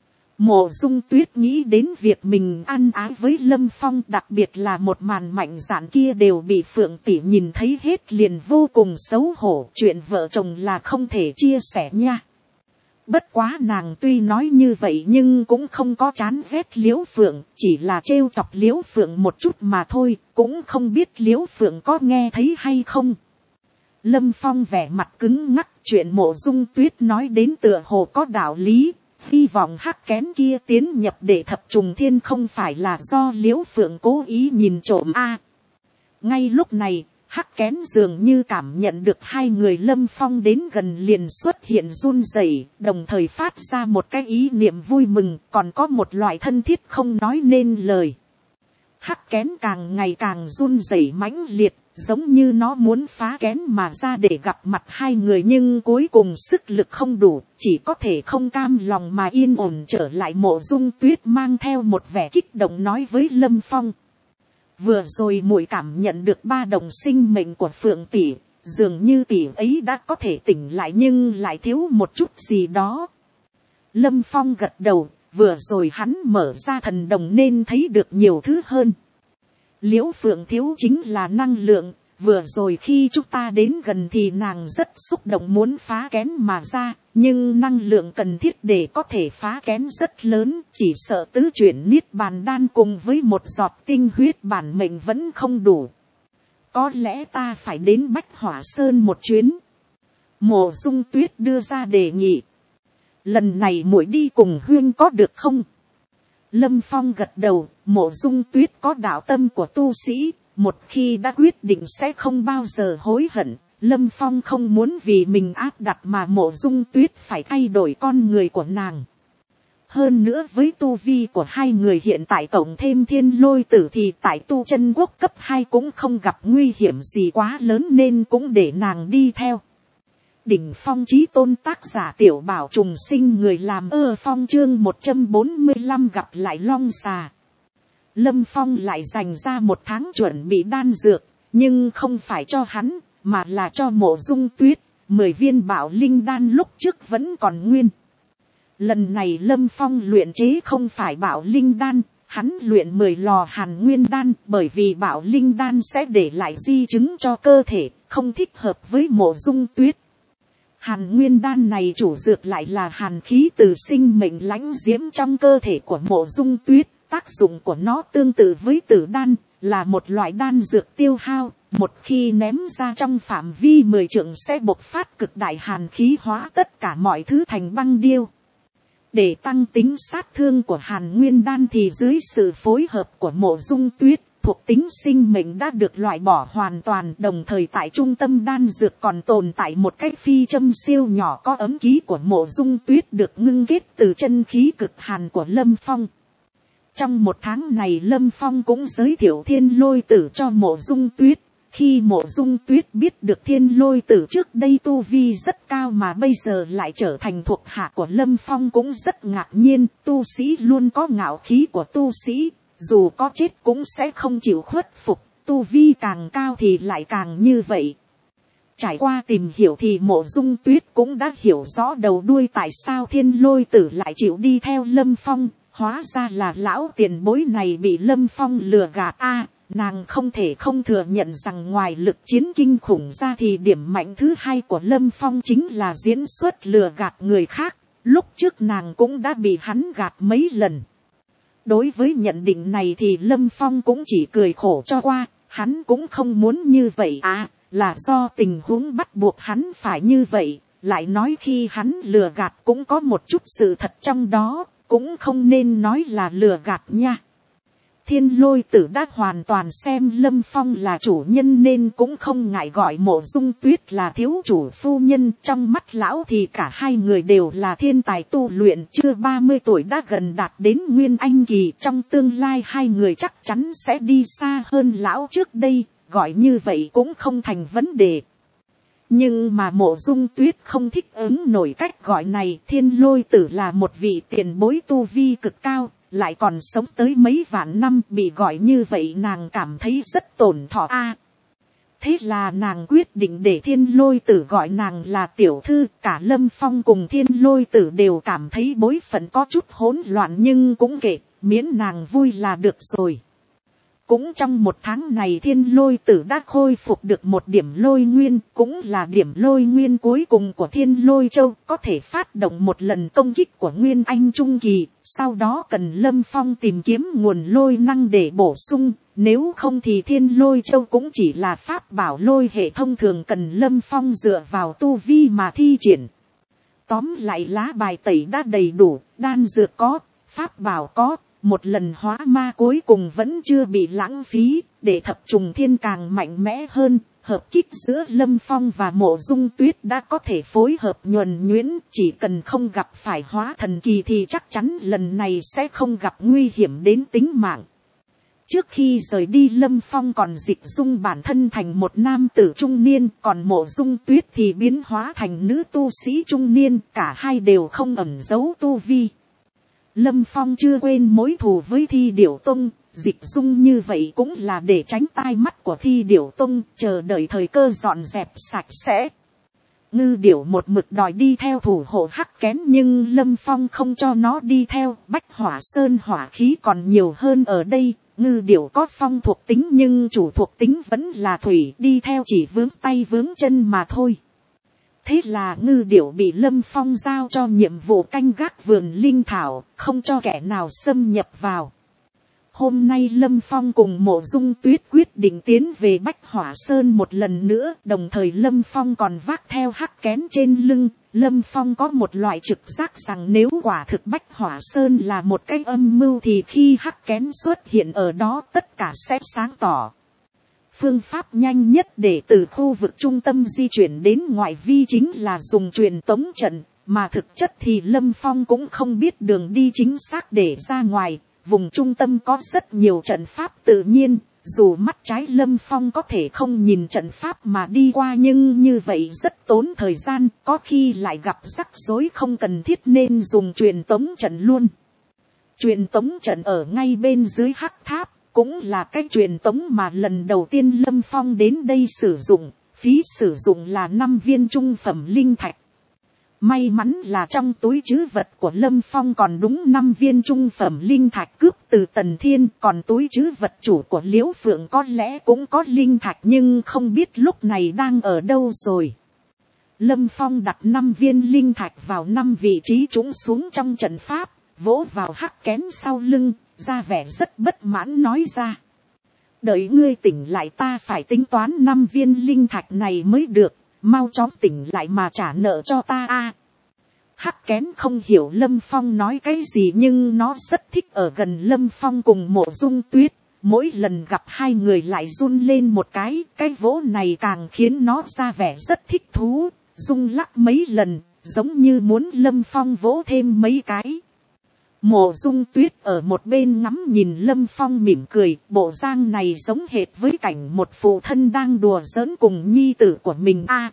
Mộ Dung Tuyết nghĩ đến việc mình ăn ái với Lâm Phong, đặc biệt là một màn mạnh dạn kia đều bị Phượng tỷ nhìn thấy hết liền vô cùng xấu hổ. Chuyện vợ chồng là không thể chia sẻ nha. Bất quá nàng tuy nói như vậy nhưng cũng không có chán ghét Liễu Phượng, chỉ là trêu chọc Liễu Phượng một chút mà thôi, cũng không biết Liễu Phượng có nghe thấy hay không. Lâm Phong vẻ mặt cứng ngắc, chuyện Mộ Dung Tuyết nói đến tựa hồ có đạo lý. Hy vọng hắc kén kia tiến nhập đệ thập trùng thiên không phải là do Liễu Phượng cố ý nhìn trộm a. À, ngay lúc này, hắc kén dường như cảm nhận được hai người Lâm Phong đến gần liền xuất hiện run rẩy, đồng thời phát ra một cái ý niệm vui mừng, còn có một loại thân thiết không nói nên lời. Hắc kén càng ngày càng run rẩy mãnh liệt, giống như nó muốn phá kén mà ra để gặp mặt hai người, nhưng cuối cùng sức lực không đủ, chỉ có thể không cam lòng mà yên ổn trở lại. Mộ Dung Tuyết mang theo một vẻ kích động nói với Lâm Phong. Vừa rồi muội cảm nhận được ba đồng sinh mệnh của Phượng tỷ, dường như tỷ ấy đã có thể tỉnh lại nhưng lại thiếu một chút gì đó. Lâm Phong gật đầu, vừa rồi hắn mở ra thần đồng nên thấy được nhiều thứ hơn. Liễu Phượng thiếu chính là năng lượng, vừa rồi khi chúng ta đến gần thì nàng rất xúc động muốn phá kén mà ra, nhưng năng lượng cần thiết để có thể phá kén rất lớn, chỉ sợ tứ chuyển niết bàn đan cùng với một giọt tinh huyết bản mệnh vẫn không đủ. Có lẽ ta phải đến Bách Hỏa Sơn một chuyến. Mộ Dung Tuyết đưa ra đề nghị. Lần này muội đi cùng Huyên có được không? Lâm Phong gật đầu. Mộ Dung Tuyết có đạo tâm của tu sĩ, một khi đã quyết định sẽ không bao giờ hối hận. Lâm Phong không muốn vì mình áp đặt mà Mộ Dung Tuyết phải thay đổi con người của nàng. Hơn nữa với tu vi của hai người hiện tại cộng thêm Thiên Lôi Tử thì tại tu chân quốc cấp hai cũng không gặp nguy hiểm gì quá lớn nên cũng để nàng đi theo. Đỉnh phong chí tôn tác giả Tiểu Bảo trùng sinh, người làm ơ phong chương một trăm bốn mươi lăm gặp lại Long Xà. Lâm Phong lại dành ra một tháng chuẩn bị đan dược, nhưng không phải cho hắn, mà là cho Mộ Dung Tuyết. Mười viên bảo linh đan lúc trước vẫn còn nguyên. Lần này Lâm Phong luyện chế không phải bảo linh đan, hắn luyện mười lò hàn nguyên đan, bởi vì bảo linh đan sẽ để lại di chứng cho cơ thể, không thích hợp với Mộ Dung Tuyết. Hàn nguyên đan này chủ dược lại là hàn khí từ sinh mệnh lãnh diễm trong cơ thể của Mộ Dung Tuyết, Tác dụng của nó tương tự với tử đan, là một loại đan dược tiêu hao, một khi ném ra trong phạm vi mười trượng sẽ bộc phát cực đại hàn khí, hóa tất cả mọi thứ thành băng điêu. Để tăng tính sát thương của hàn nguyên đan thì dưới sự phối hợp của Mộ Dung Tuyết, thuộc tính sinh mệnh đã được loại bỏ hoàn toàn, đồng thời tại trung tâm đan dược còn tồn tại một cái phi châm siêu nhỏ có ấm ký của Mộ Dung Tuyết được ngưng kết từ chân khí cực hàn của Lâm Phong. Trong một tháng này Lâm Phong cũng giới thiệu Thiên Lôi Tử cho Mộ Dung Tuyết. Khi Mộ Dung Tuyết biết được Thiên Lôi Tử trước đây tu vi rất cao mà bây giờ lại trở thành thuộc hạ của Lâm Phong cũng rất ngạc nhiên. Tu sĩ luôn có ngạo khí của tu sĩ, dù có chết cũng sẽ không chịu khuất phục, tu vi càng cao thì lại càng như vậy. Trải qua tìm hiểu thì Mộ Dung Tuyết cũng đã hiểu rõ đầu đuôi tại sao Thiên Lôi Tử lại chịu đi theo Lâm Phong. Hóa ra là lão tiền bối này bị Lâm Phong lừa gạt. A, nàng không thể không thừa nhận rằng ngoài lực chiến kinh khủng ra thì điểm mạnh thứ hai của Lâm Phong chính là diễn xuất lừa gạt người khác. Lúc trước nàng cũng đã bị hắn gạt mấy lần. Đối với nhận định này thì Lâm Phong cũng chỉ cười khổ cho qua, hắn cũng không muốn như vậy à, là do tình huống bắt buộc hắn phải như vậy, lại nói khi hắn lừa gạt cũng có một chút sự thật trong đó, cũng không nên nói là lừa gạt nha. Thiên Lôi Tử đã hoàn toàn xem Lâm Phong là chủ nhân nên cũng không ngại gọi Mộ Dung Tuyết là thiếu chủ phu nhân. Trong mắt lão thì cả hai người đều là thiên tài tu luyện, chưa ba mươi tuổi đã gần đạt đến Nguyên Anh kỳ. Trong tương lai hai người chắc chắn sẽ đi xa hơn lão trước đây, gọi như vậy cũng không thành vấn đề. Nhưng mà Mộ Dung Tuyết không thích ứng nổi cách gọi này. Thiên Lôi Tử là một vị tiền bối tu vi cực cao, lại còn sống tới mấy vạn năm, bị gọi như vậy nàng cảm thấy rất tổn thọ a. Thế là nàng quyết định để Thiên Lôi Tử gọi nàng là tiểu thư. Cả Lâm Phong cùng Thiên Lôi Tử đều cảm thấy bối phận có chút hỗn loạn, nhưng cũng kệ, miễn nàng vui là được rồi. Cũng trong một tháng này Thiên Lôi Tử đã khôi phục được một điểm lôi nguyên, cũng là điểm lôi nguyên cuối cùng của Thiên Lôi Châu, có thể phát động một lần công kích của Nguyên Anh Trung Kỳ, sau đó cần Lâm Phong tìm kiếm nguồn lôi năng để bổ sung, nếu không thì Thiên Lôi Châu cũng chỉ là pháp bảo lôi hệ thông thường cần Lâm Phong dựa vào tu vi mà thi triển. Tóm lại lá bài tẩy đã đầy đủ, đan dược có, pháp bảo có. Một lần hóa ma cuối cùng vẫn chưa bị lãng phí, để thập trùng thiên càng mạnh mẽ hơn, hợp kích giữa Lâm Phong và Mộ Dung Tuyết đã có thể phối hợp nhuần nhuyễn, chỉ cần không gặp phải hóa thần kỳ thì chắc chắn lần này sẽ không gặp nguy hiểm đến tính mạng. Trước khi rời đi Lâm Phong còn dịch dung bản thân thành một nam tử trung niên, còn Mộ Dung Tuyết thì biến hóa thành nữ tu sĩ trung niên, cả hai đều không ẩn giấu tu vi. Lâm Phong chưa quên mối thù với Thi Điểu Tông, dịch dung như vậy cũng là để tránh tai mắt của Thi Điểu Tông, chờ đợi thời cơ dọn dẹp sạch sẽ. Ngư Điểu một mực đòi đi theo thủ hộ Hắc Kén nhưng Lâm Phong không cho nó đi theo, Bách Hỏa Sơn hỏa khí còn nhiều hơn ở đây. Ngư Điểu có phong thuộc tính nhưng chủ thuộc tính vẫn là thủy, đi theo chỉ vướng tay vướng chân mà thôi. Thế là Ngư Điểu bị Lâm Phong giao cho nhiệm vụ canh gác vườn linh thảo, không cho kẻ nào xâm nhập vào. Hôm nay Lâm Phong cùng Mộ Dung Tuyết quyết định tiến về Bách Hỏa Sơn một lần nữa, đồng thời Lâm Phong còn vác theo Hắc Kén trên lưng. Lâm Phong có một loại trực giác rằng nếu quả thực Bách Hỏa Sơn là một cái âm mưu thì khi Hắc Kén xuất hiện ở đó tất cả sẽ sáng tỏ. Phương pháp nhanh nhất để từ khu vực trung tâm di chuyển đến ngoại vi chính là dùng truyền tống trận, mà thực chất thì Lâm Phong cũng không biết đường đi chính xác để ra ngoài. Vùng trung tâm có rất nhiều trận pháp tự nhiên, dù mắt trái Lâm Phong có thể không nhìn trận pháp mà đi qua nhưng như vậy rất tốn thời gian, có khi lại gặp rắc rối không cần thiết nên dùng truyền tống trận luôn. Truyền tống trận ở ngay bên dưới hắc tháp, cũng là cái truyền tống mà lần đầu tiên Lâm Phong đến đây sử dụng, phí sử dụng là năm viên trung phẩm linh thạch. May mắn là trong túi trữ vật của Lâm Phong còn đúng năm viên trung phẩm linh thạch cướp từ Tần Thiên, còn túi trữ vật chủ của Liễu Phượng có lẽ cũng có linh thạch nhưng không biết lúc này đang ở đâu rồi. Lâm Phong đặt năm viên linh thạch vào năm vị trí trũng xuống trong trận pháp, vỗ vào hắc kén sau lưng, ra vẻ rất bất mãn nói ra. Đợi ngươi tỉnh lại ta phải tính toán năm viên linh thạch này mới được, mau chóng tỉnh lại mà trả nợ cho ta a. Hắc kén không hiểu Lâm Phong nói cái gì nhưng nó rất thích ở gần Lâm Phong cùng Mộ Dung Tuyết. Mỗi lần gặp hai người lại run lên một cái, cái vỗ này càng khiến nó ra vẻ rất thích thú, rung lắc mấy lần, giống như muốn Lâm Phong vỗ thêm mấy cái. Mộ Dung Tuyết ở một bên ngắm nhìn Lâm Phong mỉm cười, bộ dáng này giống hệt với cảnh một phụ thân đang đùa giỡn cùng nhi tử của mình a.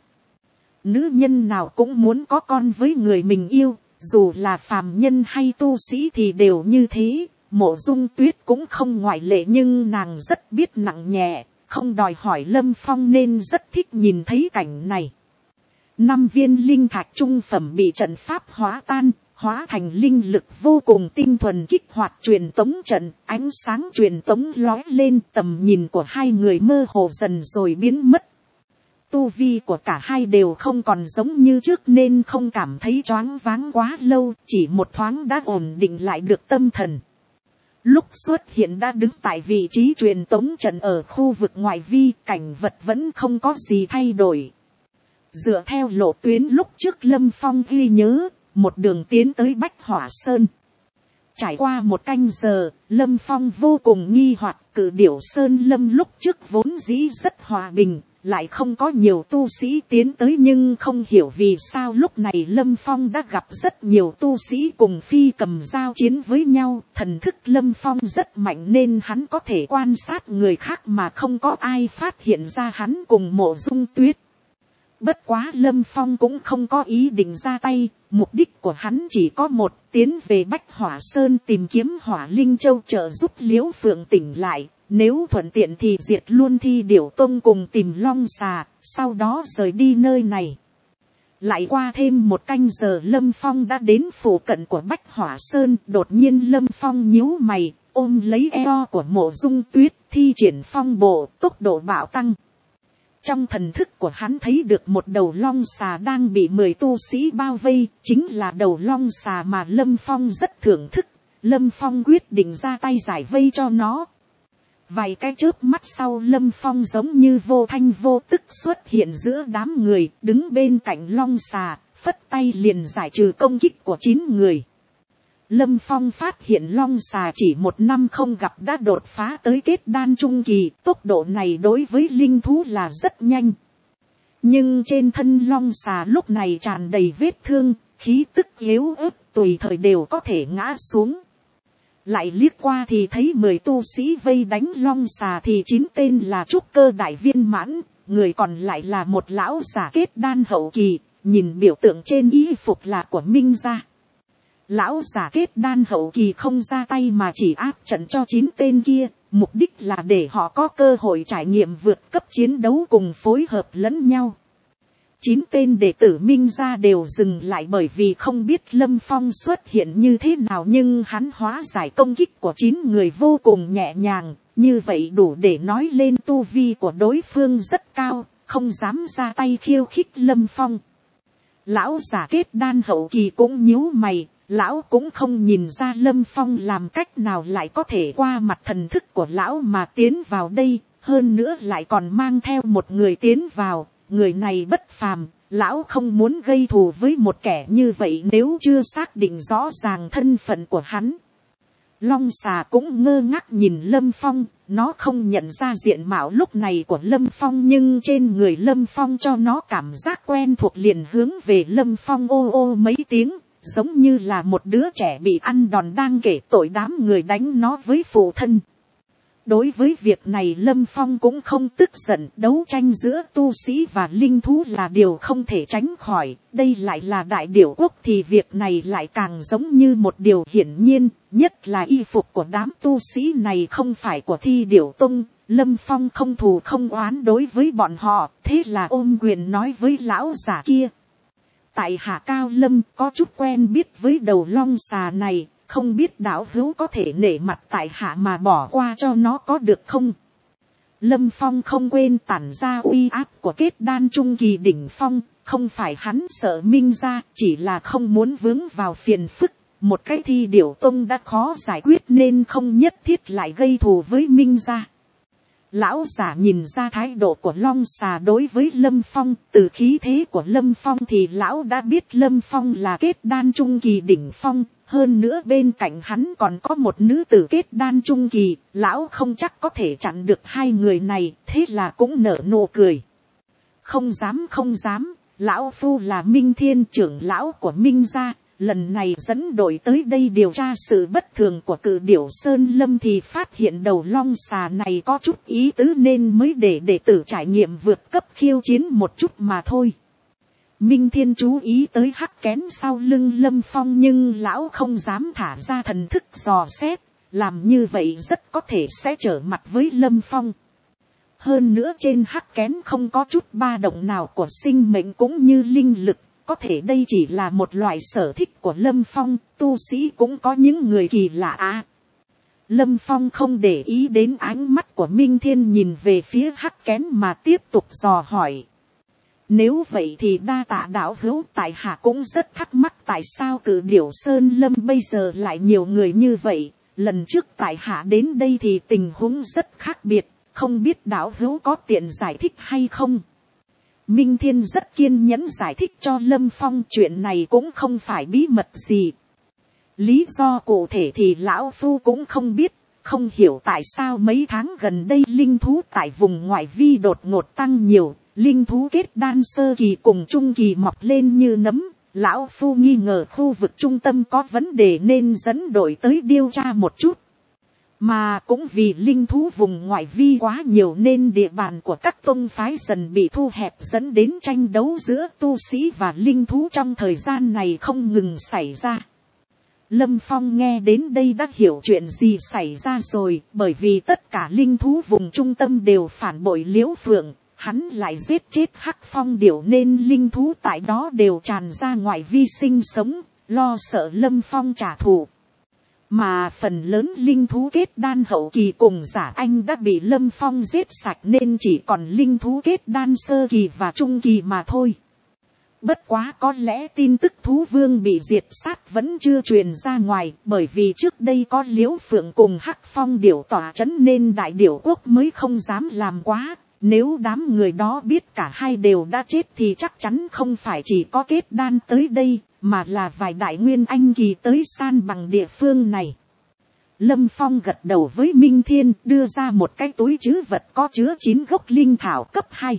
Nữ nhân nào cũng muốn có con với người mình yêu, dù là phàm nhân hay tu sĩ thì đều như thế. Mộ Dung Tuyết cũng không ngoại lệ nhưng nàng rất biết nặng nhẹ, không đòi hỏi Lâm Phong nên rất thích nhìn thấy cảnh này. Năm viên linh thạch trung phẩm bị trận pháp hóa tan, hóa thành linh lực vô cùng tinh thuần kích hoạt truyền tống trận, ánh sáng truyền tống lóe lên, tầm nhìn của hai người mơ hồ dần rồi biến mất. Tu vi của cả hai đều không còn giống như trước nên không cảm thấy choáng váng quá lâu, chỉ một thoáng đã ổn định lại được tâm thần. Lúc xuất hiện đã đứng tại vị trí truyền tống trận ở khu vực ngoại vi, cảnh vật vẫn không có gì thay đổi. Dựa theo lộ tuyến lúc trước Lâm Phong ghi nhớ, một đường tiến tới Bách Hỏa Sơn. Trải qua một canh giờ, Lâm Phong vô cùng nghi hoặc, Cự Điểu Sơn Lâm lúc trước vốn dĩ rất hòa bình, lại không có nhiều tu sĩ tiến tới nhưng không hiểu vì sao lúc này Lâm Phong đã gặp rất nhiều tu sĩ cùng phi cầm giao chiến với nhau. Thần thức Lâm Phong rất mạnh nên hắn có thể quan sát người khác mà không có ai phát hiện ra hắn cùng Mộ Dung Tuyết. Bất quá Lâm Phong cũng không có ý định ra tay, mục đích của hắn chỉ có một, tiến về Bách Hỏa Sơn tìm kiếm Hỏa Linh Châu trợ giúp Liễu Phượng tỉnh lại. Nếu thuận tiện thì diệt luôn Thi Điểu Tông cùng tìm Long Xà, sau đó rời đi nơi này. Lại qua thêm một canh giờ Lâm Phong đã đến phủ cận của Bách Hỏa Sơn. Đột nhiên Lâm Phong nhíu mày, ôm lấy eo của Mộ Dung Tuyết, thi triển phong bộ, tốc độ bạo tăng. Trong thần thức của hắn thấy được một đầu long xà đang bị mười tu sĩ bao vây, chính là đầu long xà mà Lâm Phong rất thưởng thức. Lâm Phong quyết định ra tay giải vây cho nó. Vài cái chớp mắt sau Lâm Phong giống như vô thanh vô tức xuất hiện giữa đám người, đứng bên cạnh long xà, phất tay liền giải trừ công kích của chín người. Lâm Phong phát hiện long xà chỉ một năm không gặp đã đột phá tới kết đan trung kỳ, tốc độ này đối với linh thú là rất nhanh. Nhưng trên thân long xà lúc này tràn đầy vết thương, khí tức yếu ớt, tùy thời đều có thể ngã xuống. Lại liếc qua thì thấy mười tu sĩ vây đánh long xà thì chín tên là trúc cơ đại viên mãn, người còn lại là một lão giả kết đan hậu kỳ, nhìn biểu tượng trên y phục là của Minh gia. Lão giả kết đan hậu kỳ không ra tay mà chỉ áp trận cho chín tên kia, mục đích là để họ có cơ hội trải nghiệm vượt cấp chiến đấu cùng phối hợp lẫn nhau. Chín tên đệ tử Minh gia đều dừng lại bởi vì không biết Lâm Phong xuất hiện như thế nào, nhưng hắn hóa giải công kích của chín người vô cùng nhẹ nhàng, như vậy đủ để nói lên tu vi của đối phương rất cao, không dám ra tay khiêu khích Lâm Phong. Lão giả kết đan hậu kỳ cũng nhíu mày, lão cũng không nhìn ra Lâm Phong làm cách nào lại có thể qua mặt thần thức của lão mà tiến vào đây, hơn nữa lại còn mang theo một người tiến vào. Người này bất phàm, lão không muốn gây thù với một kẻ như vậy nếu chưa xác định rõ ràng thân phận của hắn. Long xà cũng ngơ ngác nhìn Lâm Phong, nó không nhận ra diện mạo lúc này của Lâm Phong nhưng trên người Lâm Phong cho nó cảm giác quen thuộc, liền hướng về Lâm Phong ô ô mấy tiếng, giống như là một đứa trẻ bị ăn đòn đang kể tội đám người đánh nó với phụ thân. Đối với việc này Lâm Phong cũng không tức giận, đấu tranh giữa tu sĩ và linh thú là điều không thể tránh khỏi, đây lại là đại điểu quốc thì việc này lại càng giống như một điều hiển nhiên, nhất là y phục của đám tu sĩ này không phải của Thi Điểu Tông. Lâm Phong không thù không oán đối với bọn họ, thế là ôm quyền nói với lão giả kia. Tại hạ Cao Lâm có chút quen biết với đầu long xà này, không biết đạo hữu có thể nể mặt tại hạ mà bỏ qua cho nó có được không? Lâm Phong không quên tản ra uy áp của kết đan trung kỳ đỉnh phong, không phải hắn sợ Minh gia, chỉ là không muốn vướng vào phiền phức. một cái thi điểu tông đã khó giải quyết nên không nhất thiết lại gây thù với Minh gia. Lão giả nhìn ra thái độ của Long Xà đối với Lâm Phong, từ khí thế của Lâm Phong thì lão đã biết Lâm Phong là kết đan trung kỳ đỉnh phong, hơn nữa bên cạnh hắn còn có một nữ tử kết đan trung kỳ, lão không chắc có thể chặn được hai người này, thế là cũng nở nụ cười. Không dám không dám, lão phu là Minh Thiên, trưởng lão của Minh gia, lần này dẫn đội tới đây điều tra sự bất thường của Cự Điểu Sơn Lâm thì phát hiện đầu Long Xà này có chút ý tứ nên mới để đệ tử trải nghiệm vượt cấp khiêu chiến một chút mà thôi. Minh Thiên chú ý tới hắc kén sau lưng Lâm Phong nhưng lão không dám thả ra thần thức dò xét, làm như vậy rất có thể sẽ trở mặt với Lâm Phong. Hơn nữa trên hắc kén không có chút ba động nào của sinh mệnh cũng như linh lực, có thể đây chỉ là một loại sở thích của Lâm Phong, tu sĩ cũng có những người kỳ lạ à. Lâm Phong không để ý đến ánh mắt của Minh Thiên nhìn về phía hắc kén mà tiếp tục dò hỏi. Nếu vậy thì đa tạ đạo hữu, tại hạ cũng rất thắc mắc tại sao Cự Điểu Sơn Lâm bây giờ lại nhiều người như vậy. Lần trước tại hạ đến đây thì tình huống rất khác biệt, không biết đạo hữu có tiện giải thích hay không. Minh Thiên rất kiên nhẫn giải thích cho Lâm Phong chuyện này cũng không phải bí mật gì. Lý do cụ thể thì lão phu cũng không biết, không hiểu tại sao mấy tháng gần đây linh thú tại vùng ngoại vi đột ngột tăng nhiều. Linh thú kết đan sơ kỳ cùng trung kỳ mọc lên như nấm, lão phu nghi ngờ khu vực trung tâm có vấn đề nên dẫn đội tới điều tra một chút. Mà cũng vì linh thú vùng ngoại vi quá nhiều nên địa bàn của các tông phái dần bị thu hẹp dẫn đến tranh đấu giữa tu sĩ và linh thú trong thời gian này không ngừng xảy ra. Lâm Phong nghe đến đây đã hiểu chuyện gì xảy ra rồi, bởi vì tất cả linh thú vùng trung tâm đều phản bội Liễu Phượng. Hắn lại giết chết hắc phong điểu nên linh thú tại đó đều tràn ra ngoại vi sinh sống, lo sợ Lâm Phong trả thù. Mà phần lớn linh thú kết đan hậu kỳ cùng giả anh đã bị Lâm Phong giết sạch nên chỉ còn linh thú kết đan sơ kỳ và trung kỳ mà thôi. Bất quá có lẽ tin tức thú vương bị diệt sát vẫn chưa truyền ra ngoài, bởi vì trước đây có Liễu Phượng cùng hắc phong điểu tỏa chấn nên đại điểu quốc mới không dám làm quá. Nếu đám người đó biết cả hai đều đã chết thì chắc chắn không phải chỉ có kết đan tới đây, mà là vài đại nguyên anh kỳ tới san bằng địa phương này. Lâm Phong gật đầu với Minh Thiên, đưa ra một cái túi trữ vật có chứa chín gốc linh thảo cấp hai.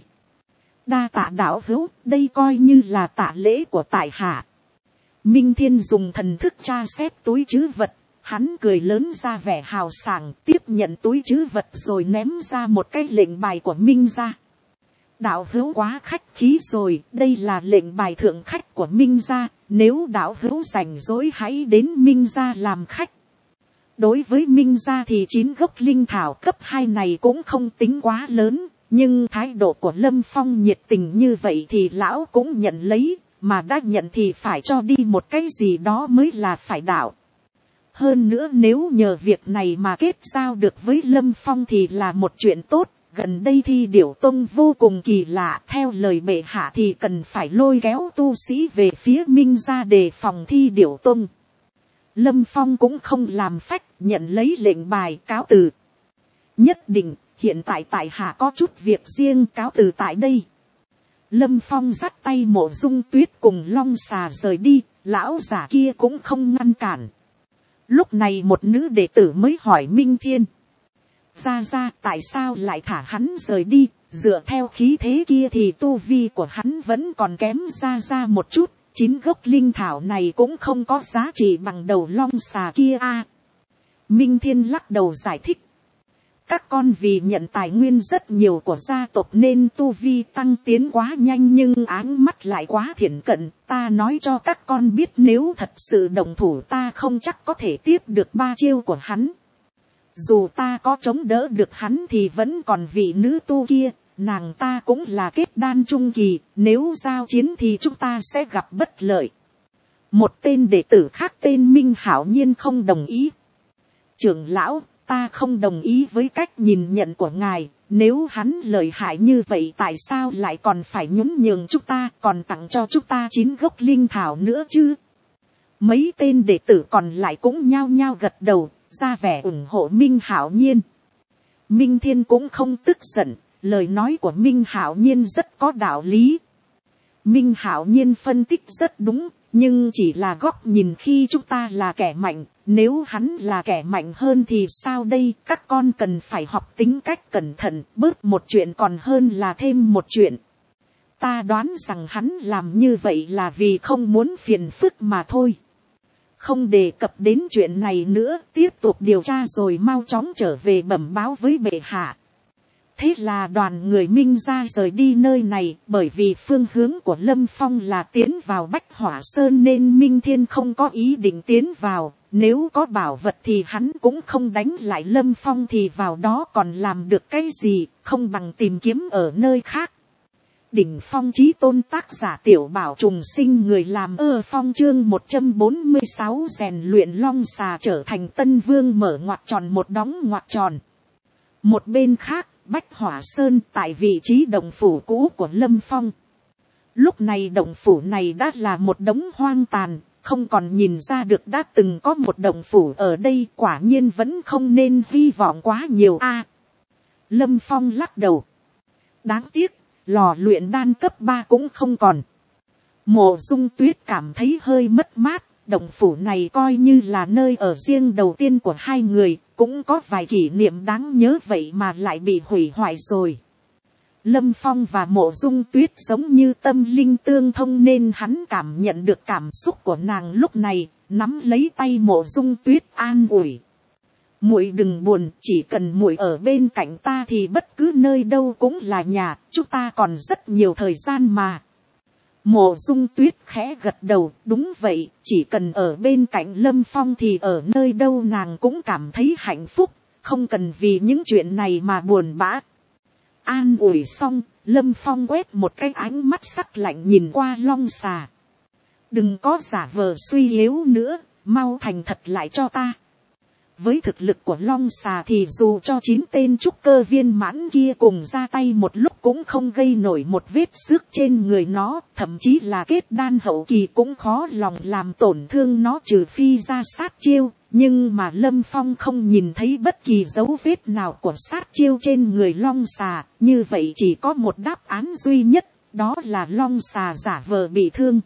Đa tạ đạo hữu, đây coi như là tạ lễ của tại hạ. Minh Thiên dùng thần thức tra xét túi trữ vật. Hắn cười lớn ra vẻ hào sảng, tiếp nhận túi trữ vật rồi ném ra một cái lệnh bài của Minh gia. Đạo hữu quá khách khí rồi, đây là lệnh bài thượng khách của Minh gia, nếu đạo hữu rảnh rỗi hãy đến Minh gia làm khách. Đối với Minh gia thì chín gốc linh thảo cấp hai này cũng không tính quá lớn, nhưng thái độ của Lâm Phong nhiệt tình như vậy thì lão cũng nhận lấy, mà đã nhận thì phải cho đi một cái gì đó mới là phải đạo. Hơn nữa nếu nhờ việc này mà kết giao được với Lâm Phong thì là một chuyện tốt. Gần đây thi điểu tông vô cùng kỳ lạ. Theo lời bệ hạ thì cần phải lôi kéo tu sĩ về phía Minh gia đề phòng thi điểu tông. Lâm Phong cũng không làm phách, nhận lấy lệnh bài cáo từ. Nhất định, hiện tại tại hạ có chút việc riêng, cáo từ tại đây. Lâm Phong dắt tay Mộ Dung Tuyết cùng Long Xà rời đi, lão già kia cũng không ngăn cản. Lúc này một nữ đệ tử mới hỏi Minh Thiên. Ra ra tại sao lại thả hắn rời đi, dựa theo khí thế kia thì tu vi của hắn vẫn còn kém ra ra một chút. Chín gốc linh thảo này cũng không có giá trị bằng đầu long xà kia a. Minh Thiên lắc đầu giải thích. Các con vì nhận tài nguyên rất nhiều của gia tộc nên tu vi tăng tiến quá nhanh nhưng áng mắt lại quá thiển cận. Ta nói cho các con biết nếu thật sự đồng thủ ta không chắc có thể tiếp được ba chiêu của hắn. Dù ta có chống đỡ được hắn thì vẫn còn vị nữ tu kia. Nàng ta cũng là kết đan trung kỳ. Nếu giao chiến thì chúng ta sẽ gặp bất lợi. Một tên đệ tử khác tên Minh hảo nhiên không đồng ý. Trưởng lão, ta không đồng ý với cách nhìn nhận của ngài. Nếu hắn lợi hại như vậy tại sao lại còn phải nhún nhường chúng ta, còn tặng cho chúng ta chín gốc linh thảo nữa chứ? Mấy tên đệ tử còn lại cũng nhao nhao gật đầu, ra vẻ ủng hộ Minh Hạo Nhiên. Minh Thiên cũng không tức giận, lời nói của Minh Hạo Nhiên rất có đạo lý. Minh Hạo Nhiên phân tích rất đúng, nhưng chỉ là góc nhìn khi chúng ta là kẻ mạnh, nếu hắn là kẻ mạnh hơn thì sao đây, các con cần phải học tính cách cẩn thận, bớt một chuyện còn hơn là thêm một chuyện. Ta đoán rằng hắn làm như vậy là vì không muốn phiền phức mà thôi. Không đề cập đến chuyện này nữa, tiếp tục điều tra rồi mau chóng trở về bẩm báo với bệ hạ. Thế là đoàn người Minh ra rời đi nơi này, bởi vì phương hướng của Lâm Phong là tiến vào Bách Hỏa Sơn nên Minh Thiên không có ý định tiến vào. Nếu có bảo vật thì hắn cũng không đánh lại Lâm Phong thì vào đó còn làm được cái gì, không bằng tìm kiếm ở nơi khác. Đỉnh phong chí tôn tác giả Tiểu Bảo trùng sinh người làm ơ phong chương một trăm bốn mươi sáu rèn luyện long xà trở thành tân vương mở ngoặc tròn một đóng ngoặc tròn. Một bên khác, Bách Hỏa Sơn tại vị trí động phủ cũ của Lâm Phong. Lúc này động phủ này đã là một đống hoang tàn, không còn nhìn ra được đã từng có một động phủ ở đây, quả nhiên vẫn không nên hy vọng quá nhiều a. Lâm Phong lắc đầu. Đáng tiếc, lò luyện đan cấp ba cũng không còn. Mộ Dung Tuyết cảm thấy hơi mất mát, động phủ này coi như là nơi ở riêng đầu tiên của hai người, cũng có vài kỷ niệm đáng nhớ vậy mà lại bị hủy hoại rồi. Lâm Phong và Mộ Dung Tuyết giống như tâm linh tương thông nên hắn cảm nhận được cảm xúc của nàng lúc này, nắm lấy tay Mộ Dung Tuyết an ủi. Muội đừng buồn, chỉ cần muội ở bên cạnh ta thì bất cứ nơi đâu cũng là nhà, chúng ta còn rất nhiều thời gian mà. Mộ Dung Tuyết khẽ gật đầu, đúng vậy, chỉ cần ở bên cạnh Lâm Phong thì ở nơi đâu nàng cũng cảm thấy hạnh phúc, không cần vì những chuyện này mà buồn bã. An ủi xong, Lâm Phong quét một cái ánh mắt sắc lạnh nhìn qua long xà. Đừng có giả vờ suy yếu nữa, mau thành thật lại cho ta. Với thực lực của long xà thì dù cho chín tên trúc cơ viên mãn kia cùng ra tay một lúc cũng không gây nổi một vết xước trên người nó, thậm chí là kết đan hậu kỳ cũng khó lòng làm tổn thương nó trừ phi ra sát chiêu. Nhưng mà Lâm Phong không nhìn thấy bất kỳ dấu vết nào của sát chiêu trên người long xà, như vậy chỉ có một đáp án duy nhất, đó là long xà giả vờ bị thương.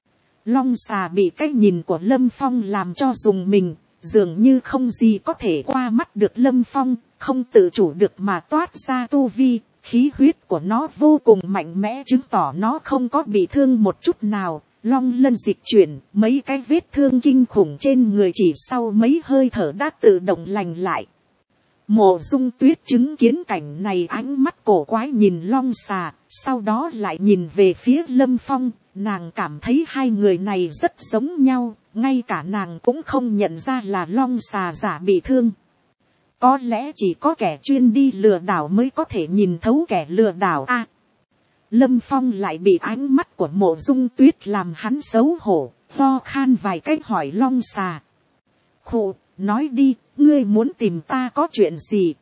Long xà bị cái nhìn của Lâm Phong làm cho rùng mình, dường như không gì có thể qua mắt được Lâm Phong, không tự chủ được mà toát ra tu vi, khí huyết của nó vô cùng mạnh mẽ chứng tỏ nó không có bị thương một chút nào. Long lân dịch chuyển, mấy cái vết thương kinh khủng trên người chỉ sau mấy hơi thở đã tự động lành lại. Mộ Dung Tuyết chứng kiến cảnh này ánh mắt cổ quái nhìn long xà, sau đó lại nhìn về phía Lâm Phong, nàng cảm thấy hai người này rất giống nhau, ngay cả nàng cũng không nhận ra là long xà giả bị thương. Có lẽ chỉ có kẻ chuyên đi lừa đảo mới có thể nhìn thấu kẻ lừa đảo a. À, Lâm Phong lại bị ánh mắt của Mộ Dung Tuyết làm hắn xấu hổ, lo khan vài cách hỏi long xà. Khụ, nói đi, ngươi muốn tìm ta có chuyện gì?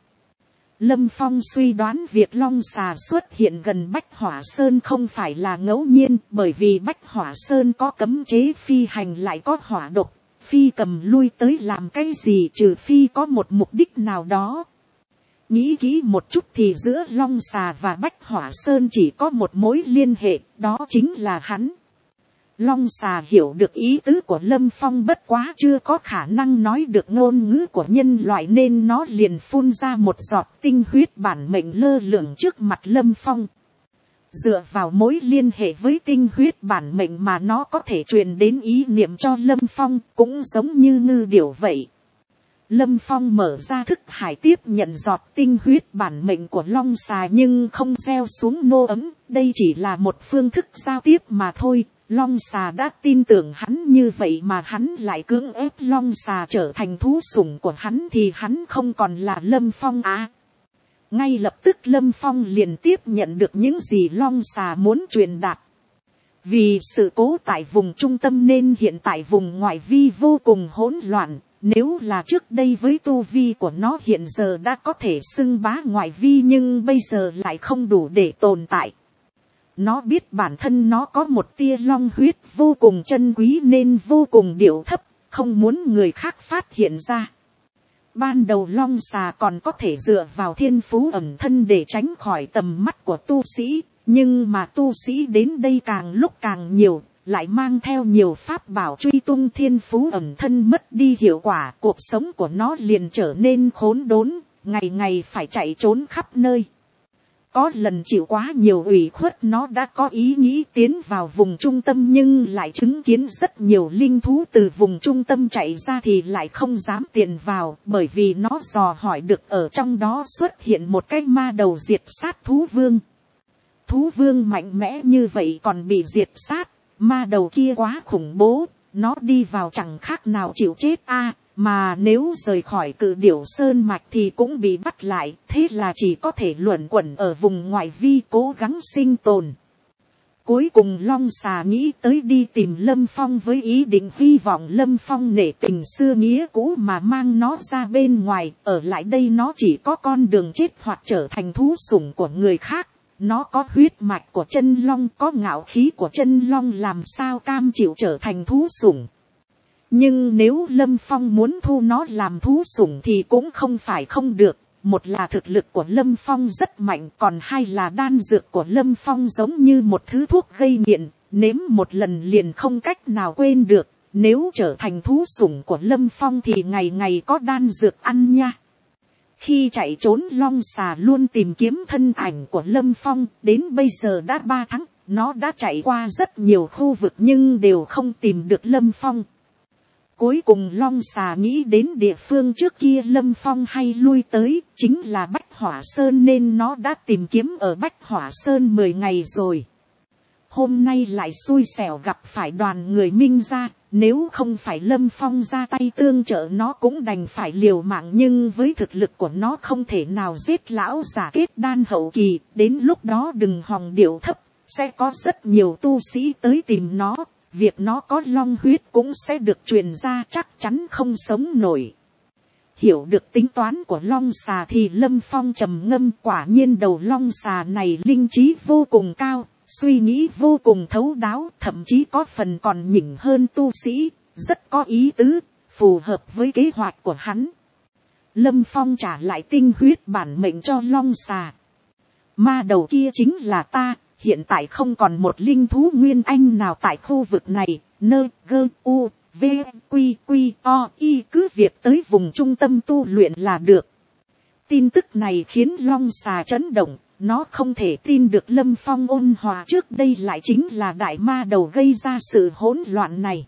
Lâm Phong suy đoán việc long xà xuất hiện gần Bách Hỏa Sơn không phải là ngẫu nhiên, bởi vì Bách Hỏa Sơn có cấm chế phi hành lại có hỏa độc, phi cầm lui tới làm cái gì trừ phi có một mục đích nào đó. Nghĩ kỹ một chút thì giữa long xà và Bách Hỏa Sơn chỉ có một mối liên hệ, đó chính là hắn. Long xà hiểu được ý tứ của Lâm Phong bất quá chưa có khả năng nói được ngôn ngữ của nhân loại nên nó liền phun ra một giọt tinh huyết bản mệnh lơ lửng trước mặt Lâm Phong. Dựa vào mối liên hệ với tinh huyết bản mệnh mà nó có thể truyền đến ý niệm cho Lâm Phong cũng giống như ngư điểu vậy. Lâm Phong mở ra thức hải tiếp nhận giọt tinh huyết bản mệnh của long xà nhưng không gieo xuống nô ấm, đây chỉ là một phương thức giao tiếp mà thôi. Long xà đã tin tưởng hắn như vậy mà hắn lại cưỡng ép long xà trở thành thú sủng của hắn thì hắn không còn là Lâm Phong à. Ngay lập tức Lâm Phong liền tiếp nhận được những gì long xà muốn truyền đạt. Vì sự cố tại vùng trung tâm nên hiện tại vùng ngoại vi vô cùng hỗn loạn. Nếu là trước đây với tu vi của nó hiện giờ đã có thể xưng bá ngoại vi nhưng bây giờ lại không đủ để tồn tại. Nó biết bản thân nó có một tia long huyết vô cùng chân quý nên vô cùng điệu thấp, không muốn người khác phát hiện ra. Ban đầu long xà còn có thể dựa vào thiên phú ẩn thân để tránh khỏi tầm mắt của tu sĩ, nhưng mà tu sĩ đến đây càng lúc càng nhiều, lại mang theo nhiều pháp bảo truy tung, thiên phú ẩn thân mất đi hiệu quả, cuộc sống của nó liền trở nên khốn đốn, ngày ngày phải chạy trốn khắp nơi. Có lần chịu quá nhiều ủy khuất, nó đã có ý nghĩ tiến vào vùng trung tâm, nhưng lại chứng kiến rất nhiều linh thú từ vùng trung tâm chạy ra thì lại không dám tiền vào, bởi vì nó dò hỏi được ở trong đó xuất hiện một cái ma đầu diệt sát thú vương. Thú vương mạnh mẽ như vậy còn bị diệt sát, ma đầu kia quá khủng bố, nó đi vào chẳng khác nào chịu chết a. Mà nếu rời khỏi Cự Điểu Sơn Mạch thì cũng bị bắt lại, thế là chỉ có thể luẩn quẩn ở vùng ngoại vi cố gắng sinh tồn. Cuối cùng long xà nghĩ tới đi tìm Lâm Phong với ý định hy vọng Lâm Phong nể tình xưa nghĩa cũ mà mang nó ra bên ngoài, ở lại đây nó chỉ có con đường chết hoặc trở thành thú sủng của người khác. Nó có huyết mạch của chân long, có ngạo khí của chân long, làm sao cam chịu trở thành thú sủng. Nhưng nếu Lâm Phong muốn thu nó làm thú sủng thì cũng không phải không được. Một là thực lực của Lâm Phong rất mạnh, còn hai là đan dược của Lâm Phong giống như một thứ thuốc gây nghiện, nếm một lần liền không cách nào quên được. Nếu trở thành thú sủng của Lâm Phong thì ngày ngày có đan dược ăn nha. Khi chạy trốn, long xà luôn tìm kiếm thân ảnh của Lâm Phong, đến bây giờ đã ba tháng, nó đã chạy qua rất nhiều khu vực nhưng đều không tìm được Lâm Phong. Cuối cùng long xà nghĩ đến địa phương trước kia Lâm Phong hay lui tới, chính là Bách Hỏa Sơn, nên nó đã tìm kiếm ở Bách Hỏa Sơn mười ngày rồi. Hôm nay lại xui xẻo gặp phải đoàn người Minh gia, nếu không phải Lâm Phong ra tay tương trợ nó cũng đành phải liều mạng, nhưng với thực lực của nó không thể nào giết lão giả kết đan hậu kỳ, đến lúc đó đừng hòng điệu thấp, sẽ có rất nhiều tu sĩ tới tìm nó. Việc nó có long huyết cũng sẽ được truyền ra, chắc chắn không sống nổi. Hiểu được tính toán của long xà thì Lâm Phong trầm ngâm, quả nhiên đầu long xà này linh trí vô cùng cao, suy nghĩ vô cùng thấu đáo, thậm chí có phần còn nhỉnh hơn tu sĩ, rất có ý tứ, phù hợp với kế hoạch của hắn. Lâm Phong trả lại tinh huyết bản mệnh cho long xà. Ma đầu kia chính là ta. Hiện tại không còn một linh thú nguyên anh nào tại khu vực này, nơ gơ u v q q o y, cứ việc tới vùng trung tâm tu luyện là được. Tin tức này khiến long xà chấn động, nó không thể tin được Lâm Phong ôn hòa trước đây lại chính là đại ma đầu gây ra sự hỗn loạn này.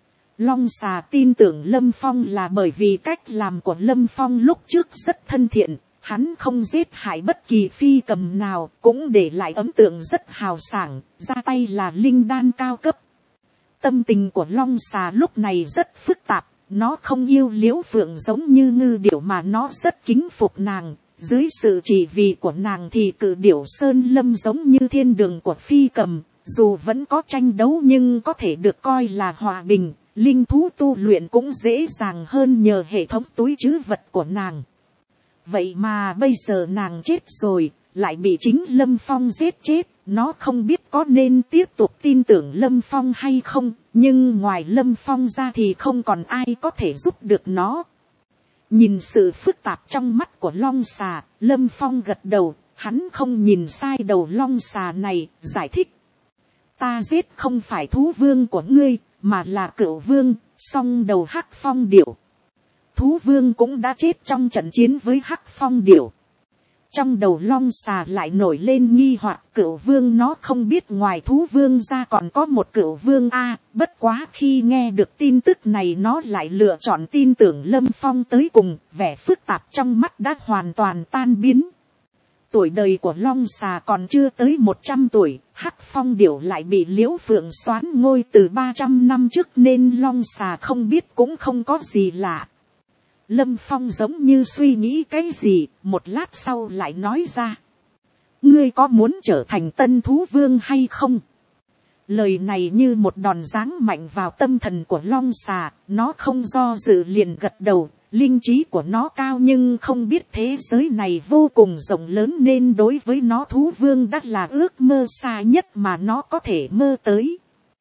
Long xà tin tưởng Lâm Phong là bởi vì cách làm của Lâm Phong lúc trước rất thân thiện. Hắn không giết hại bất kỳ phi cầm nào, cũng để lại ấn tượng rất hào sảng, ra tay là linh đan cao cấp. Tâm tình của long xà lúc này rất phức tạp, nó không yêu Liễu Phượng giống như Ngư Điểu mà nó rất kính phục nàng. Dưới sự chỉ vì của nàng thì Cự Điểu Sơn Lâm giống như thiên đường của phi cầm, dù vẫn có tranh đấu nhưng có thể được coi là hòa bình, linh thú tu luyện cũng dễ dàng hơn nhờ hệ thống túi trữ vật của nàng. Vậy mà bây giờ nàng chết rồi, lại bị chính Lâm Phong giết chết, nó không biết có nên tiếp tục tin tưởng Lâm Phong hay không, nhưng ngoài Lâm Phong ra thì không còn ai có thể giúp được nó. Nhìn sự phức tạp trong mắt của long xà, Lâm Phong gật đầu, hắn không nhìn sai đầu long xà này, giải thích. Ta giết không phải thú vương của ngươi, mà là Cửu vương, song đầu Hắc Phong Điểu. Thú vương cũng đã chết trong trận chiến với Hắc Phong Điểu. Trong đầu long xà lại nổi lên nghi hoặc, Cửu vương nó không biết ngoài thú vương ra còn có một Cửu vương a. Bất quá khi nghe được tin tức này nó lại lựa chọn tin tưởng Lâm Phong tới cùng, vẻ phức tạp trong mắt đã hoàn toàn tan biến. Tuổi đời của long xà còn chưa tới một trăm tuổi, Hắc Phong Điểu lại bị Liễu Phượng soán ngôi từ ba trăm năm trước nên long xà không biết cũng không có gì lạ. Lâm Phong giống như suy nghĩ cái gì, một lát sau lại nói ra. Ngươi có muốn trở thành tân thú vương hay không? Lời này như một đòn giáng mạnh vào tâm thần của long xà, nó không do dự liền gật đầu, Linh trí của nó cao nhưng không biết thế giới này vô cùng rộng lớn nên đối với nó thú vương đã là ước mơ xa nhất mà nó có thể mơ tới.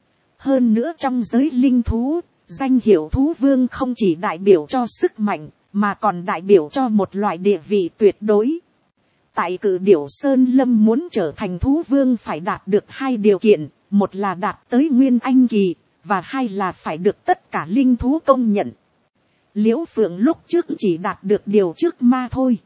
Hơn nữa trong giới linh thú, danh hiệu thú vương không chỉ đại biểu cho sức mạnh mà còn đại biểu cho một loại địa vị tuyệt đối. Tại Cự Điểu Sơn Lâm muốn trở thành thú vương phải đạt được hai điều kiện, một là đạt tới Nguyên Anh kỳ, và hai là phải được tất cả linh thú công nhận. Liễu Phượng lúc trước chỉ đạt được điều trước ma thôi.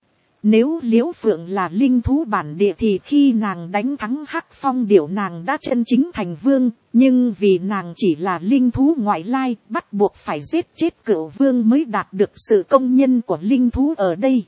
Nếu Liễu Phượng là linh thú bản địa thì khi nàng đánh thắng Hắc Phong Điểu nàng đã chân chính thành vương, nhưng vì nàng chỉ là linh thú ngoại lai, bắt buộc phải giết chết Cửu Vương mới đạt được sự công nhận của linh thú ở đây.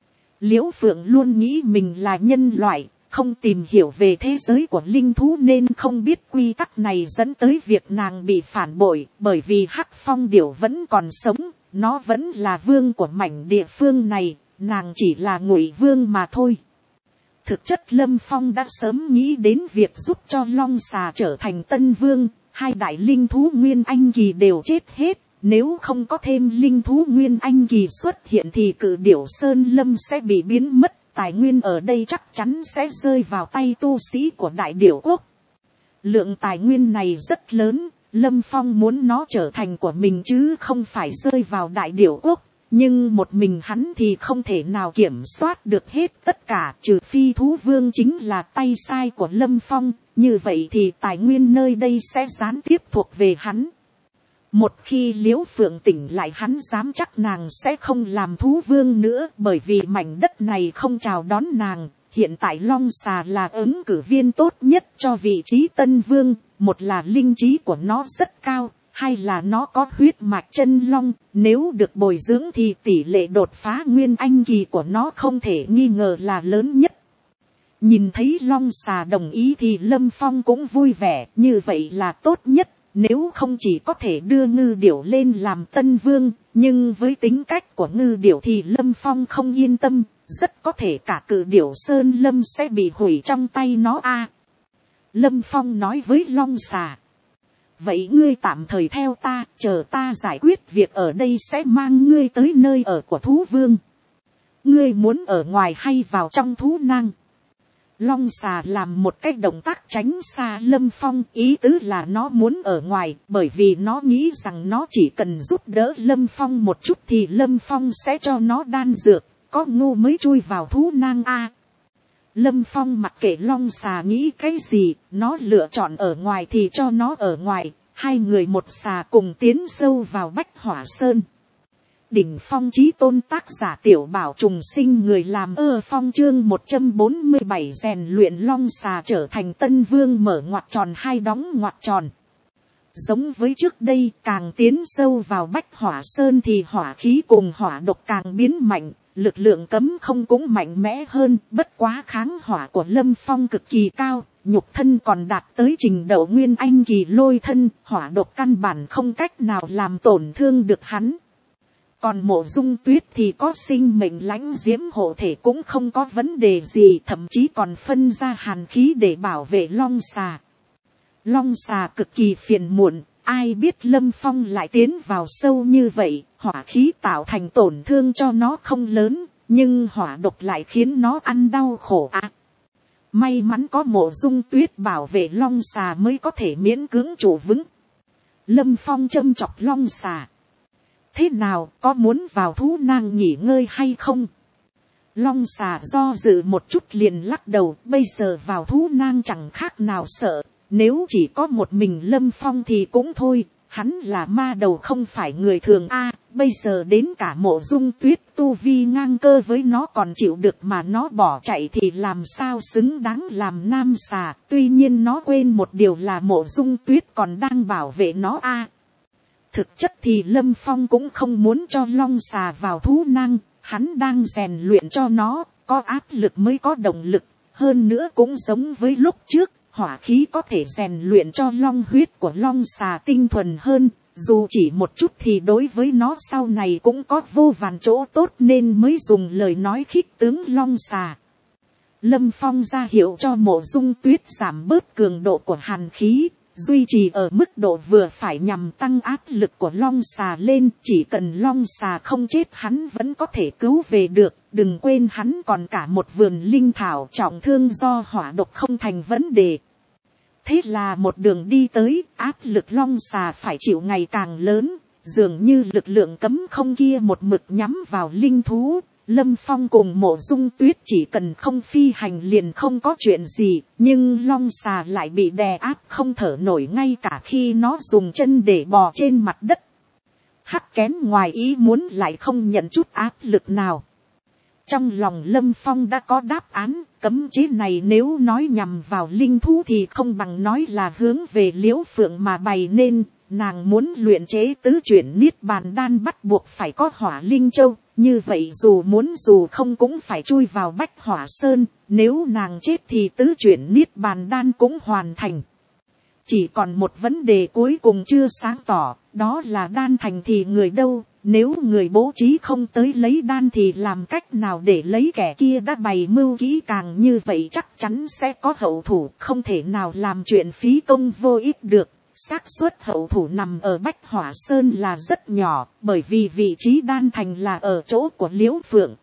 Liễu Phượng luôn nghĩ mình là nhân loại, không tìm hiểu về thế giới của linh thú nên không biết quy tắc này dẫn tới việc nàng bị phản bội, bởi vì Hắc Phong Điểu vẫn còn sống, nó vẫn là vương của mảnh địa phương này, nàng chỉ là ngụy vương mà thôi. Thực chất Lâm Phong đã sớm nghĩ đến việc giúp cho Long Xà trở thành tân vương, hai đại linh thú Nguyên Anh kỳ đều chết hết. Nếu không có thêm linh thú Nguyên Anh kỳ xuất hiện thì Cự Điểu Sơn Lâm sẽ bị biến mất, tài nguyên ở đây chắc chắn sẽ rơi vào tay tu sĩ của Đại Điểu Quốc. Lượng tài nguyên này rất lớn, Lâm Phong muốn nó trở thành của mình chứ không phải rơi vào Đại Điểu Quốc. Nhưng một mình hắn thì không thể nào kiểm soát được hết tất cả, trừ phi thú vương chính là tay sai của Lâm Phong, như vậy thì tài nguyên nơi đây sẽ gián tiếp thuộc về hắn. Một khi Liễu Phượng tỉnh lại hắn dám chắc nàng sẽ không làm thú vương nữa, bởi vì mảnh đất này không chào đón nàng. Hiện tại Long Xà là ứng cử viên tốt nhất cho vị trí tân vương, một là linh trí của nó rất cao, hai là nó có huyết mạch chân long, nếu được bồi dưỡng thì tỷ lệ đột phá Nguyên Anh kỳ của nó không thể nghi ngờ là lớn nhất. Nhìn thấy Long Xà đồng ý thì Lâm Phong cũng vui vẻ, như vậy là tốt nhất. Nếu không chỉ có thể đưa Ngư Điểu lên làm tân vương, nhưng với tính cách của Ngư Điểu thì Lâm Phong không yên tâm, rất có thể cả Cự Điểu Sơn Lâm sẽ bị hủy trong tay nó a. Lâm Phong nói với Long Xà: vậy ngươi tạm thời theo ta, chờ ta giải quyết việc ở đây sẽ mang ngươi tới nơi ở của thú vương. Ngươi muốn ở ngoài hay vào trong thú nang? Long Xà làm một cái động tác tránh xa Lâm Phong, ý tứ là nó muốn ở ngoài, bởi vì nó nghĩ rằng nó chỉ cần giúp đỡ Lâm Phong một chút thì Lâm Phong sẽ cho nó đan dược, có ngu mới chui vào thú nang a. Lâm Phong mặc kệ Long Xà nghĩ cái gì, nó lựa chọn ở ngoài thì cho nó ở ngoài, hai người một xà cùng tiến sâu vào Bách Hỏa Sơn. Đỉnh phong chí tôn tác giả Tiểu Bảo trùng sinh, người làm ơ phong chương một trăm bốn mươi bảy rèn luyện Long Xà trở thành tân vương mở ngoặc tròn hai đóng ngoặc tròn. Giống với trước đây, càng tiến sâu vào Bách Hỏa Sơn thì hỏa khí cùng hỏa độc càng biến mạnh, lực lượng cấm không cũng mạnh mẽ hơn, bất quá kháng hỏa của Lâm Phong cực kỳ cao, nhục thân còn đạt tới trình độ Nguyên Anh kỳ lôi thân, hỏa độc căn bản không cách nào làm tổn thương được hắn. Còn Mộ Dung Tuyết thì có sinh mệnh lãnh diễm hộ thể cũng không có vấn đề gì, thậm chí còn phân ra hàn khí để bảo vệ Long Xà. Long Xà cực kỳ phiền muộn, ai biết Lâm Phong lại tiến vào sâu như vậy, hỏa khí tạo thành tổn thương cho nó không lớn, nhưng hỏa độc lại khiến nó ăn đau khổ à. May mắn có Mộ Dung Tuyết bảo vệ Long Xà mới có thể miễn cưỡng trụ vững. Lâm Phong châm chọc Long Xà: thế nào, có muốn vào thú nang nghỉ ngơi hay không? Long Xà do dự một chút liền lắc đầu, bây giờ vào thú nang chẳng khác nào sợ, nếu chỉ có một mình Lâm Phong thì cũng thôi, hắn là ma đầu không phải người thường a. Bây giờ đến cả Mộ Dung Tuyết tu vi ngang cơ với nó còn chịu được mà nó bỏ chạy thì làm sao xứng đáng làm nam xà. Tuy nhiên nó quên một điều là Mộ Dung Tuyết còn đang bảo vệ nó a. Thực chất thì Lâm Phong cũng không muốn cho Long Xà vào thú nang, hắn đang rèn luyện cho nó, có áp lực mới có động lực, hơn nữa cũng giống với lúc trước, hỏa khí có thể rèn luyện cho long huyết của Long Xà tinh thuần hơn, dù chỉ một chút thì đối với nó sau này cũng có vô vàn chỗ tốt nên mới dùng lời nói khích tướng Long Xà. Lâm Phong ra hiệu cho Mộ Dung Tuyết giảm bớt cường độ của hàn khí, duy trì ở mức độ vừa phải nhằm tăng áp lực của long xà lên. Chỉ cần long xà không chết hắn vẫn có thể cứu về được. Đừng quên hắn còn cả một vườn linh thảo, trọng thương do hỏa độc không thành vấn đề. Thế là một đường đi tới, áp lực long xà phải chịu ngày càng lớn. Dường như lực lượng cấm không kia một mực nhắm vào linh thú. Lâm Phong cùng Mộ Dung Tuyết chỉ cần không phi hành liền không có chuyện gì, nhưng long xà lại bị đè áp không thở nổi ngay cả khi nó dùng chân để bò trên mặt đất. Hắc Kén ngoài ý muốn lại không nhận chút áp lực nào. Trong lòng Lâm Phong đã có đáp án, cấm chế này nếu nói nhằm vào linh thú thì không bằng nói là hướng về Liễu Phượng mà bày nên. Nàng muốn luyện chế tứ chuyển niết bàn đan bắt buộc phải có hỏa linh châu. Như vậy dù muốn dù không cũng phải chui vào Bách Hỏa Sơn. Nếu nàng chết thì tứ chuyển niết bàn đan cũng hoàn thành. Chỉ còn một vấn đề cuối cùng chưa sáng tỏ. Đó là đan thành thì người đâu. Nếu người bố trí không tới lấy đan thì làm cách nào để lấy? Kẻ kia đã bày mưu kỹ càng như vậy chắc chắn sẽ có hậu thủ. Không thể nào làm chuyện phí công vô ích được. Xác suất hậu thủ nằm ở Bách Hỏa Sơn là rất nhỏ, bởi vì vị trí đan thành là ở chỗ của Liễu Phượng.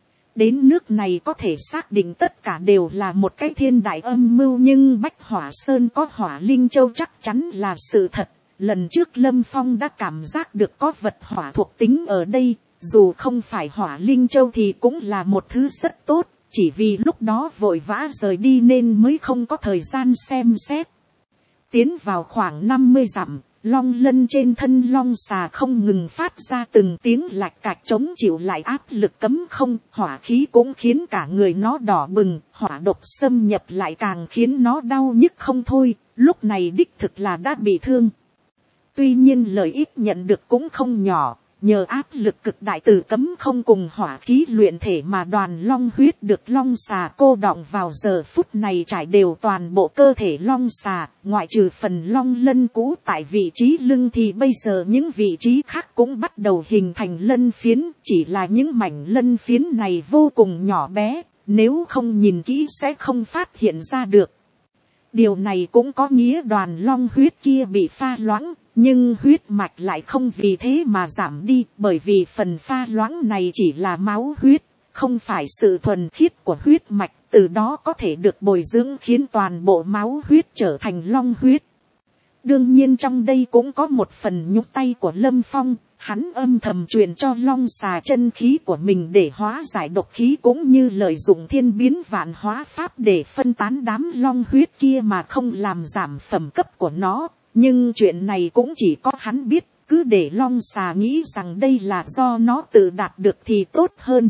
Đến nước này có thể xác định tất cả đều là một cái thiên đại âm mưu, nhưng Bách Hỏa Sơn có hỏa linh châu chắc chắn là sự thật. Lần trước Lâm Phong đã cảm giác được có vật hỏa thuộc tính ở đây, dù không phải hỏa linh châu thì cũng là một thứ rất tốt, chỉ vì lúc đó vội vã rời đi nên mới không có thời gian xem xét. Tiến vào khoảng năm mươi dặm, long lân trên thân long xà không ngừng phát ra từng tiếng lạch cạch chống chịu lại áp lực cấm không. Hỏa khí cũng khiến cả người nó đỏ bừng, hỏa độc xâm nhập lại càng khiến nó đau nhức không thôi. Lúc này đích thực là đã bị thương. Tuy nhiên lợi ích nhận được cũng không nhỏ. Nhờ áp lực cực đại từ cấm không cùng hỏa khí luyện thể mà đoàn long huyết được long xà cô đọng vào giờ phút này trải đều toàn bộ cơ thể long xà, ngoại trừ phần long lân cũ tại vị trí lưng thì bây giờ những vị trí khác cũng bắt đầu hình thành lân phiến, chỉ là những mảnh lân phiến này vô cùng nhỏ bé, nếu không nhìn kỹ sẽ không phát hiện ra được. Điều này cũng có nghĩa đoàn long huyết kia bị pha loãng. Nhưng huyết mạch lại không vì thế mà giảm đi, bởi vì phần pha loãng này chỉ là máu huyết, không phải sự thuần khiết của huyết mạch, từ đó có thể được bồi dưỡng khiến toàn bộ máu huyết trở thành long huyết. Đương nhiên trong đây cũng có một phần nhúc tay của Lâm Phong, hắn âm thầm truyền cho long xà chân khí của mình để hóa giải độc khí, cũng như lợi dụng thiên biến vạn hóa pháp để phân tán đám long huyết kia mà không làm giảm phẩm cấp của nó. Nhưng chuyện này cũng chỉ có hắn biết, cứ để long xà nghĩ rằng đây là do nó tự đạt được thì tốt hơn.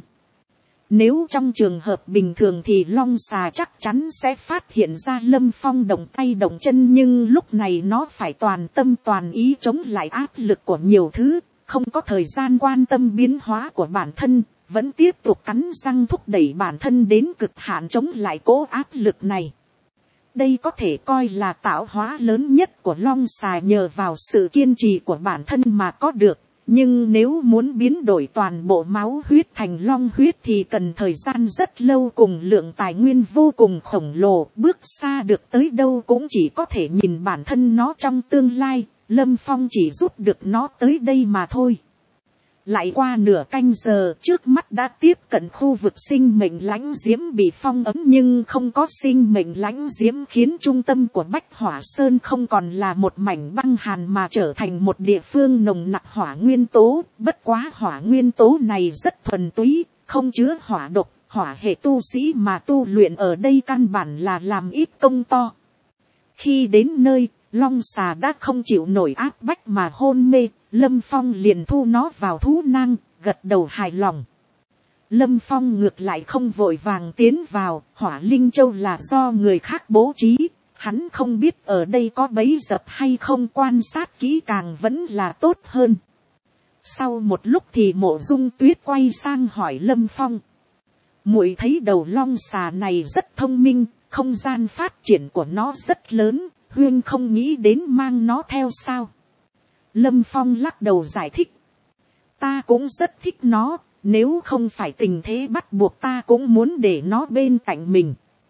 Nếu trong trường hợp bình thường thì long xà chắc chắn sẽ phát hiện ra Lâm Phong động tay động chân, nhưng lúc này nó phải toàn tâm toàn ý chống lại áp lực của nhiều thứ, không có thời gian quan tâm biến hóa của bản thân, vẫn tiếp tục cắn răng thúc đẩy bản thân đến cực hạn chống lại cố áp lực này. Đây có thể coi là tạo hóa lớn nhất của long xà nhờ vào sự kiên trì của bản thân mà có được. Nhưng nếu muốn biến đổi toàn bộ máu huyết thành long huyết thì cần thời gian rất lâu cùng lượng tài nguyên vô cùng khổng lồ. Bước xa được tới đâu cũng chỉ có thể nhìn bản thân nó trong tương lai. Lâm Phong chỉ giúp được nó tới đây mà thôi. Lại qua nửa canh giờ, trước mắt đã tiếp cận khu vực sinh mệnh lãnh diễm bị phong ấm, nhưng không có sinh mệnh lãnh diễm khiến trung tâm của Bách Hỏa Sơn không còn là một mảnh băng hàn mà trở thành một địa phương nồng nặc hỏa nguyên tố. Bất quá hỏa nguyên tố này rất thuần túy, không chứa hỏa độc, hỏa hệ tu sĩ mà tu luyện ở đây căn bản là làm ít công to. Khi đến nơi, long xà đã không chịu nổi áp bách mà hôn mê. Lâm Phong liền thu nó vào thú nang, gật đầu hài lòng. Lâm Phong ngược lại không vội vàng tiến vào, hỏa linh châu là do người khác bố trí, hắn không biết ở đây có bẫy dập hay không, quan sát kỹ càng vẫn là tốt hơn. Sau một lúc thì Mộ Dung Tuyết quay sang hỏi Lâm Phong. Muội thấy đầu long xà này rất thông minh, không gian phát triển của nó rất lớn, huyên không nghĩ đến mang nó theo sao? Lâm Phong lắc đầu giải thích. Ta cũng rất thích nó, nếu không phải tình thế bắt buộc ta cũng muốn để nó bên cạnh mình.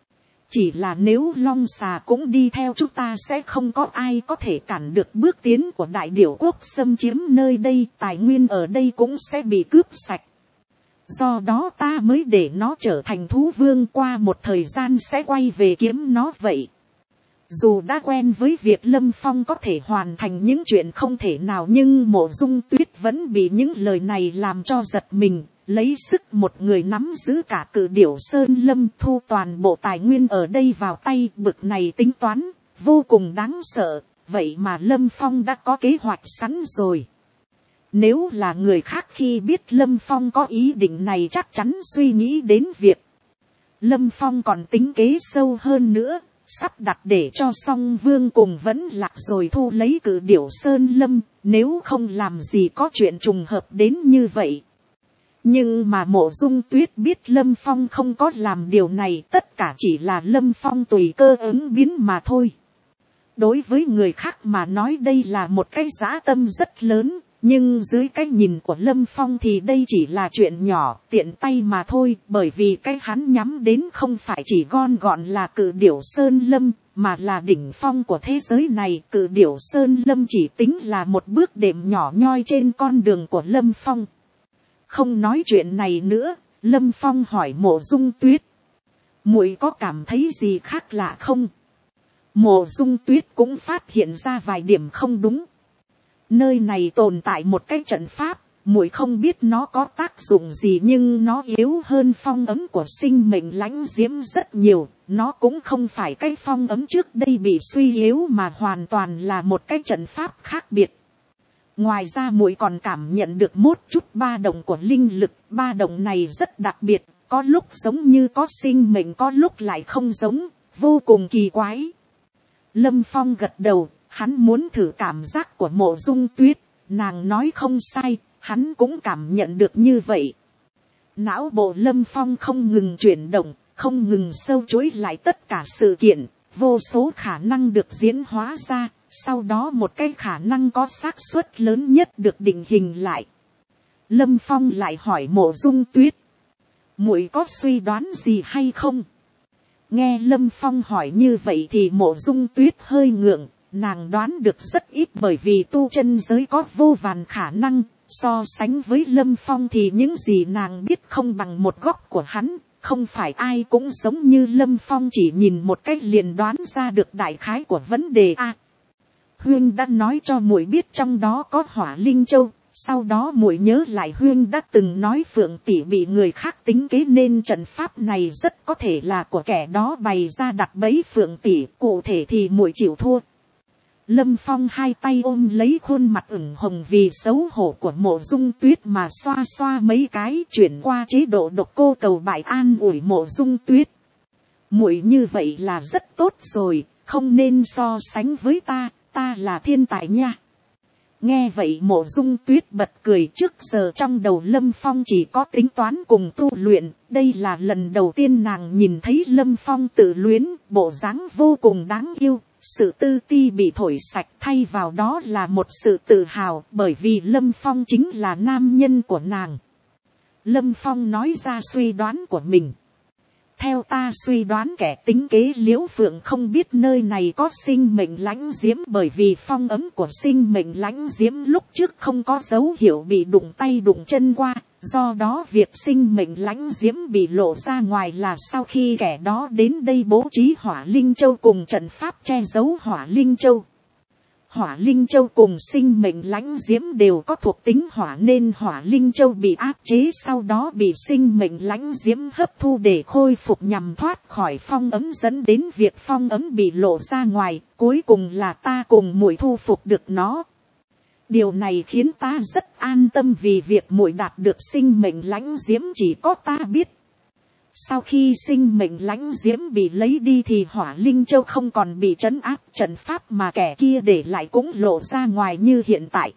Chỉ là nếu long xà cũng đi theo chúng ta sẽ không có ai có thể cản được bước tiến của đại điểu quốc xâm chiếm nơi đây. Tài nguyên ở đây cũng sẽ bị cướp sạch. Do đó ta mới để nó trở thành thú vương, qua một thời gian sẽ quay về kiếm nó vậy. Dù đã quen với việc Lâm Phong có thể hoàn thành những chuyện không thể nào, nhưng Mộ Dung Tuyết vẫn bị những lời này làm cho giật mình. Lấy sức một người nắm giữ cả cự điểu sơn lâm, thu toàn bộ tài nguyên ở đây vào tay, bực này tính toán vô cùng đáng sợ. Vậy mà Lâm Phong đã có kế hoạch sẵn rồi. Nếu là người khác khi biết Lâm Phong có ý định này chắc chắn suy nghĩ đến việc Lâm Phong còn tính kế sâu hơn nữa, sắp đặt để cho Song Vương cùng Vẫn Lạc rồi thu lấy cự điểu sơn lâm, nếu không làm gì có chuyện trùng hợp đến như vậy. Nhưng mà Mộ Dung Tuyết biết Lâm Phong không có làm điều này, tất cả chỉ là Lâm Phong tùy cơ ứng biến mà thôi. Đối với người khác mà nói đây là một cái dã tâm rất lớn, nhưng dưới cái nhìn của Lâm Phong thì đây chỉ là chuyện nhỏ, tiện tay mà thôi, bởi vì cái hắn nhắm đến không phải chỉ gọn gọn là cự điểu sơn lâm, mà là đỉnh phong của thế giới này. Cự điểu sơn lâm chỉ tính là một bước đệm nhỏ nhoi trên con đường của Lâm Phong. Không nói chuyện này nữa, Lâm Phong hỏi Mộ Dung Tuyết, muội có cảm thấy gì khác lạ không? Mộ Dung Tuyết cũng phát hiện ra vài điểm không đúng. Nơi này tồn tại một cái trận pháp, muội không biết nó có tác dụng gì, nhưng nó yếu hơn phong ấm của sinh mệnh lãnh diễm rất nhiều. Nó cũng không phải cái phong ấm trước đây bị suy yếu, mà hoàn toàn là một cái trận pháp khác biệt. Ngoài ra muội còn cảm nhận được một chút ba động của linh lực, ba động này rất đặc biệt, có lúc giống như có sinh mệnh, có lúc lại không giống, vô cùng kỳ quái. Lâm Phong gật đầu, hắn muốn thử cảm giác của Mộ Dung Tuyết, nàng nói không sai, hắn cũng cảm nhận được như vậy. Não bộ Lâm Phong không ngừng chuyển động, không ngừng sâu chuỗi lại tất cả sự kiện, vô số khả năng được diễn hóa ra. Sau đó một cái khả năng có xác suất lớn nhất được định hình lại. Lâm Phong lại hỏi Mộ Dung Tuyết, muội có suy đoán gì hay không? Nghe Lâm Phong hỏi như vậy thì Mộ Dung Tuyết hơi ngượng, nàng đoán được rất ít, bởi vì tu chân giới có vô vàn khả năng, so sánh với Lâm Phong thì những gì nàng biết không bằng một góc của hắn. Không phải ai cũng giống như Lâm Phong chỉ nhìn một cách liền đoán ra được đại khái của vấn đề a. Huyên đã nói cho muội biết trong đó có Hỏa Linh Châu, sau đó muội nhớ lại Huyên đã từng nói Phượng tỷ bị người khác tính kế, nên trận pháp này rất có thể là của kẻ đó bày ra đặt bẫy Phượng tỷ, cụ thể thì muội chịu thua. Lâm Phong hai tay ôm lấy khuôn mặt ửng hồng vì xấu hổ của Mộ Dung Tuyết mà xoa xoa mấy cái, chuyển qua chế độ độc cô cầu bại an ủi Mộ Dung Tuyết. Muội như vậy là rất tốt rồi, không nên so sánh với ta. Ta là thiên tài nha. Nghe vậy Mộ Dung Tuyết bật cười, trước giờ trong đầu Lâm Phong chỉ có tính toán cùng tu luyện. Đây là lần đầu tiên nàng nhìn thấy Lâm Phong tự luyến, bộ dáng vô cùng đáng yêu. Sự tư ti bị thổi sạch, thay vào đó là một sự tự hào, bởi vì Lâm Phong chính là nam nhân của nàng. Lâm Phong nói ra suy đoán của mình. Theo ta suy đoán kẻ tính kế Liễu Phượng không biết nơi này có sinh mệnh lãnh diễm, bởi vì phong ấm của sinh mệnh lãnh diễm lúc trước không có dấu hiệu bị đụng tay đụng chân qua. Do đó việc sinh mệnh lãnh diễm bị lộ ra ngoài là sau khi kẻ đó đến đây bố trí Hỏa Linh Châu cùng trận pháp che giấu Hỏa Linh Châu. Hỏa Linh Châu cùng sinh mệnh lãnh diễm đều có thuộc tính hỏa, nên Hỏa Linh Châu bị áp chế, sau đó bị sinh mệnh lãnh diễm hấp thu để khôi phục nhằm thoát khỏi phong ấm, dẫn đến việc phong ấm bị lộ ra ngoài. Cuối cùng là ta cùng muội thu phục được nó. Điều này khiến ta rất an tâm, vì việc muội đạt được sinh mệnh lãnh diễm chỉ có ta biết. Sau khi sinh mệnh lãnh diễm bị lấy đi thì Hỏa Linh Châu không còn bị trấn áp, trận pháp mà kẻ kia để lại cũng lộ ra ngoài như hiện tại.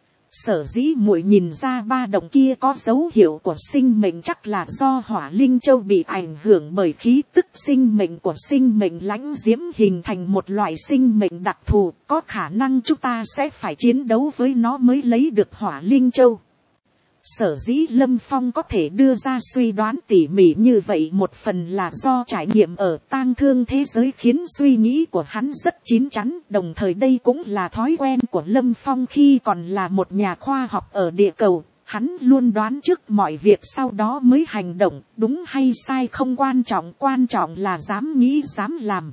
Sở dĩ muội nhìn ra ba động kia có dấu hiệu của sinh mệnh chắc là do Hỏa Linh Châu bị ảnh hưởng bởi khí tức sinh mệnh của sinh mệnh lãnh diễm, hình thành một loại sinh mệnh đặc thù, có khả năng chúng ta sẽ phải chiến đấu với nó mới lấy được Hỏa Linh Châu. Sở dĩ Lâm Phong có thể đưa ra suy đoán tỉ mỉ như vậy một phần là do trải nghiệm ở tang thương thế giới khiến suy nghĩ của hắn rất chín chắn. Đồng thời đây cũng là thói quen của Lâm Phong khi còn là một nhà khoa học ở địa cầu. Hắn luôn đoán trước mọi việc sau đó mới hành động, đúng hay sai không quan trọng, quan trọng là dám nghĩ dám làm.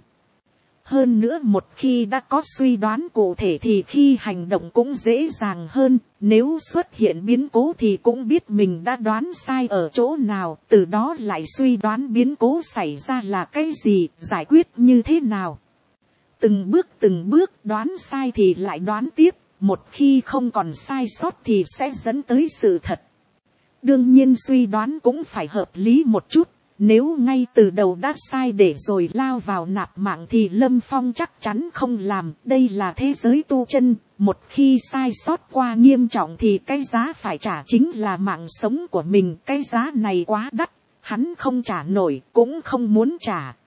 Hơn nữa một khi đã có suy đoán cụ thể thì khi hành động cũng dễ dàng hơn, nếu xuất hiện biến cố thì cũng biết mình đã đoán sai ở chỗ nào, từ đó lại suy đoán biến cố xảy ra là cái gì, giải quyết như thế nào. Từng bước từng bước đoán sai thì lại đoán tiếp, một khi không còn sai sót thì sẽ dẫn tới sự thật. Đương nhiên suy đoán cũng phải hợp lý một chút. Nếu ngay từ đầu đã sai để rồi lao vào nạp mạng thì Lâm Phong chắc chắn không làm. Đây là thế giới tu chân. Một khi sai sót qua nghiêm trọng thì cái giá phải trả chính là mạng sống của mình. Cái giá này quá đắt. Hắn không trả nổi cũng không muốn trả.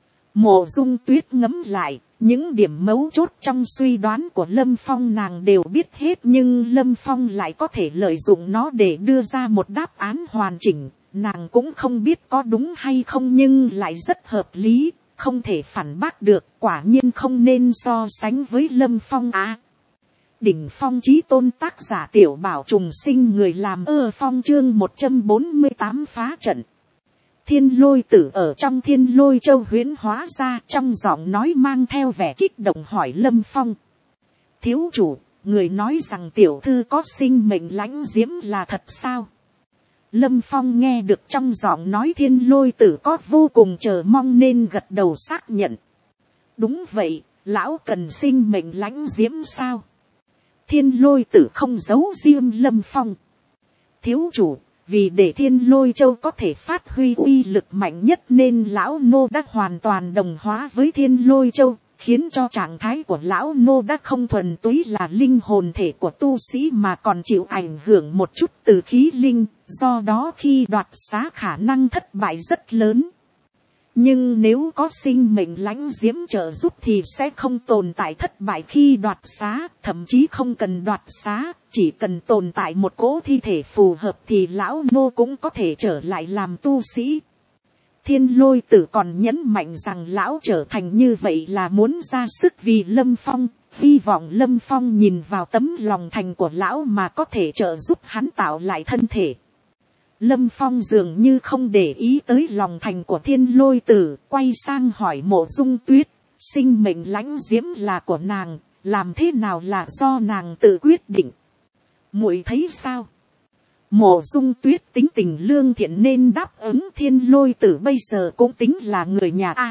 Mộ Dung Tuyết ngẫm lại. Những điểm mấu chốt trong suy đoán của Lâm Phong nàng đều biết hết. Nhưng Lâm Phong lại có thể lợi dụng nó để đưa ra một đáp án hoàn chỉnh. Nàng cũng không biết có đúng hay không nhưng lại rất hợp lý, không thể phản bác được, quả nhiên không nên so sánh với Lâm Phong á. Đỉnh phong chí tôn tác giả Tiểu Bảo trùng sinh người làm ơ phong chương một trăm bốn mươi tám phá trận. Thiên Lôi Tử ở trong Thiên Lôi Châu huyễn hóa ra, trong giọng nói mang theo vẻ kích động hỏi Lâm Phong. Thiếu chủ, người nói rằng tiểu thư có sinh mệnh lãnh diễm là thật sao? Lâm Phong nghe được trong giọng nói Thiên Lôi Tử có vô cùng chờ mong nên gật đầu xác nhận. Đúng vậy, lão cần sinh mệnh lãnh diễm sao? Thiên Lôi Tử không giấu riêng Lâm Phong. Thiếu chủ, vì để Thiên Lôi Châu có thể phát huy uy lực mạnh nhất nên lão nô đã hoàn toàn đồng hóa với Thiên Lôi Châu, khiến cho trạng thái của lão nô đã không thuần túy là linh hồn thể của tu sĩ mà còn chịu ảnh hưởng một chút từ khí linh, do đó khi đoạt xá khả năng thất bại rất lớn. Nhưng nếu có sinh mệnh lãnh diễm trợ giúp thì sẽ không tồn tại thất bại khi đoạt xá, thậm chí không cần đoạt xá, chỉ cần tồn tại một cỗ thi thể phù hợp thì lão nô cũng có thể trở lại làm tu sĩ. Thiên Lôi Tử còn nhấn mạnh rằng lão trở thành như vậy là muốn ra sức vì Lâm Phong, hy vọng Lâm Phong nhìn vào tấm lòng thành của lão mà có thể trợ giúp hắn tạo lại thân thể. Lâm Phong dường như không để ý tới lòng thành của Thiên Lôi Tử, quay sang hỏi Mộ Dung Tuyết, sinh mệnh lãnh diễm là của nàng, làm thế nào là do nàng tự quyết định. Muội thấy sao? Mộ Dung Tuyết tính tình lương thiện nên đáp ứng Thiên Lôi Tử bây giờ cũng tính là người nhà a.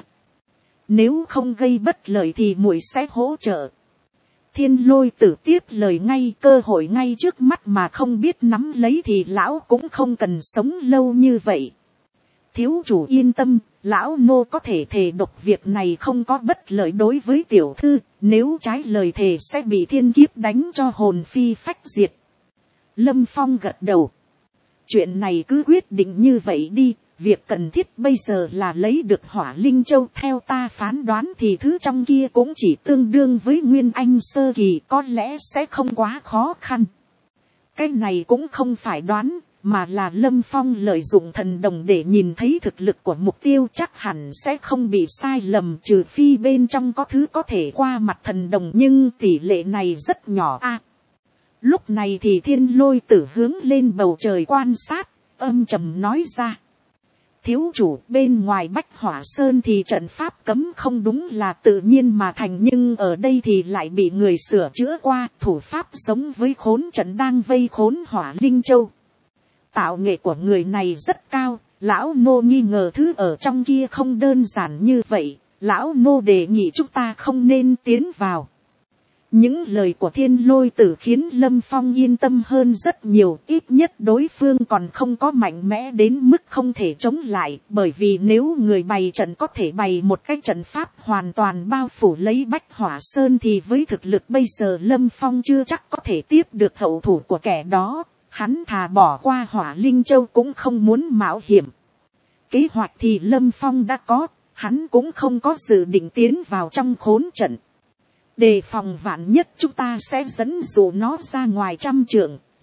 Nếu không gây bất lợi thì muội sẽ hỗ trợ. Thiên Lôi Tử tiếp lời ngay, cơ hội ngay trước mắt mà không biết nắm lấy thì lão cũng không cần sống lâu như vậy. Thiếu chủ yên tâm, lão nô có thể thề độc việc này không có bất lợi đối với tiểu thư, nếu trái lời thề sẽ bị thiên kiếp đánh cho hồn phi phách diệt. Lâm Phong gật đầu. Chuyện này cứ quyết định như vậy đi, việc cần thiết bây giờ là lấy được Hỏa Linh Châu. Theo ta phán đoán thì thứ trong kia cũng chỉ tương đương với Nguyên Anh sơ kỳ, có lẽ sẽ không quá khó khăn. Cái này cũng không phải đoán, mà là Lâm Phong lợi dụng thần đồng để nhìn thấy thực lực của mục tiêu, chắc hẳn sẽ không bị sai lầm, trừ phi bên trong có thứ có thể qua mặt thần đồng, nhưng tỷ lệ này rất nhỏ a. À, lúc này thì Thiên Lôi Tử hướng lên bầu trời quan sát, âm trầm nói ra. Thiếu chủ, bên ngoài Bách Hỏa Sơn thì trận pháp cấm không đúng là tự nhiên mà thành, nhưng ở đây thì lại bị người sửa chữa qua, thủ pháp giống với khốn trận đang vây khốn Hỏa Linh Châu. Tạo nghệ của người này rất cao, lão nô nghi ngờ thứ ở trong kia không đơn giản như vậy, lão nô đề nghị chúng ta không nên tiến vào. Những lời của Thiên Lôi Tử khiến Lâm Phong yên tâm hơn rất nhiều, ít nhất đối phương còn không có mạnh mẽ đến mức không thể chống lại, bởi vì nếu người bày trận có thể bày một cái trận pháp hoàn toàn bao phủ lấy Bách Hỏa Sơn thì với thực lực bây giờ Lâm Phong chưa chắc có thể tiếp được hậu thủ của kẻ đó, hắn thà bỏ qua Hỏa Linh Châu cũng không muốn mạo hiểm. Kế hoạch thì Lâm Phong đã có, hắn cũng không có dự định tiến vào trong khốn trận. Đề phòng vạn nhất chúng ta sẽ dẫn dụ nó ra ngoài trăm trượng,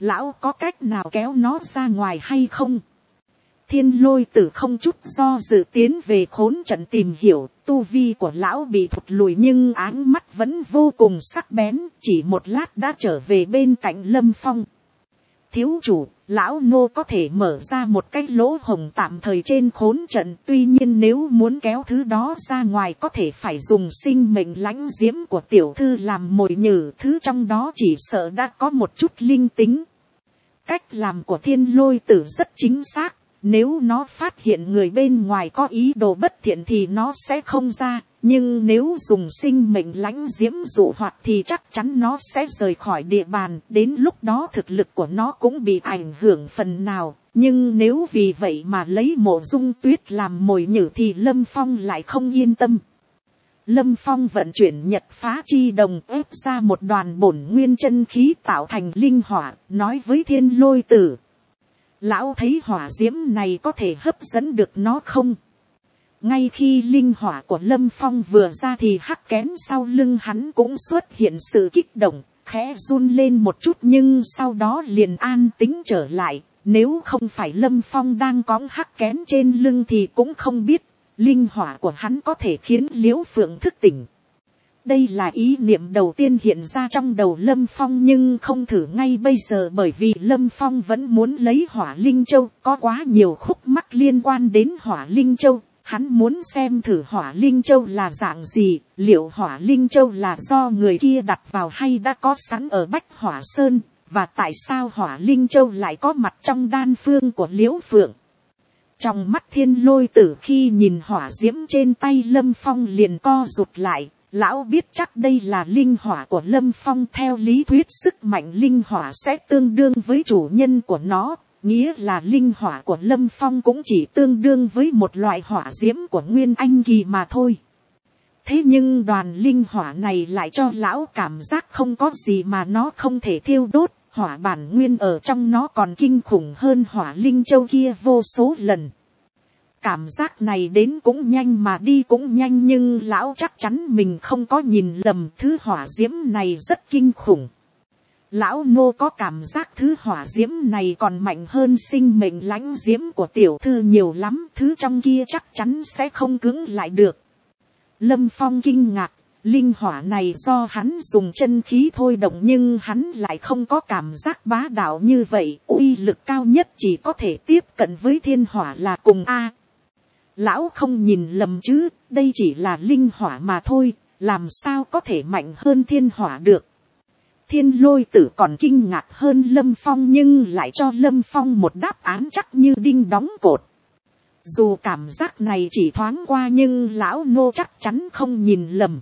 lão có cách nào kéo nó ra ngoài hay không? Thiên lôi tử không chút do dự tiến về khốn trận tìm hiểu. Tu vi của lão bị thụt lùi nhưng áng mắt vẫn vô cùng sắc bén, chỉ một lát đã trở về bên cạnh Lâm Phong. Thiếu chủ, lão nô có thể mở ra một cái lỗ hổng tạm thời trên khốn trận, tuy nhiên nếu muốn kéo thứ đó ra ngoài có thể phải dùng sinh mệnh lãnh diễm của tiểu thư làm mồi nhử, thứ trong đó chỉ sợ đã có một chút linh tính. Cách làm của thiên lôi tử rất chính xác, nếu nó phát hiện người bên ngoài có ý đồ bất thiện thì nó sẽ không ra, nhưng nếu dùng sinh mệnh lãnh diễm dụ hoạt thì chắc chắn nó sẽ rời khỏi địa bàn, đến lúc đó thực lực của nó cũng bị ảnh hưởng phần nào. Nhưng nếu vì vậy mà lấy Mộ Dung Tuyết làm mồi nhử thì Lâm Phong lại không yên tâm. Lâm Phong vận chuyển nhật phá chi đồng ép ra một đoàn bổn nguyên chân khí tạo thành linh hỏa, nói với thiên lôi tử. Lão thấy hỏa diễm này có thể hấp dẫn được nó không? Ngay khi linh hỏa của Lâm Phong vừa ra thì hắc kén sau lưng hắn cũng xuất hiện sự kích động, khẽ run lên một chút nhưng sau đó liền an tĩnh trở lại. Nếu không phải Lâm Phong đang cõng hắc kén trên lưng thì cũng không biết, linh hỏa của hắn có thể khiến Liễu Phượng thức tỉnh. Đây là ý niệm đầu tiên hiện ra trong đầu Lâm Phong nhưng không thử ngay bây giờ, bởi vì Lâm Phong vẫn muốn lấy Hỏa Linh Châu, có quá nhiều khúc mắc liên quan đến Hỏa Linh Châu. Hắn muốn xem thử Hỏa Linh Châu là dạng gì, liệu Hỏa Linh Châu là do người kia đặt vào hay đã có sẵn ở Bách Hỏa Sơn, và tại sao Hỏa Linh Châu lại có mặt trong đan phương của Liễu Phượng. Trong mắt thiên lôi tử khi nhìn hỏa diễm trên tay Lâm Phong liền co rụt lại. Lão biết chắc đây là linh hỏa của Lâm Phong, theo lý thuyết sức mạnh linh hỏa sẽ tương đương với chủ nhân của nó, nghĩa là linh hỏa của Lâm Phong cũng chỉ tương đương với một loại hỏa diễm của Nguyên Anh Kỳ mà thôi. Thế nhưng đoàn linh hỏa này lại cho lão cảm giác không có gì mà nó không thể thiêu đốt, hỏa bản nguyên ở trong nó còn kinh khủng hơn Hỏa Linh Châu kia vô số lần. Cảm giác này đến cũng nhanh mà đi cũng nhanh, nhưng lão chắc chắn mình không có nhìn lầm, thứ hỏa diễm này rất kinh khủng. Lão nô có cảm giác thứ hỏa diễm này còn mạnh hơn sinh mệnh lãnh diễm của tiểu thư nhiều lắm, thứ trong kia chắc chắn sẽ không cứng lại được. Lâm Phong kinh ngạc, linh hỏa này do hắn dùng chân khí thôi động nhưng hắn lại không có cảm giác bá đạo như vậy, uy lực cao nhất chỉ có thể tiếp cận với thiên hỏa là cùng A. Lão không nhìn lầm chứ, đây chỉ là linh hỏa mà thôi, làm sao có thể mạnh hơn thiên hỏa được. Thiên lôi tử còn kinh ngạc hơn Lâm Phong nhưng lại cho Lâm Phong một đáp án chắc như đinh đóng cột. Dù cảm giác này chỉ thoáng qua nhưng lão nô chắc chắn không nhìn lầm.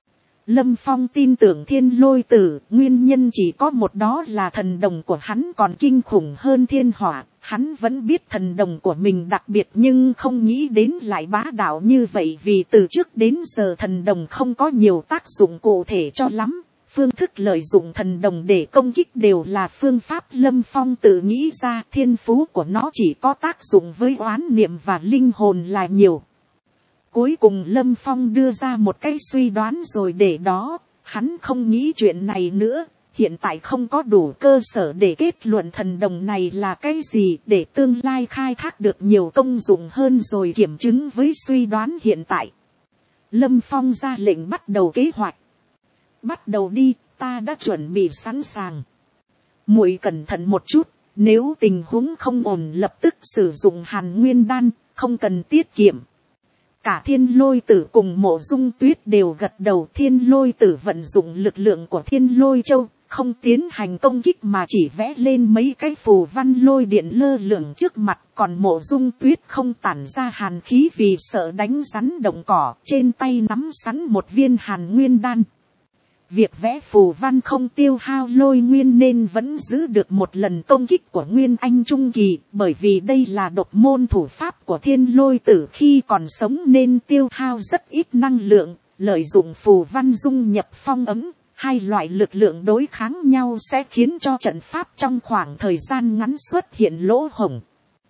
Lâm Phong tin tưởng thiên lôi tử, nguyên nhân chỉ có một, đó là thần đồng của hắn còn kinh khủng hơn thiên hỏa. Hắn vẫn biết thần đồng của mình đặc biệt nhưng không nghĩ đến lại bá đạo như vậy, vì từ trước đến giờ thần đồng không có nhiều tác dụng cụ thể cho lắm. Phương thức lợi dụng thần đồng để công kích đều là phương pháp Lâm Phong tự nghĩ ra, thiên phú của nó chỉ có tác dụng với oán niệm và linh hồn là nhiều. Cuối cùng Lâm Phong đưa ra một cái suy đoán rồi để đó, hắn không nghĩ chuyện này nữa. Hiện tại không có đủ cơ sở để kết luận thần đồng này là cái gì, để tương lai khai thác được nhiều công dụng hơn rồi kiểm chứng với suy đoán hiện tại. Lâm Phong ra lệnh bắt đầu kế hoạch. Bắt đầu đi, ta đã chuẩn bị sẵn sàng. Muội cẩn thận một chút, nếu tình huống không ổn lập tức sử dụng Hàn Nguyên Đan, không cần tiết kiệm. Cả thiên lôi tử cùng Mộ Dung Tuyết đều gật đầu. Thiên lôi tử vận dụng lực lượng của thiên lôi châu, không tiến hành công kích mà chỉ vẽ lên mấy cái phù văn lôi điện lơ lửng trước mặt. Còn Mộ Dung Tuyết không tản ra hàn khí vì sợ đánh rắn động cỏ, trên tay nắm sẵn một viên Hàn Nguyên Đan. Việc vẽ phù văn không tiêu hao lôi nguyên nên vẫn giữ được một lần công kích của Nguyên Anh Trung Kỳ, bởi vì đây là độc môn thủ pháp của thiên lôi tử khi còn sống nên tiêu hao rất ít năng lượng. Lợi dụng phù văn dung nhập phong ấm, hai loại lực lượng đối kháng nhau sẽ khiến cho trận pháp trong khoảng thời gian ngắn xuất hiện lỗ hổng.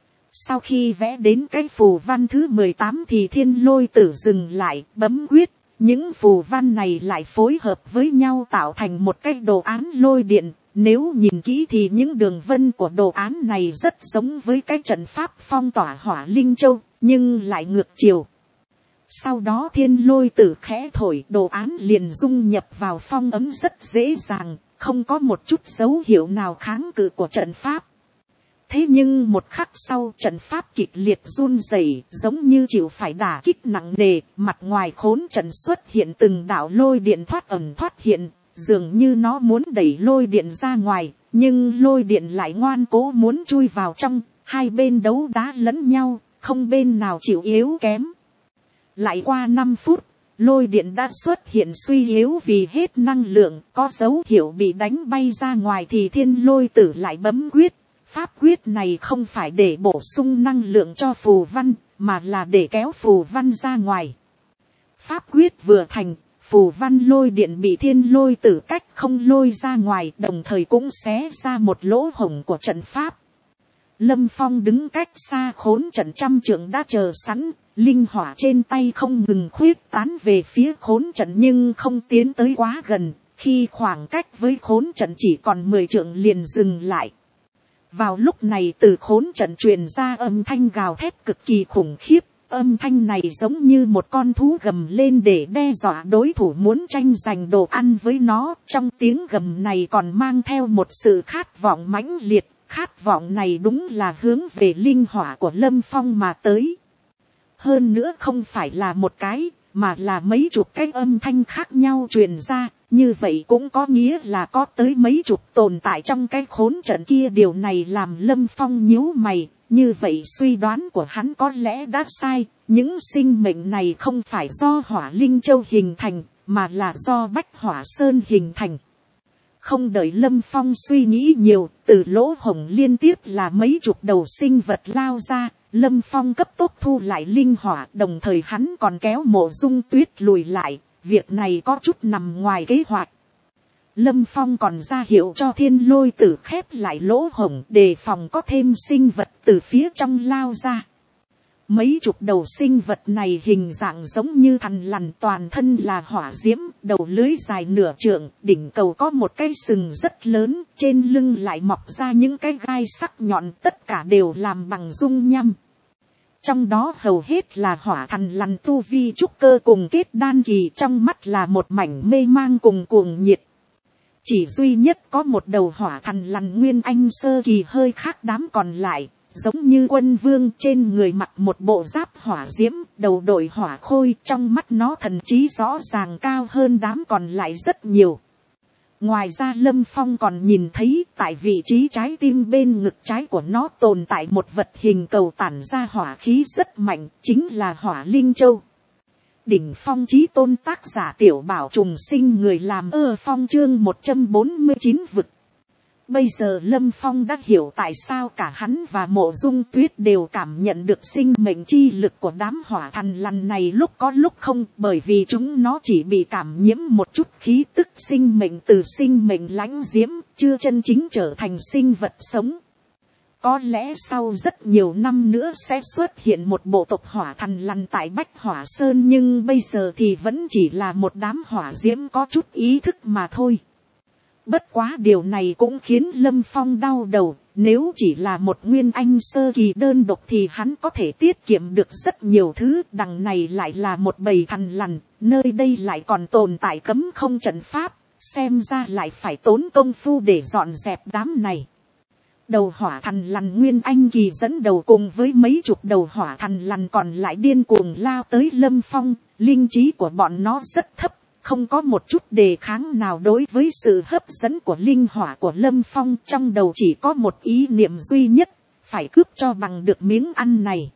Sau khi vẽ đến cái phù văn thứ mười tám thì thiên lôi tử dừng lại, bấm quyết. Những phù văn này lại phối hợp với nhau tạo thành một cái đồ án lôi điện. Nếu nhìn kỹ thì những đường vân của đồ án này rất giống với cái trận pháp phong tỏa hỏa linh châu, nhưng lại ngược chiều. Sau đó thiên lôi tử khẽ thổi, đồ án liền dung nhập vào phong ấm rất dễ dàng, không có một chút dấu hiệu nào kháng cự của trận pháp. Thế nhưng một khắc sau, trận pháp kịch liệt run rẩy, giống như chịu phải đả kích nặng nề, mặt ngoài khốn trận xuất hiện từng đạo lôi điện thoát ẩn thoát hiện, dường như nó muốn đẩy lôi điện ra ngoài, nhưng lôi điện lại ngoan cố muốn chui vào trong, hai bên đấu đá lẫn nhau, không bên nào chịu yếu kém. Lại qua năm phút, lôi điện đã xuất hiện suy yếu vì hết năng lượng, có dấu hiệu bị đánh bay ra ngoài thì thiên lôi tử lại bấm quyết. Pháp quyết này không phải để bổ sung năng lượng cho phù văn, mà là để kéo phù văn ra ngoài. Pháp quyết vừa thành, phù văn lôi điện bị thiên lôi tử cách không lôi ra ngoài, đồng thời cũng xé ra một lỗ hổng của trận pháp. Lâm Phong đứng cách xa khốn trận trăm trượng đã chờ sẵn, linh hỏa trên tay không ngừng khuyết tán về phía khốn trận nhưng không tiến tới quá gần, khi khoảng cách với khốn trận chỉ còn mười trượng liền dừng lại. Vào lúc này từ khốn trận truyền ra âm thanh gào thét cực kỳ khủng khiếp, âm thanh này giống như một con thú gầm lên để đe dọa đối thủ muốn tranh giành đồ ăn với nó. Trong tiếng gầm này còn mang theo một sự khát vọng mãnh liệt, khát vọng này đúng là hướng về linh hỏa của Lâm Phong mà tới. Hơn nữa không phải là một cái, mà là mấy chục cái âm thanh khác nhau truyền ra. Như vậy cũng có nghĩa là có tới mấy chục tồn tại trong cái khốn trận kia. Điều này làm Lâm Phong nhíu mày. Như vậy suy đoán của hắn có lẽ đã sai. Những sinh mệnh này không phải do hỏa linh châu hình thành, mà là do bách hỏa sơn hình thành. Không đợi Lâm Phong suy nghĩ nhiều, từ lỗ hổng liên tiếp là mấy chục đầu sinh vật lao ra. Lâm Phong cấp tốc thu lại linh hỏa, đồng thời hắn còn kéo Mộ Dung Tuyết lùi lại. Việc này có chút nằm ngoài kế hoạch. Lâm Phong còn ra hiệu cho thiên lôi tử khép lại lỗ hổng, đề phòng có thêm sinh vật từ phía trong lao ra. Mấy chục đầu sinh vật này hình dạng giống như thằn lằn, toàn thân là hỏa diễm, đầu lưới dài nửa trượng, đỉnh cầu có một cái sừng rất lớn, trên lưng lại mọc ra những cái gai sắc nhọn, tất cả đều làm bằng dung nham. Trong đó hầu hết là hỏa thằn lằn tu vi trúc cơ cùng kết đan kỳ, trong mắt là một mảnh mê mang cùng cuồng nhiệt. Chỉ duy nhất có một đầu hỏa thằn lằn nguyên anh sơ kỳ hơi khác đám còn lại, giống như quân vương, trên người mặc một bộ giáp hỏa diễm, đầu đội hỏa khôi, trong mắt nó thần trí rõ ràng cao hơn đám còn lại rất nhiều. Ngoài ra Lâm Phong còn nhìn thấy tại vị trí trái tim bên ngực trái của nó tồn tại một vật hình cầu tản ra hỏa khí rất mạnh, chính là hỏa linh châu. Đỉnh phong chí tôn tác giả Tiểu Bảo Trùng Sinh, người làm ơ phong chương một trăm bốn mươi chín vực. Bây giờ Lâm Phong đã hiểu tại sao cả hắn và Mộ Dung Tuyết đều cảm nhận được sinh mệnh chi lực của đám hỏa thằn lằn này lúc có lúc không, bởi vì chúng nó chỉ bị cảm nhiễm một chút khí tức sinh mệnh từ sinh mệnh lãnh diễm, chưa chân chính trở thành sinh vật sống. Có lẽ sau rất nhiều năm nữa sẽ xuất hiện một bộ tộc hỏa thằn lằn tại Bách Hỏa Sơn, nhưng bây giờ thì vẫn chỉ là một đám hỏa diễm có chút ý thức mà thôi. Bất quá điều này cũng khiến Lâm Phong đau đầu, nếu chỉ là một nguyên anh sơ kỳ đơn độc thì hắn có thể tiết kiệm được rất nhiều thứ, đằng này lại là một bầy thằn lằn, nơi đây lại còn tồn tại cấm không trận pháp, xem ra lại phải tốn công phu để dọn dẹp đám này. Đầu hỏa thằn lằn nguyên anh kỳ dẫn đầu cùng với mấy chục đầu hỏa thằn lằn còn lại điên cuồng lao tới Lâm Phong, linh trí của bọn nó rất thấp. Không có một chút đề kháng nào đối với sự hấp dẫn của linh hỏa của Lâm Phong, trong đầu chỉ có một ý niệm duy nhất, phải cướp cho bằng được miếng ăn này.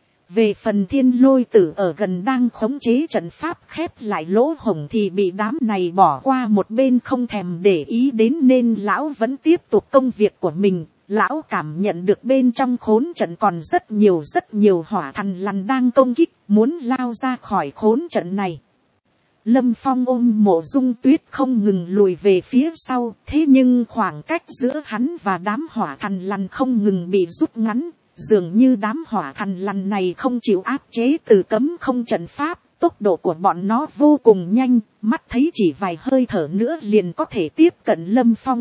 Về phần thiên lôi tử ở gần đang khống chế trận pháp khép lại lỗ hổng thì bị đám này bỏ qua một bên không thèm để ý đến, nên lão vẫn tiếp tục công việc của mình. Lão cảm nhận được bên trong khốn trận còn rất nhiều rất nhiều hỏa thằn lằn đang công kích, muốn lao ra khỏi khốn trận này. Lâm Phong ôm Mộ Dung Tuyết không ngừng lùi về phía sau, thế nhưng khoảng cách giữa hắn và đám hỏa thằn lằn không ngừng bị rút ngắn, dường như đám hỏa thằn lằn này không chịu áp chế từ cấm không trận pháp, tốt tốc độ của bọn nó vô cùng nhanh, mắt thấy chỉ vài hơi thở nữa liền có thể tiếp cận Lâm Phong.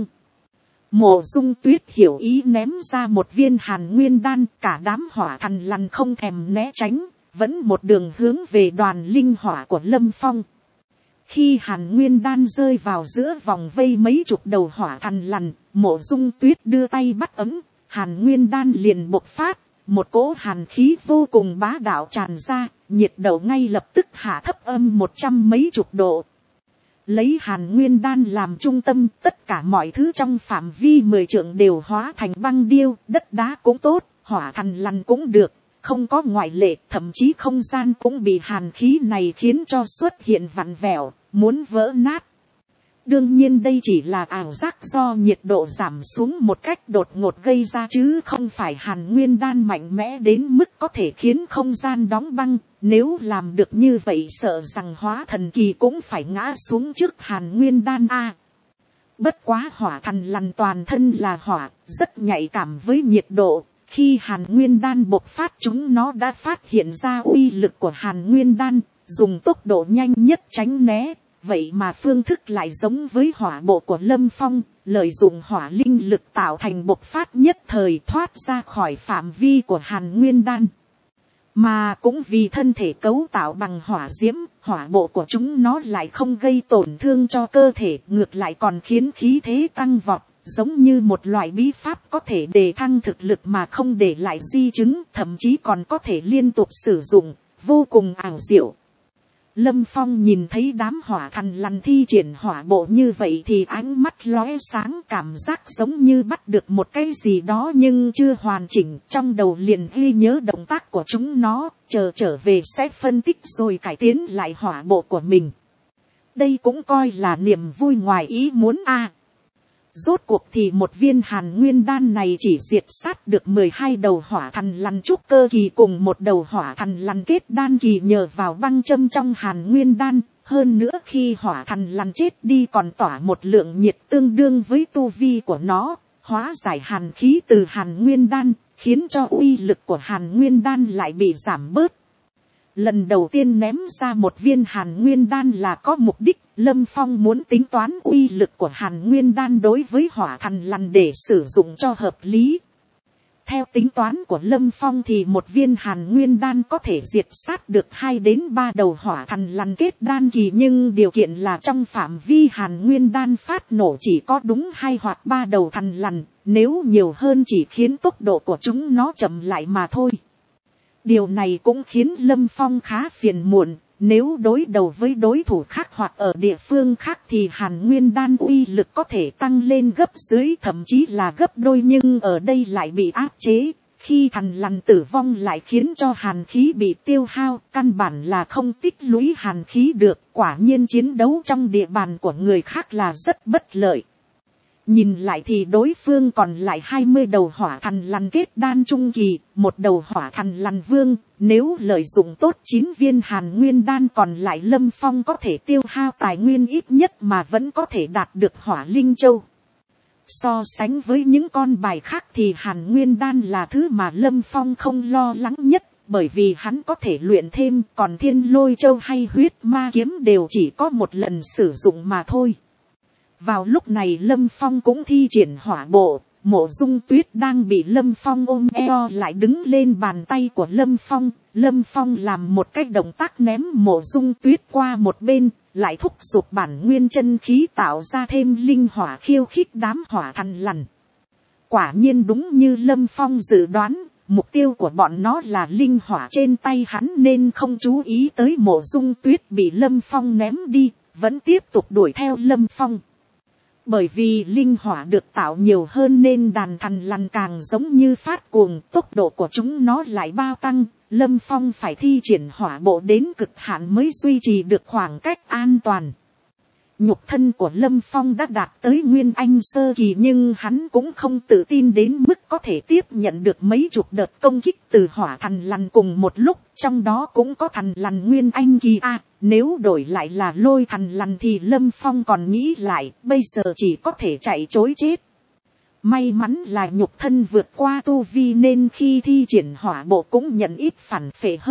Mộ Dung Tuyết hiểu ý ném ra một viên hàn nguyên đan, cả đám hỏa thần lằn không thèm né tránh, vẫn một đường hướng về đoàn linh hỏa của Lâm Phong. Khi hàn nguyên đan rơi vào giữa vòng vây mấy chục đầu hỏa thần lằn, Mộ Dung Tuyết đưa tay bắt ấm, hàn nguyên đan liền bộc phát, một cỗ hàn khí vô cùng bá đạo tràn ra, nhiệt độ ngay lập tức hạ thấp âm một trăm mấy chục độ. Lấy hàn nguyên đan làm trung tâm, tất cả mọi thứ trong phạm vi mười trượng đều hóa thành băng điêu, đất đá cũng tốt, hỏa thần lằn cũng được, không có ngoại lệ, thậm chí không gian cũng bị hàn khí này khiến cho xuất hiện vặn vẹo, muốn vỡ nát. Đương nhiên đây chỉ là ảo giác do nhiệt độ giảm xuống một cách đột ngột gây ra, chứ không phải hàn nguyên đan mạnh mẽ đến mức có thể khiến không gian đóng băng. Nếu làm được như vậy sợ rằng hóa thần kỳ cũng phải ngã xuống trước hàn nguyên đan a. Bất quá hỏa thần lằn toàn thân là hỏa, rất nhạy cảm với nhiệt độ. Khi hàn nguyên đan bộc phát, chúng nó đã phát hiện ra uy lực của hàn nguyên đan, dùng tốc độ nhanh nhất tránh né. Vậy mà phương thức lại giống với hỏa bộ của Lâm Phong, lợi dụng hỏa linh lực tạo thành bộc phát nhất thời thoát ra khỏi phạm vi của hàn nguyên đan. Mà cũng vì thân thể cấu tạo bằng hỏa diễm, hỏa bộ của chúng nó lại không gây tổn thương cho cơ thể, ngược lại còn khiến khí thế tăng vọt, giống như một loại bí pháp có thể đề thăng thực lực mà không để lại di chứng, thậm chí còn có thể liên tục sử dụng, vô cùng ảo diệu. Lâm Phong nhìn thấy đám hỏa thần lằn thi triển hỏa bộ như vậy thì ánh mắt lóe sáng, cảm giác giống như bắt được một cái gì đó nhưng chưa hoàn chỉnh, trong đầu liền ghi nhớ động tác của chúng nó, chờ trở về sẽ phân tích rồi cải tiến lại hỏa bộ của mình. Đây cũng coi là niềm vui ngoài ý muốn a. À. Rốt cuộc thì một viên hàn nguyên đan này chỉ diệt sát được mười hai đầu hỏa thần lằn trúc cơ kỳ cùng một đầu hỏa thần lằn kết đan kỳ nhờ vào băng châm trong hàn nguyên đan. Hơn nữa khi hỏa thần lằn chết đi còn tỏa một lượng nhiệt tương đương với tu vi của nó, hóa giải hàn khí từ hàn nguyên đan, khiến cho uy lực của hàn nguyên đan lại bị giảm bớt. Lần đầu tiên ném ra một viên hàn nguyên đan là có mục đích, Lâm Phong muốn tính toán uy lực của hàn nguyên đan đối với hỏa thần lằn để sử dụng cho hợp lý. Theo tính toán của Lâm Phong thì một viên hàn nguyên đan có thể diệt sát được hai đến ba đầu hỏa thần lằn kết đan kỳ, nhưng điều kiện là trong phạm vi hàn nguyên đan phát nổ chỉ có đúng hai hoặc ba đầu thần lằn, nếu nhiều hơn chỉ khiến tốc độ của chúng nó chậm lại mà thôi. Điều này cũng khiến Lâm Phong khá phiền muộn, nếu đối đầu với đối thủ khác hoặc ở địa phương khác thì hàn nguyên đan uy lực có thể tăng lên gấp dưới thậm chí là gấp đôi, nhưng ở đây lại bị áp chế. Khi thần lằn tử vong lại khiến cho hàn khí bị tiêu hao, căn bản là không tích lũy hàn khí được, quả nhiên chiến đấu trong địa bàn của người khác là rất bất lợi. Nhìn lại thì đối phương còn lại hai mươi đầu hỏa thần lằn kết đan trung kỳ, một đầu hỏa thần lằn vương, nếu lợi dụng tốt chín viên hàn nguyên đan còn lại Lâm Phong có thể tiêu hao tài nguyên ít nhất mà vẫn có thể đạt được hỏa linh châu. So sánh với những con bài khác thì hàn nguyên đan là thứ mà Lâm Phong không lo lắng nhất, bởi vì hắn có thể luyện thêm, còn thiên lôi châu hay huyết ma kiếm đều chỉ có một lần sử dụng mà thôi. Vào lúc này Lâm Phong cũng thi triển hỏa bộ, Mộ Dung Tuyết đang bị Lâm Phong ôm eo lại đứng lên bàn tay của Lâm Phong. Lâm Phong làm một cái động tác ném Mộ Dung Tuyết qua một bên, lại thúc giục bản nguyên chân khí tạo ra thêm linh hỏa khiêu khích đám hỏa thần lằn. Quả nhiên đúng như Lâm Phong dự đoán, mục tiêu của bọn nó là linh hỏa trên tay hắn nên không chú ý tới Mộ Dung Tuyết bị Lâm Phong ném đi, vẫn tiếp tục đuổi theo Lâm Phong. Bởi vì linh hỏa được tạo nhiều hơn nên đàn thần lằn càng giống như phát cuồng, tốc độ của chúng nó lại bao tăng. Lâm Phong phải thi triển hỏa bộ đến cực hạn mới duy trì được khoảng cách an toàn. Nhục thân của Lâm Phong đã đạt tới nguyên anh sơ kỳ nhưng hắn cũng không tự tin đến mức có thể tiếp nhận được mấy chục đợt công kích từ hỏa thần lằn cùng một lúc, trong đó cũng có thần lằn nguyên anh kỳ a. Nếu đổi lại là lôi thần lằn thì Lâm Phong còn nghĩ lại, bây giờ chỉ có thể chạy trối chết. May mắn là nhục thân vượt qua tu vi nên khi thi triển hỏa bộ cũng nhận ít phản phệ hơn,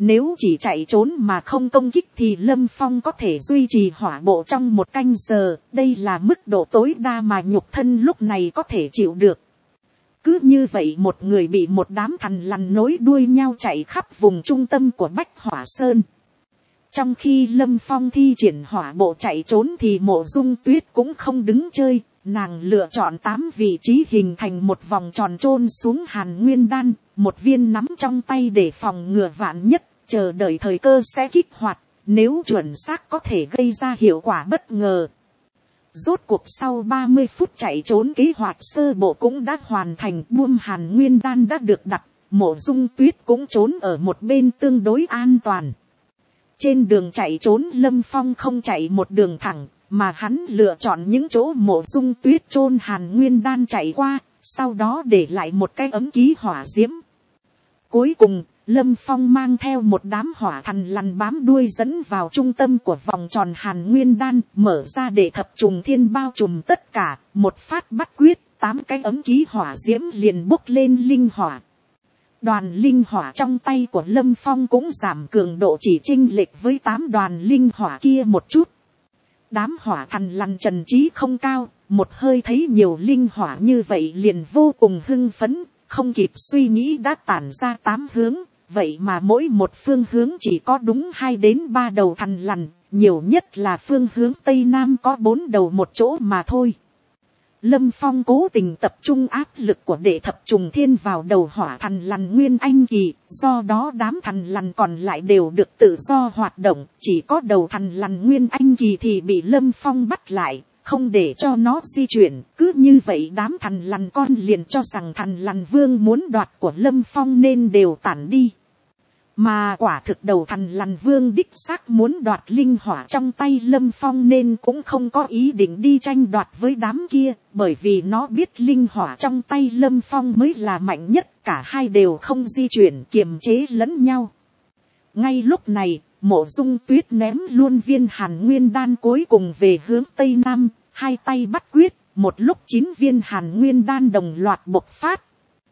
Nếu chỉ chạy trốn mà không công kích thì Lâm Phong có thể duy trì hỏa bộ trong một canh giờ. Đây là mức độ tối đa mà nhục thân lúc này có thể chịu được. Cứ như vậy một người bị một đám thằn lằn nối đuôi nhau chạy khắp vùng trung tâm của Bách Hỏa Sơn. Trong khi Lâm Phong thi triển hỏa bộ chạy trốn thì Mộ Dung Tuyết cũng không đứng chơi. Nàng lựa chọn tám vị trí hình thành một vòng tròn chôn xuống Hàn Nguyên Đan. Một viên nắm trong tay để phòng ngừa vạn nhất, chờ đợi thời cơ sẽ kích hoạt. Nếu chuẩn xác có thể gây ra hiệu quả bất ngờ. Rốt cuộc sau ba mươi phút chạy trốn kế hoạch sơ bộ cũng đã hoàn thành. Buông Hàn Nguyên Đan đã được đặt. Mộ Dung Tuyết cũng trốn ở một bên tương đối an toàn. Trên đường chạy trốn Lâm Phong không chạy một đường thẳng, mà hắn lựa chọn những chỗ Mộ Dung Tuyết chôn Hàn Nguyên Đan chạy qua, sau đó để lại một cái ấm ký hỏa diễm. Cuối cùng, Lâm Phong mang theo một đám hỏa thằn lằn bám đuôi dẫn vào trung tâm của vòng tròn Hàn Nguyên Đan, mở ra để thập trùng thiên bao trùm tất cả, một phát bắt quyết, tám cái ấm ký hỏa diễm liền bốc lên linh hỏa. Đoàn linh hỏa trong tay của Lâm Phong cũng giảm cường độ, chỉ chênh lệch với tám đoàn linh hỏa kia một chút. Đám hỏa thằn lằn trần trí không cao, một hơi thấy nhiều linh hỏa như vậy liền vô cùng hưng phấn, không kịp suy nghĩ đã tản ra tám hướng, vậy mà mỗi một phương hướng chỉ có đúng hai đến ba đầu thằn lằn, nhiều nhất là phương hướng Tây Nam có bốn đầu một chỗ mà thôi. Lâm Phong cố tình tập trung áp lực của đệ thập trùng thiên vào đầu hỏa thằn lằn Nguyên Anh kỳ, do đó đám thằn lằn còn lại đều được tự do hoạt động, chỉ có đầu thằn lằn Nguyên Anh kỳ thì bị Lâm Phong bắt lại, không để cho nó di chuyển. Cứ như vậy đám thằn lằn con liền cho rằng thằn lằn vương muốn đoạt của Lâm Phong nên đều tản đi. Mà quả thực đầu thằn lằn vương đích xác muốn đoạt linh hỏa trong tay Lâm Phong nên cũng không có ý định đi tranh đoạt với đám kia, bởi vì nó biết linh hỏa trong tay Lâm Phong mới là mạnh nhất, cả hai đều không di chuyển kiềm chế lẫn nhau. Ngay lúc này, Mộ Dung Tuyết ném luôn viên Hàn Nguyên Đan cuối cùng về hướng Tây Nam, hai tay bắt quyết, một lúc chín viên Hàn Nguyên Đan đồng loạt bộc phát.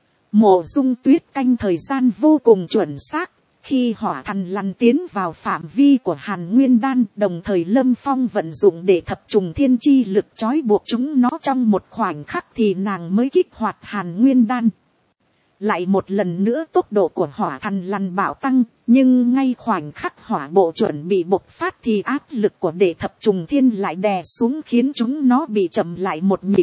Mộ Dung Tuyết canh thời gian vô cùng chuẩn xác. Khi hỏa thằn lằn tiến vào phạm vi của Hàn Nguyên Đan, đồng thời Lâm Phong vận dụng để thập trùng thiên chi lực trói buộc chúng nó trong một khoảnh khắc thì nàng mới kích hoạt Hàn Nguyên Đan. Lại một lần nữa tốc độ của hỏa thằn lằn bạo tăng, nhưng ngay khoảnh khắc hỏa bộ chuẩn bị bộc phát thì áp lực của để thập trùng thiên lại đè xuống khiến chúng nó bị chậm lại một nhịp.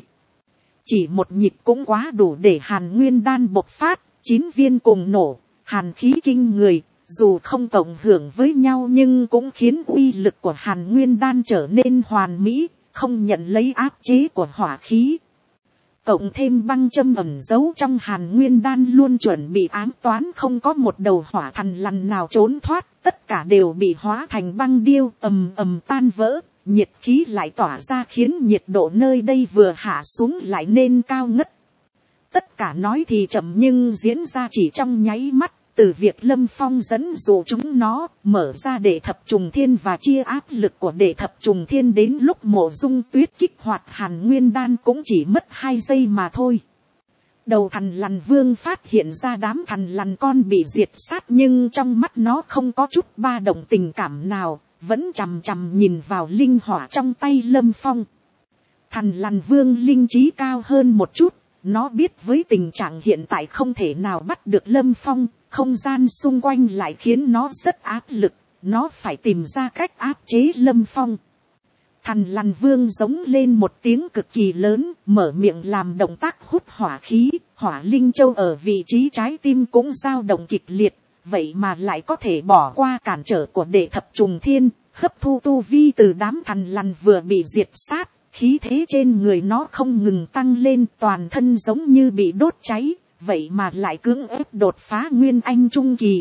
Chỉ một nhịp cũng quá đủ để Hàn Nguyên Đan bộc phát, chín viên cùng nổ. Hàn khí kinh người, dù không cộng hưởng với nhau nhưng cũng khiến uy lực của Hàn Nguyên Đan trở nên hoàn mỹ, không nhận lấy áp chế của hỏa khí. Cộng thêm băng châm ẩn giấu trong Hàn Nguyên Đan luôn chuẩn bị ám toán, không có một đầu hỏa thằn lằn nào trốn thoát, tất cả đều bị hóa thành băng điêu ầm ầm tan vỡ, nhiệt khí lại tỏa ra khiến nhiệt độ nơi đây vừa hạ xuống lại nên cao ngất. Tất cả nói thì chậm nhưng diễn ra chỉ trong nháy mắt, từ việc Lâm Phong dẫn dụ chúng nó, mở ra để thập trùng thiên và chia áp lực của để thập trùng thiên đến lúc Mộ Dung Tuyết kích hoạt Hàn Nguyên Đan cũng chỉ mất hai giây mà thôi. Đầu thằn lằn vương phát hiện ra đám thằn lằn con bị diệt sát nhưng trong mắt nó không có chút ba động tình cảm nào, vẫn chằm chằm nhìn vào linh hỏa trong tay Lâm Phong. Thằn lằn vương linh trí cao hơn một chút. Nó biết với tình trạng hiện tại không thể nào bắt được Lâm Phong, không gian xung quanh lại khiến nó rất áp lực, nó phải tìm ra cách áp chế Lâm Phong. Thằn lằn vương giống lên một tiếng cực kỳ lớn, mở miệng làm động tác hút hỏa khí, hỏa linh châu ở vị trí trái tim cũng dao động kịch liệt, vậy mà lại có thể bỏ qua cản trở của đệ thập trùng thiên, hấp thu tu vi từ đám thằn lằn vừa bị diệt sát. Khí thế trên người nó không ngừng tăng lên, toàn thân giống như bị đốt cháy, vậy mà lại cưỡng ép đột phá Nguyên Anh trung kỳ.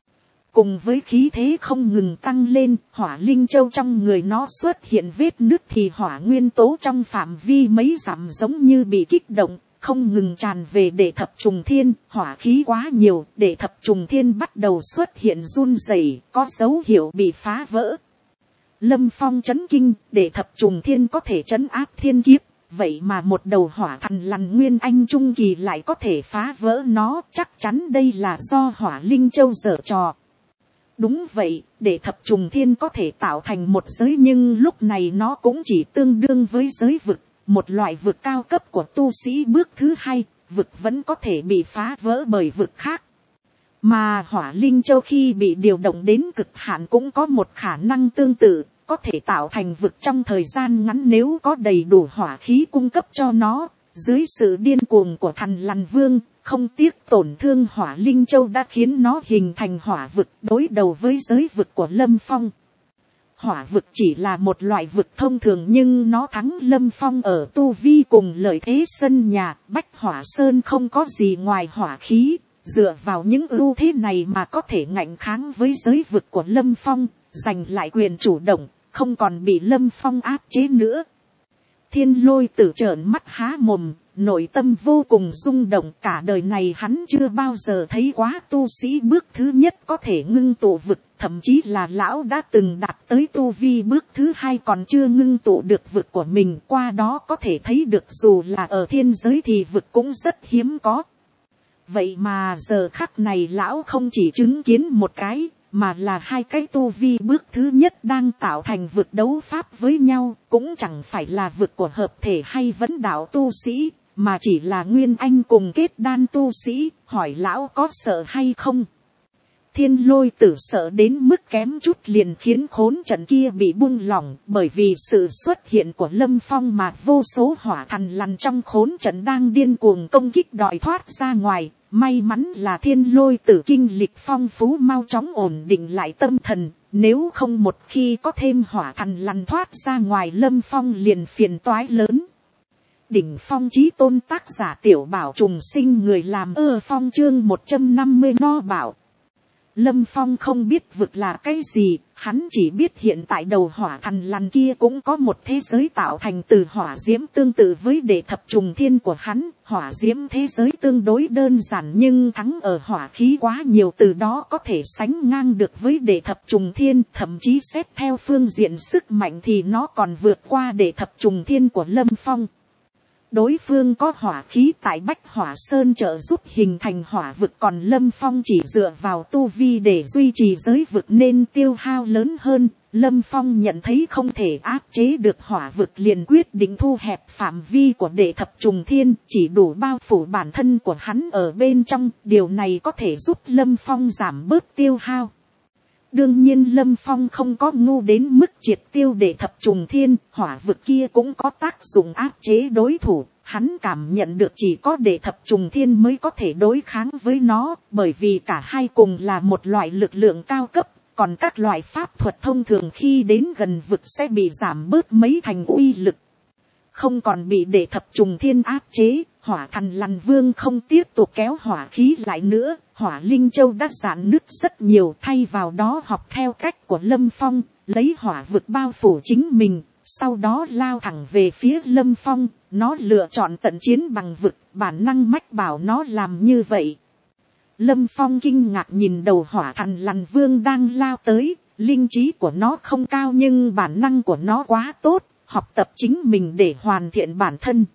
Cùng với khí thế không ngừng tăng lên, hỏa linh châu trong người nó xuất hiện vết nứt thì hỏa nguyên tố trong phạm vi mấy dặm giống như bị kích động, không ngừng tràn về để thập trùng thiên, hỏa khí quá nhiều, để thập trùng thiên bắt đầu xuất hiện run rẩy, có dấu hiệu bị phá vỡ. Lâm Phong chấn kinh, để thập trùng thiên có thể trấn áp thiên kiếp, vậy mà một đầu hỏa thằn lằn Nguyên Anh trung kỳ lại có thể phá vỡ nó, chắc chắn đây là do hỏa linh châu giở trò. Đúng vậy, để thập trùng thiên có thể tạo thành một giới, nhưng lúc này nó cũng chỉ tương đương với giới vực, một loại vực cao cấp của tu sĩ bước thứ hai, vực vẫn có thể bị phá vỡ bởi vực khác. Mà hỏa linh châu khi bị điều động đến cực hạn cũng có một khả năng tương tự, có thể tạo thành vực trong thời gian ngắn nếu có đầy đủ hỏa khí cung cấp cho nó. Dưới sự điên cuồng của Thằn Lằn Vương, không tiếc tổn thương hỏa linh châu đã khiến nó hình thành hỏa vực đối đầu với giới vực của Lâm Phong. Hỏa vực chỉ là một loại vực thông thường nhưng nó thắng Lâm Phong ở tu vi cùng lợi thế sân nhà. Bách Hỏa Sơn không có gì ngoài hỏa khí, dựa vào những ưu thế này mà có thể ngạnh kháng với giới vực của Lâm Phong, giành lại quyền chủ động, không còn bị Lâm Phong áp chế nữa. Thiên Lôi Tử trợn mắt há mồm, nội tâm vô cùng rung động. Cả đời này hắn chưa bao giờ thấy quá tu sĩ bước thứ nhất có thể ngưng tụ vực, thậm chí là lão đã từng đạt tới tu vi bước thứ hai còn chưa ngưng tụ được vực của mình. Qua đó có thể thấy được dù là ở thiên giới thì vực cũng rất hiếm có. Vậy mà giờ khắc này lão không chỉ chứng kiến một cái, mà là hai cái tu vi bước thứ nhất đang tạo thành vực đấu pháp với nhau, cũng chẳng phải là vực của hợp thể hay vấn đạo tu sĩ, mà chỉ là nguyên anh cùng kết đan tu sĩ. Hỏi lão có sợ hay không? Thiên Lôi Tử sợ đến mức kém chút liền khiến khốn trận kia bị buông lỏng, bởi vì sự xuất hiện của Lâm Phong mà vô số hỏa Thằn Lằn trong khốn trận đang điên cuồng công kích đòi thoát ra ngoài. May mắn là Thiên Lôi Tử kinh lịch phong phú mau chóng ổn định lại tâm thần, nếu không một khi có thêm hỏa Thằn Lằn thoát ra ngoài Lâm Phong liền phiền toái lớn. Đỉnh phong chí tôn tác giả Tiểu Bảo trùng sinh, người làm ơ phong chương một trăm năm mươi no bảo. Lâm Phong không biết vực là cái gì, hắn chỉ biết hiện tại đầu hỏa Thằn Lằn kia cũng có một thế giới tạo thành từ hỏa diễm tương tự với đệ thập trùng thiên của hắn. Hỏa diễm thế giới tương đối đơn giản nhưng thắng ở hỏa khí quá nhiều, từ đó có thể sánh ngang được với đệ thập trùng thiên, thậm chí xét theo phương diện sức mạnh thì nó còn vượt qua đệ thập trùng thiên của Lâm Phong. Đối phương có hỏa khí tại Bách Hỏa Sơn trợ giúp hình thành hỏa vực, còn Lâm Phong chỉ dựa vào tu vi để duy trì giới vực nên tiêu hao lớn hơn. Lâm Phong nhận thấy không thể áp chế được hỏa vực liền quyết định thu hẹp phạm vi của đệ thập trùng thiên, chỉ đủ bao phủ bản thân của hắn ở bên trong. Điều này có thể giúp Lâm Phong giảm bớt tiêu hao. Đương nhiên Lâm Phong không có ngu đến mức triệt tiêu đệ thập trùng thiên, hỏa vực kia cũng có tác dụng áp chế đối thủ. Hắn cảm nhận được chỉ có đệ thập trùng thiên mới có thể đối kháng với nó, bởi vì cả hai cùng là một loại lực lượng cao cấp, còn các loại pháp thuật thông thường khi đến gần vực sẽ bị giảm bớt mấy thành uy lực. Không còn bị đệ thập trùng thiên áp chế, hỏa Thằn Lằn Vương không tiếp tục kéo hỏa khí lại nữa. Hỏa Linh Châu đã rạn nứt rất nhiều, thay vào đó học theo cách của Lâm Phong, lấy hỏa vực bao phủ chính mình, sau đó lao thẳng về phía Lâm Phong. Nó lựa chọn tận chiến bằng vực, bản năng mách bảo nó làm như vậy. Lâm Phong kinh ngạc nhìn đầu hỏa Thằn Lằn Vương đang lao tới, linh trí của nó không cao nhưng bản năng của nó quá tốt, học tập chính mình để hoàn thiện bản thân.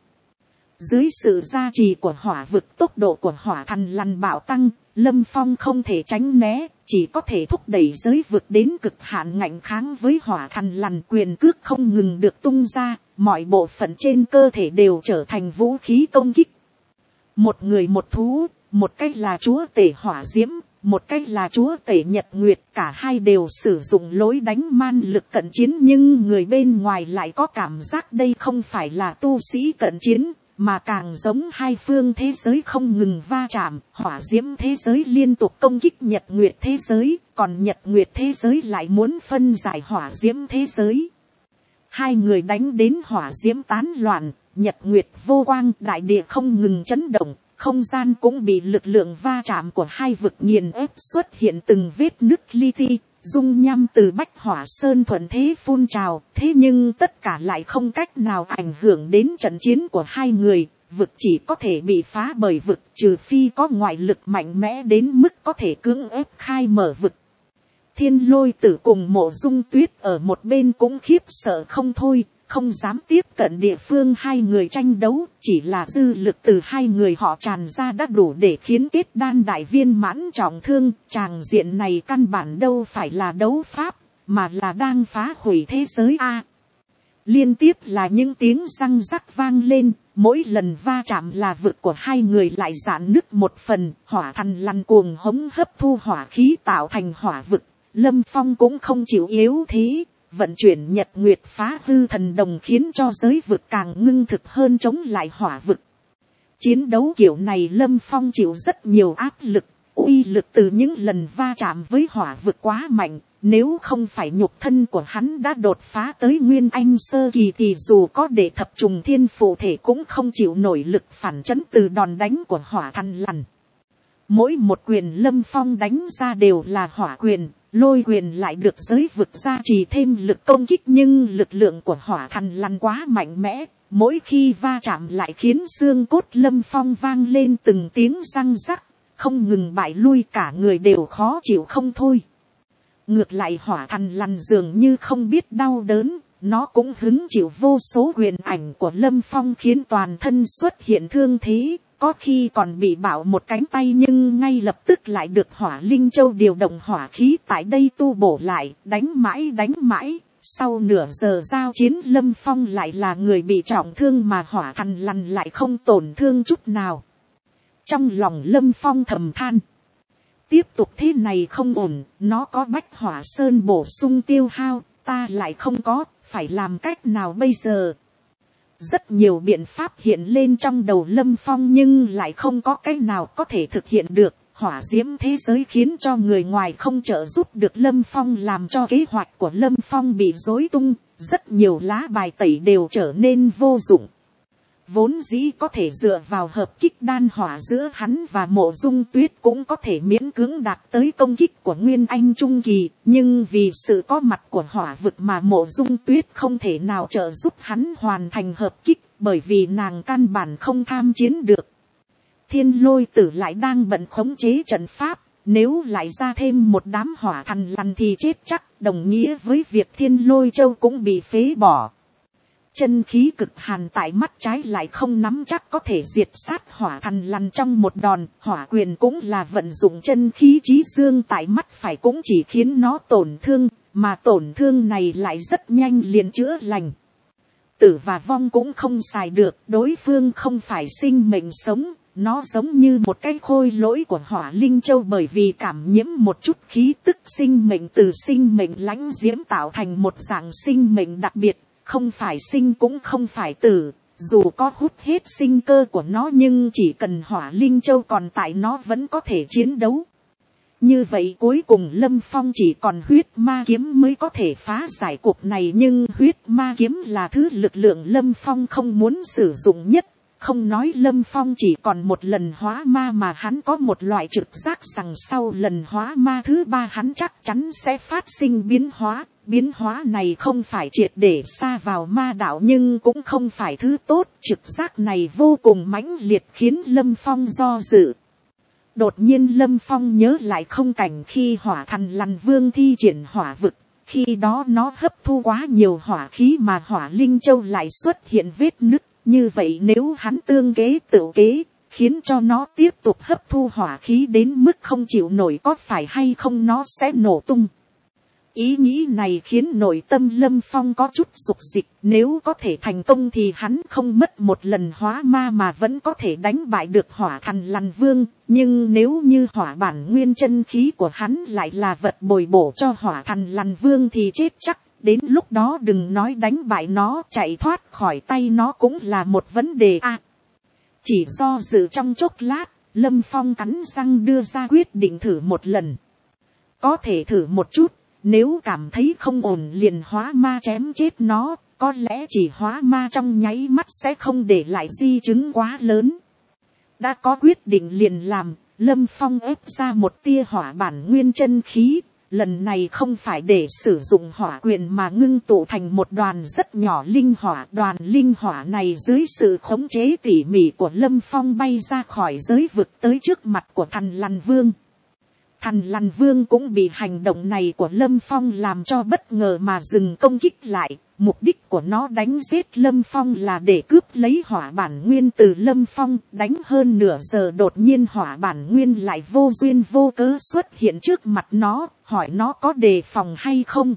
Dưới sự gia trì của hỏa vực, tốc độ của hỏa Thằn Lằn bạo tăng, Lâm Phong không thể tránh né, chỉ có thể thúc đẩy giới vực đến cực hạn ngạnh kháng với hỏa Thằn Lằn. Quyền cước không ngừng được tung ra, mọi bộ phận trên cơ thể đều trở thành vũ khí công kích. Một người một thú, một cách là chúa tể hỏa diễm, một cách là chúa tể nhật nguyệt, cả hai đều sử dụng lối đánh man lực cận chiến, nhưng người bên ngoài lại có cảm giác đây không phải là tu sĩ cận chiến, mà càng giống hai phương thế giới không ngừng va chạm. Hỏa diễm thế giới liên tục công kích nhật nguyệt thế giới, còn nhật nguyệt thế giới lại muốn phân giải hỏa diễm thế giới. Hai người đánh đến hỏa diễm tán loạn, nhật nguyệt vô quang, đại địa không ngừng chấn động, không gian cũng bị lực lượng va chạm của hai vực nghiền ép, xuất hiện từng vết nứt li ti. Dung nham từ Bách Hỏa Sơn thuận thế phun trào, thế nhưng tất cả lại không cách nào ảnh hưởng đến trận chiến của hai người. Vực chỉ có thể bị phá bởi vực, trừ phi có ngoại lực mạnh mẽ đến mức có thể cưỡng ép khai mở vực. Thiên Lôi Tử cùng Mộ Dung Tuyết ở một bên cũng khiếp sợ không thôi. không dám tiếp cận địa phương hai người tranh đấu, chỉ là dư lực từ hai người họ tràn ra đã đủ để khiến kết đan đại viên mãn trọng thương. Tràng diện này căn bản đâu phải là đấu pháp, mà là đang phá hủy thế giới a. Liên tiếp là những tiếng răng rắc vang lên, mỗi lần va chạm là vực của hai người lại rạn nứt một phần, hỏa thần lằn cuồng hống hấp thu hỏa khí tạo thành hỏa vực. Lâm Phong cũng không chịu yếu thế, vận chuyển nhật nguyệt phá hư thần đồng khiến cho giới vực càng ngưng thực hơn chống lại hỏa vực. Chiến đấu kiểu này Lâm Phong chịu rất nhiều áp lực, uy lực từ những lần va chạm với hỏa vực quá mạnh. Nếu không phải nhục thân của hắn đã đột phá tới nguyên anh sơ kỳ thì dù có để thập trùng thiên phụ thể cũng không chịu nổi lực phản chấn từ đòn đánh của hỏa thần lằn. Mỗi một quyền Lâm Phong đánh ra đều là hỏa quyền, lôi quyền lại được giới vực gia trì thêm lực công kích, nhưng lực lượng của hỏa thần lằn quá mạnh mẽ, mỗi khi va chạm lại khiến xương cốt Lâm Phong vang lên từng tiếng răng rắc, không ngừng bại lui, cả người đều khó chịu không thôi. Ngược lại hỏa thần lằn dường như không biết đau đớn, nó cũng hứng chịu vô số quyền ảnh của Lâm Phong khiến toàn thân xuất hiện thương thế, có khi còn bị bạo một cánh tay nhưng ngay lập tức lại được hỏa linh châu điều động hỏa khí tại đây tu bổ lại, đánh mãi đánh mãi. Sau nửa giờ giao chiến Lâm Phong lại là người bị trọng thương mà hỏa thần lằn lại không tổn thương chút nào. Trong lòng Lâm Phong thầm than. Tiếp tục thế này không ổn, nó có bách hỏa sơn bổ sung tiêu hao, ta lại không có, phải làm cách nào bây giờ? Rất nhiều biện pháp hiện lên trong đầu Lâm Phong nhưng lại không có cái nào có thể thực hiện được. Hỏa diễm thế giới khiến cho người ngoài không trợ giúp được Lâm Phong, làm cho kế hoạch của Lâm Phong bị rối tung, rất nhiều lá bài tẩy đều trở nên vô dụng. Vốn dĩ có thể dựa vào hợp kích đan hỏa giữa hắn và Mộ Dung Tuyết cũng có thể miễn cưỡng đạt tới công kích của Nguyên Anh Trung Kỳ, nhưng vì sự có mặt của hỏa vực mà Mộ Dung Tuyết không thể nào trợ giúp hắn hoàn thành hợp kích, bởi vì nàng căn bản không tham chiến được. Thiên Lôi Tử lại đang bận khống chế trận pháp, nếu lại ra thêm một đám hỏa thần lằn thì chết chắc, đồng nghĩa với việc Thiên Lôi Châu cũng bị phế bỏ. Chân khí cực hàn tại mắt trái lại không nắm chắc có thể diệt sát hỏa thần lằn trong một đòn, hỏa quyền cũng là vận dụng chân khí trí dương tại mắt phải cũng chỉ khiến nó tổn thương, mà tổn thương này lại rất nhanh liền chữa lành. Tử và vong cũng không xài được, đối phương không phải sinh mệnh sống, nó giống như một cái khôi lỗi của hỏa linh châu, bởi vì cảm nhiễm một chút khí tức sinh mệnh từ sinh mệnh lãnh diễm tạo thành một dạng sinh mệnh đặc biệt. Không phải sinh cũng không phải tử, dù có hút hết sinh cơ của nó nhưng chỉ cần hỏa linh châu còn tại nó vẫn có thể chiến đấu. Như vậy cuối cùng Lâm Phong chỉ còn huyết ma kiếm mới có thể phá giải cuộc này, nhưng huyết ma kiếm là thứ lực lượng Lâm Phong không muốn sử dụng nhất. Không nói Lâm Phong chỉ còn một lần hóa ma mà hắn có một loại trực giác rằng sau lần hóa ma thứ ba hắn chắc chắn sẽ phát sinh biến hóa. Biến hóa này không phải triệt để xa vào ma đạo nhưng cũng không phải thứ tốt. Trực giác này vô cùng mãnh liệt khiến Lâm Phong do dự. Đột nhiên Lâm Phong nhớ lại không cảnh khi hỏa thần lằn vương thi triển hỏa vực. Khi đó nó hấp thu quá nhiều hỏa khí mà hỏa linh châu lại xuất hiện vết nứt. Như vậy nếu hắn tương kế tự kế, khiến cho nó tiếp tục hấp thu hỏa khí đến mức không chịu nổi, có phải hay không nó sẽ nổ tung. Ý nghĩ này khiến nội tâm Lâm Phong có chút sục dịch, nếu có thể thành công thì hắn không mất một lần hóa ma mà vẫn có thể đánh bại được hỏa thần lằn vương, nhưng nếu như hỏa bản nguyên chân khí của hắn lại là vật bồi bổ cho hỏa thần lằn vương thì chết chắc. Đến lúc đó đừng nói đánh bại nó, chạy thoát khỏi tay nó cũng là một vấn đề a. À, chỉ do dự trong chốc lát, Lâm Phong cắn răng đưa ra quyết định thử một lần. Có thể thử một chút, nếu cảm thấy không ổn liền hóa ma chém chết nó, có lẽ chỉ hóa ma trong nháy mắt sẽ không để lại di chứng quá lớn. Đã có quyết định liền làm, Lâm Phong ép ra một tia hỏa bản nguyên chân khí. Lần này không phải để sử dụng hỏa quyền mà ngưng tụ thành một đoàn rất nhỏ linh hỏa. Đoàn linh hỏa này dưới sự khống chế tỉ mỉ của Lâm Phong bay ra khỏi giới vực tới trước mặt của thần lằn vương. Thần lằn vương cũng bị hành động này của Lâm Phong làm cho bất ngờ mà dừng công kích lại. Mục đích của nó đánh giết Lâm Phong là để cướp lấy hỏa bản nguyên từ Lâm Phong. Đánh hơn nửa giờ đột nhiên hỏa bản nguyên lại vô duyên vô cớ xuất hiện trước mặt nó, hỏi nó có đề phòng hay không.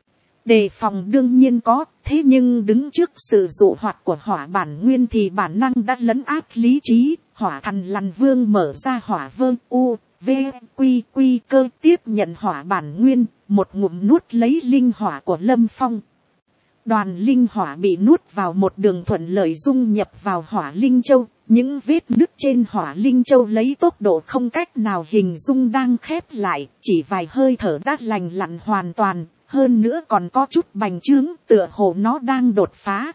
Đề phòng đương nhiên có, thế nhưng đứng trước sự dụ hoạt của hỏa bản nguyên thì bản năng đã lấn át lý trí. Hỏa thần lằn vương mở ra hỏa vương u, v, quy quy cơ tiếp nhận hỏa bản nguyên, một ngụm nuốt lấy linh hỏa của Lâm Phong. Đoàn linh hỏa bị nuốt vào một đường thuận lợi dung nhập vào hỏa linh châu. Những vết nứt trên hỏa linh châu lấy tốc độ không cách nào hình dung đang khép lại, chỉ vài hơi thở đã lành lặn hoàn toàn. Hơn nữa còn có chút bành trướng, tựa hồ nó đang đột phá.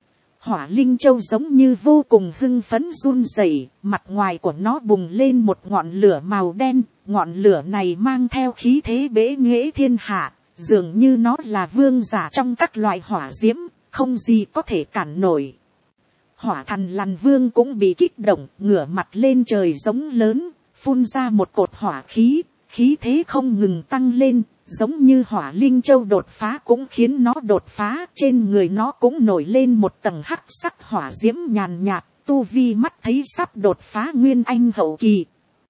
Hỏa linh châu giống như vô cùng hưng phấn run rẩy, mặt ngoài của nó bùng lên một ngọn lửa màu đen. Ngọn lửa này mang theo khí thế bế nghệ thiên hạ, dường như nó là vương giả trong các loại hỏa diễm, không gì có thể cản nổi. Hỏa thần lằn vương cũng bị kích động, ngửa mặt lên trời giống lớn, phun ra một cột hỏa khí, khí thế không ngừng tăng lên. Giống như hỏa linh châu đột phá cũng khiến nó đột phá, trên người nó cũng nổi lên một tầng hắc sắc hỏa diễm nhàn nhạt, tu vi mắt thấy sắp đột phá nguyên anh hậu kỳ.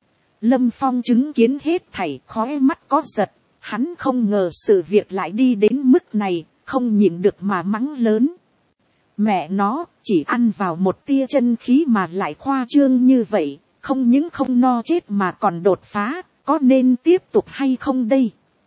Lâm Phong chứng kiến hết thảy, khóe mắt có giật, hắn không ngờ sự việc lại đi đến mức này, không nhịn được mà mắng lớn. Mẹ nó, chỉ ăn vào một tia chân khí mà lại khoa trương như vậy, không những không no chết mà còn đột phá, có nên tiếp tục hay không đây?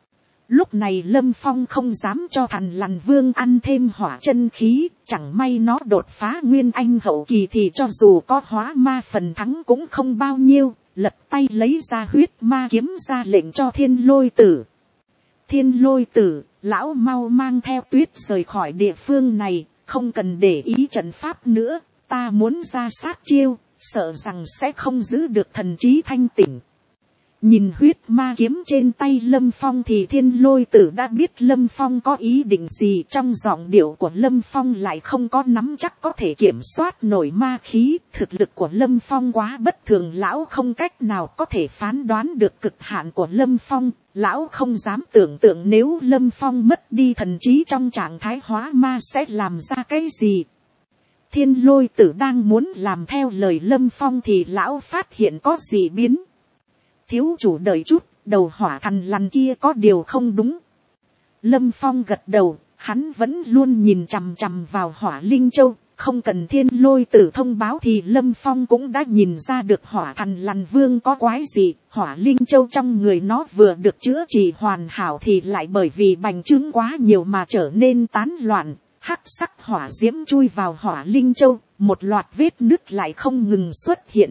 Lúc này Lâm Phong không dám cho thần lằn vương ăn thêm hỏa chân khí, chẳng may nó đột phá nguyên anh hậu kỳ thì cho dù có hóa ma phần thắng cũng không bao nhiêu, lật tay lấy ra huyết ma kiếm ra lệnh cho Thiên Lôi Tử. Thiên Lôi Tử, lão mau mang theo Tuyết rời khỏi địa phương này, không cần để ý trận pháp nữa, ta muốn ra sát chiêu, sợ rằng sẽ không giữ được thần trí thanh tỉnh. Nhìn huyết ma kiếm trên tay Lâm Phong thì Thiên Lôi Tử đã biết Lâm Phong có ý định gì. Trong giọng điệu của Lâm Phong lại không có nắm chắc có thể kiểm soát nổi ma khí. Thực lực của Lâm Phong quá bất thường, lão không cách nào có thể phán đoán được cực hạn của Lâm Phong. Lão không dám tưởng tượng nếu Lâm Phong mất đi thần trí trong trạng thái hóa ma sẽ làm ra cái gì. Thiên Lôi Tử đang muốn làm theo lời Lâm Phong thì lão phát hiện có gì biến. Thiếu chủ đợi chút, đầu hỏa thần lằn kia có điều không đúng. Lâm Phong gật đầu, hắn vẫn luôn nhìn chằm chằm vào hỏa linh châu, không cần Thiên Lôi Tử thông báo thì Lâm Phong cũng đã nhìn ra được hỏa thần lằn vương có quái gì. Hỏa linh châu trong người nó vừa được chữa trị hoàn hảo thì lại bởi vì bành trướng quá nhiều mà trở nên tán loạn, hắc sắc hỏa diễm chui vào hỏa linh châu, một loạt vết nứt lại không ngừng xuất hiện.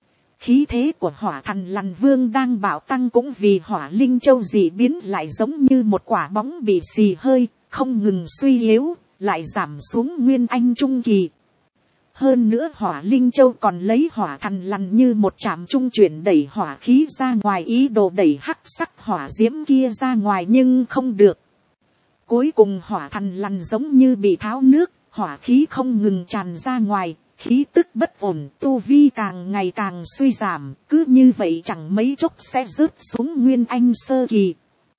Khí thế của hỏa thần lằn vương đang bạo tăng cũng vì hỏa linh châu dị biến lại giống như một quả bóng bị xì hơi, không ngừng suy yếu, lại giảm xuống nguyên anh trung kỳ. Hơn nữa hỏa linh châu còn lấy hỏa thần lằn như một trạm trung chuyển đẩy hỏa khí ra ngoài, ý đồ đẩy hắc sắc hỏa diễm kia ra ngoài nhưng không được. Cuối cùng hỏa thần lằn giống như bị tháo nước, hỏa khí không ngừng tràn ra ngoài. Khí tức bất ổn, tu vi càng ngày càng suy giảm, cứ như vậy chẳng mấy chốc sẽ rớt xuống nguyên anh sơ kỳ.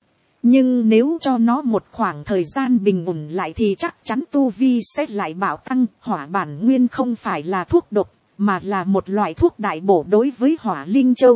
Nhưng nếu cho nó một khoảng thời gian bình ổn lại thì chắc chắn tu vi sẽ lại bạo tăng. Hỏa bản nguyên không phải là thuốc độc, mà là một loại thuốc đại bổ đối với hỏa linh châu.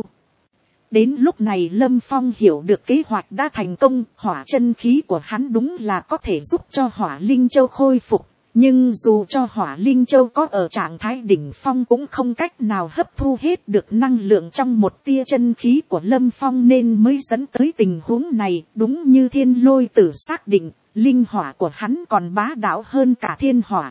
Đến lúc này Lâm Phong hiểu được kế hoạch đã thành công, hỏa chân khí của hắn đúng là có thể giúp cho hỏa linh châu khôi phục. Nhưng dù cho hỏa linh châu có ở trạng thái đỉnh phong cũng không cách nào hấp thu hết được năng lượng trong một tia chân khí của Lâm Phong nên mới dẫn tới tình huống này. Đúng như Thiên Lôi Tử xác định, linh hỏa của hắn còn bá đạo hơn cả thiên hỏa.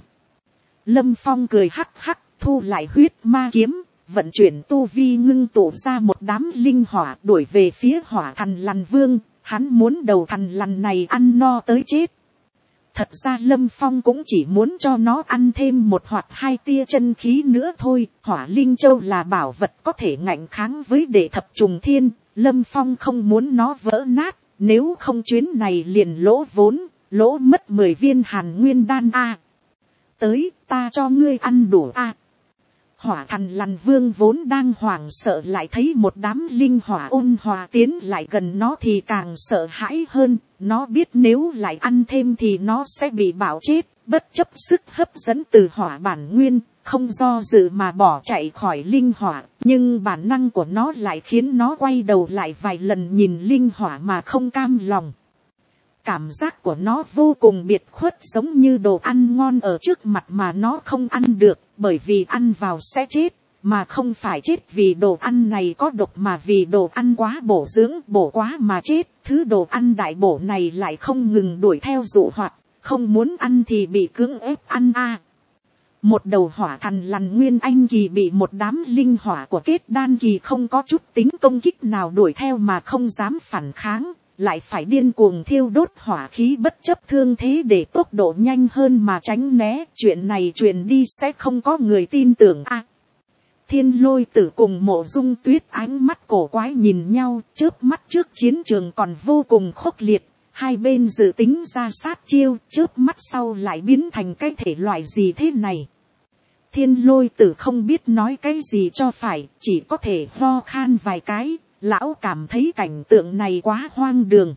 Lâm Phong cười hắc hắc, thu lại huyết ma kiếm, vận chuyển tu vi ngưng tụ ra một đám linh hỏa đuổi về phía hỏa thần lằn vương. Hắn muốn đầu thần lằn này ăn no tới chết. Thật ra Lâm Phong cũng chỉ muốn cho nó ăn thêm một hoặc hai tia chân khí nữa thôi. Hỏa linh châu là bảo vật có thể ngạnh kháng với đệ thập trùng thiên. Lâm Phong không muốn nó vỡ nát. Nếu không chuyến này liền lỗ vốn, lỗ mất mười viên hàn nguyên đan a. Tới, ta cho ngươi ăn đủ a. Hỏa thần lằn vương vốn đang hoảng sợ, lại thấy một đám linh hỏa ôn hòa tiến lại gần nó thì càng sợ hãi hơn. Nó biết nếu lại ăn thêm thì nó sẽ bị bạo chết, bất chấp sức hấp dẫn từ hỏa bản nguyên, không do dự mà bỏ chạy khỏi linh hỏa. Nhưng bản năng của nó lại khiến nó quay đầu lại vài lần nhìn linh hỏa mà không cam lòng. Cảm giác của nó vô cùng biệt khuất, giống như đồ ăn ngon ở trước mặt mà nó không ăn được, bởi vì ăn vào sẽ chết, mà không phải chết vì đồ ăn này có độc mà vì đồ ăn quá bổ dưỡng, bổ quá mà chết. Thứ đồ ăn đại bổ này lại không ngừng đuổi theo dụ hoặc, không muốn ăn thì bị cưỡng ép ăn a. À. Một đầu hỏa thần lằn nguyên anh kỳ bị một đám linh hỏa của kết đan kỳ không có chút tính công kích nào đuổi theo mà không dám phản kháng, lại phải điên cuồng thiêu đốt hỏa khí bất chấp thương thế để tốc độ nhanh hơn mà tránh né. Chuyện này truyền đi sẽ không có người tin tưởng a. À, Thiên Lôi Tử cùng Mộ Dung Tuyết ánh mắt cổ quái nhìn nhau, chớp mắt trước chiến trường còn vô cùng khốc liệt, hai bên dự tính ra sát chiêu, chớp mắt sau lại biến thành cái thể loại gì thế này. Thiên Lôi Tử không biết nói cái gì cho phải, chỉ có thể ho khan vài cái. Lão cảm thấy cảnh tượng này quá hoang đường.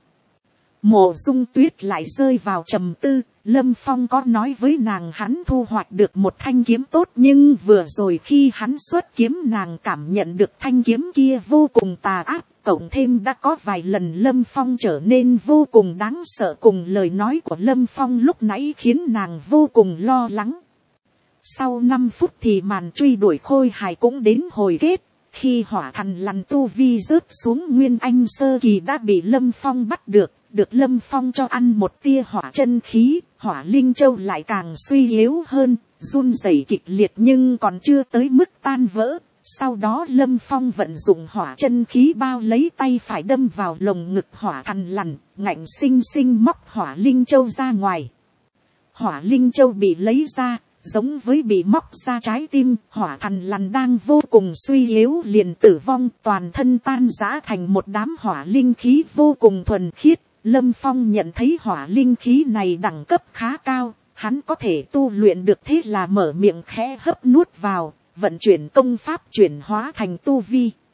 Mộ Dung Tuyết lại rơi vào trầm tư. Lâm Phong có nói với nàng hắn thu hoạch được một thanh kiếm tốt, nhưng vừa rồi khi hắn xuất kiếm nàng cảm nhận được thanh kiếm kia vô cùng tà ác. Cộng thêm đã có vài lần Lâm Phong trở nên vô cùng đáng sợ, cùng lời nói của Lâm Phong lúc nãy khiến nàng vô cùng lo lắng. Sau năm phút thì màn truy đuổi khôi hài cũng đến hồi kết. Khi hỏa thần lằn tu vi rớt xuống nguyên anh sơ kỳ đã bị Lâm Phong bắt được, được Lâm Phong cho ăn một tia hỏa chân khí, hỏa linh châu lại càng suy yếu hơn, run rẩy kịch liệt nhưng còn chưa tới mức tan vỡ. Sau đó Lâm Phong vận dụng hỏa chân khí bao lấy tay phải đâm vào lồng ngực hỏa thần lằn, ngạnh sinh sinh móc hỏa linh châu ra ngoài. Hỏa linh châu bị lấy ra, giống với bị móc ra trái tim, hỏa thần lằn đang vô cùng suy yếu liền tử vong, toàn thân tan rã thành một đám hỏa linh khí vô cùng thuần khiết. Lâm Phong nhận thấy hỏa linh khí này đẳng cấp khá cao, hắn có thể tu luyện được, thế là mở miệng khẽ hấp nuốt vào, vận chuyển công pháp chuyển hóa thành tu vi.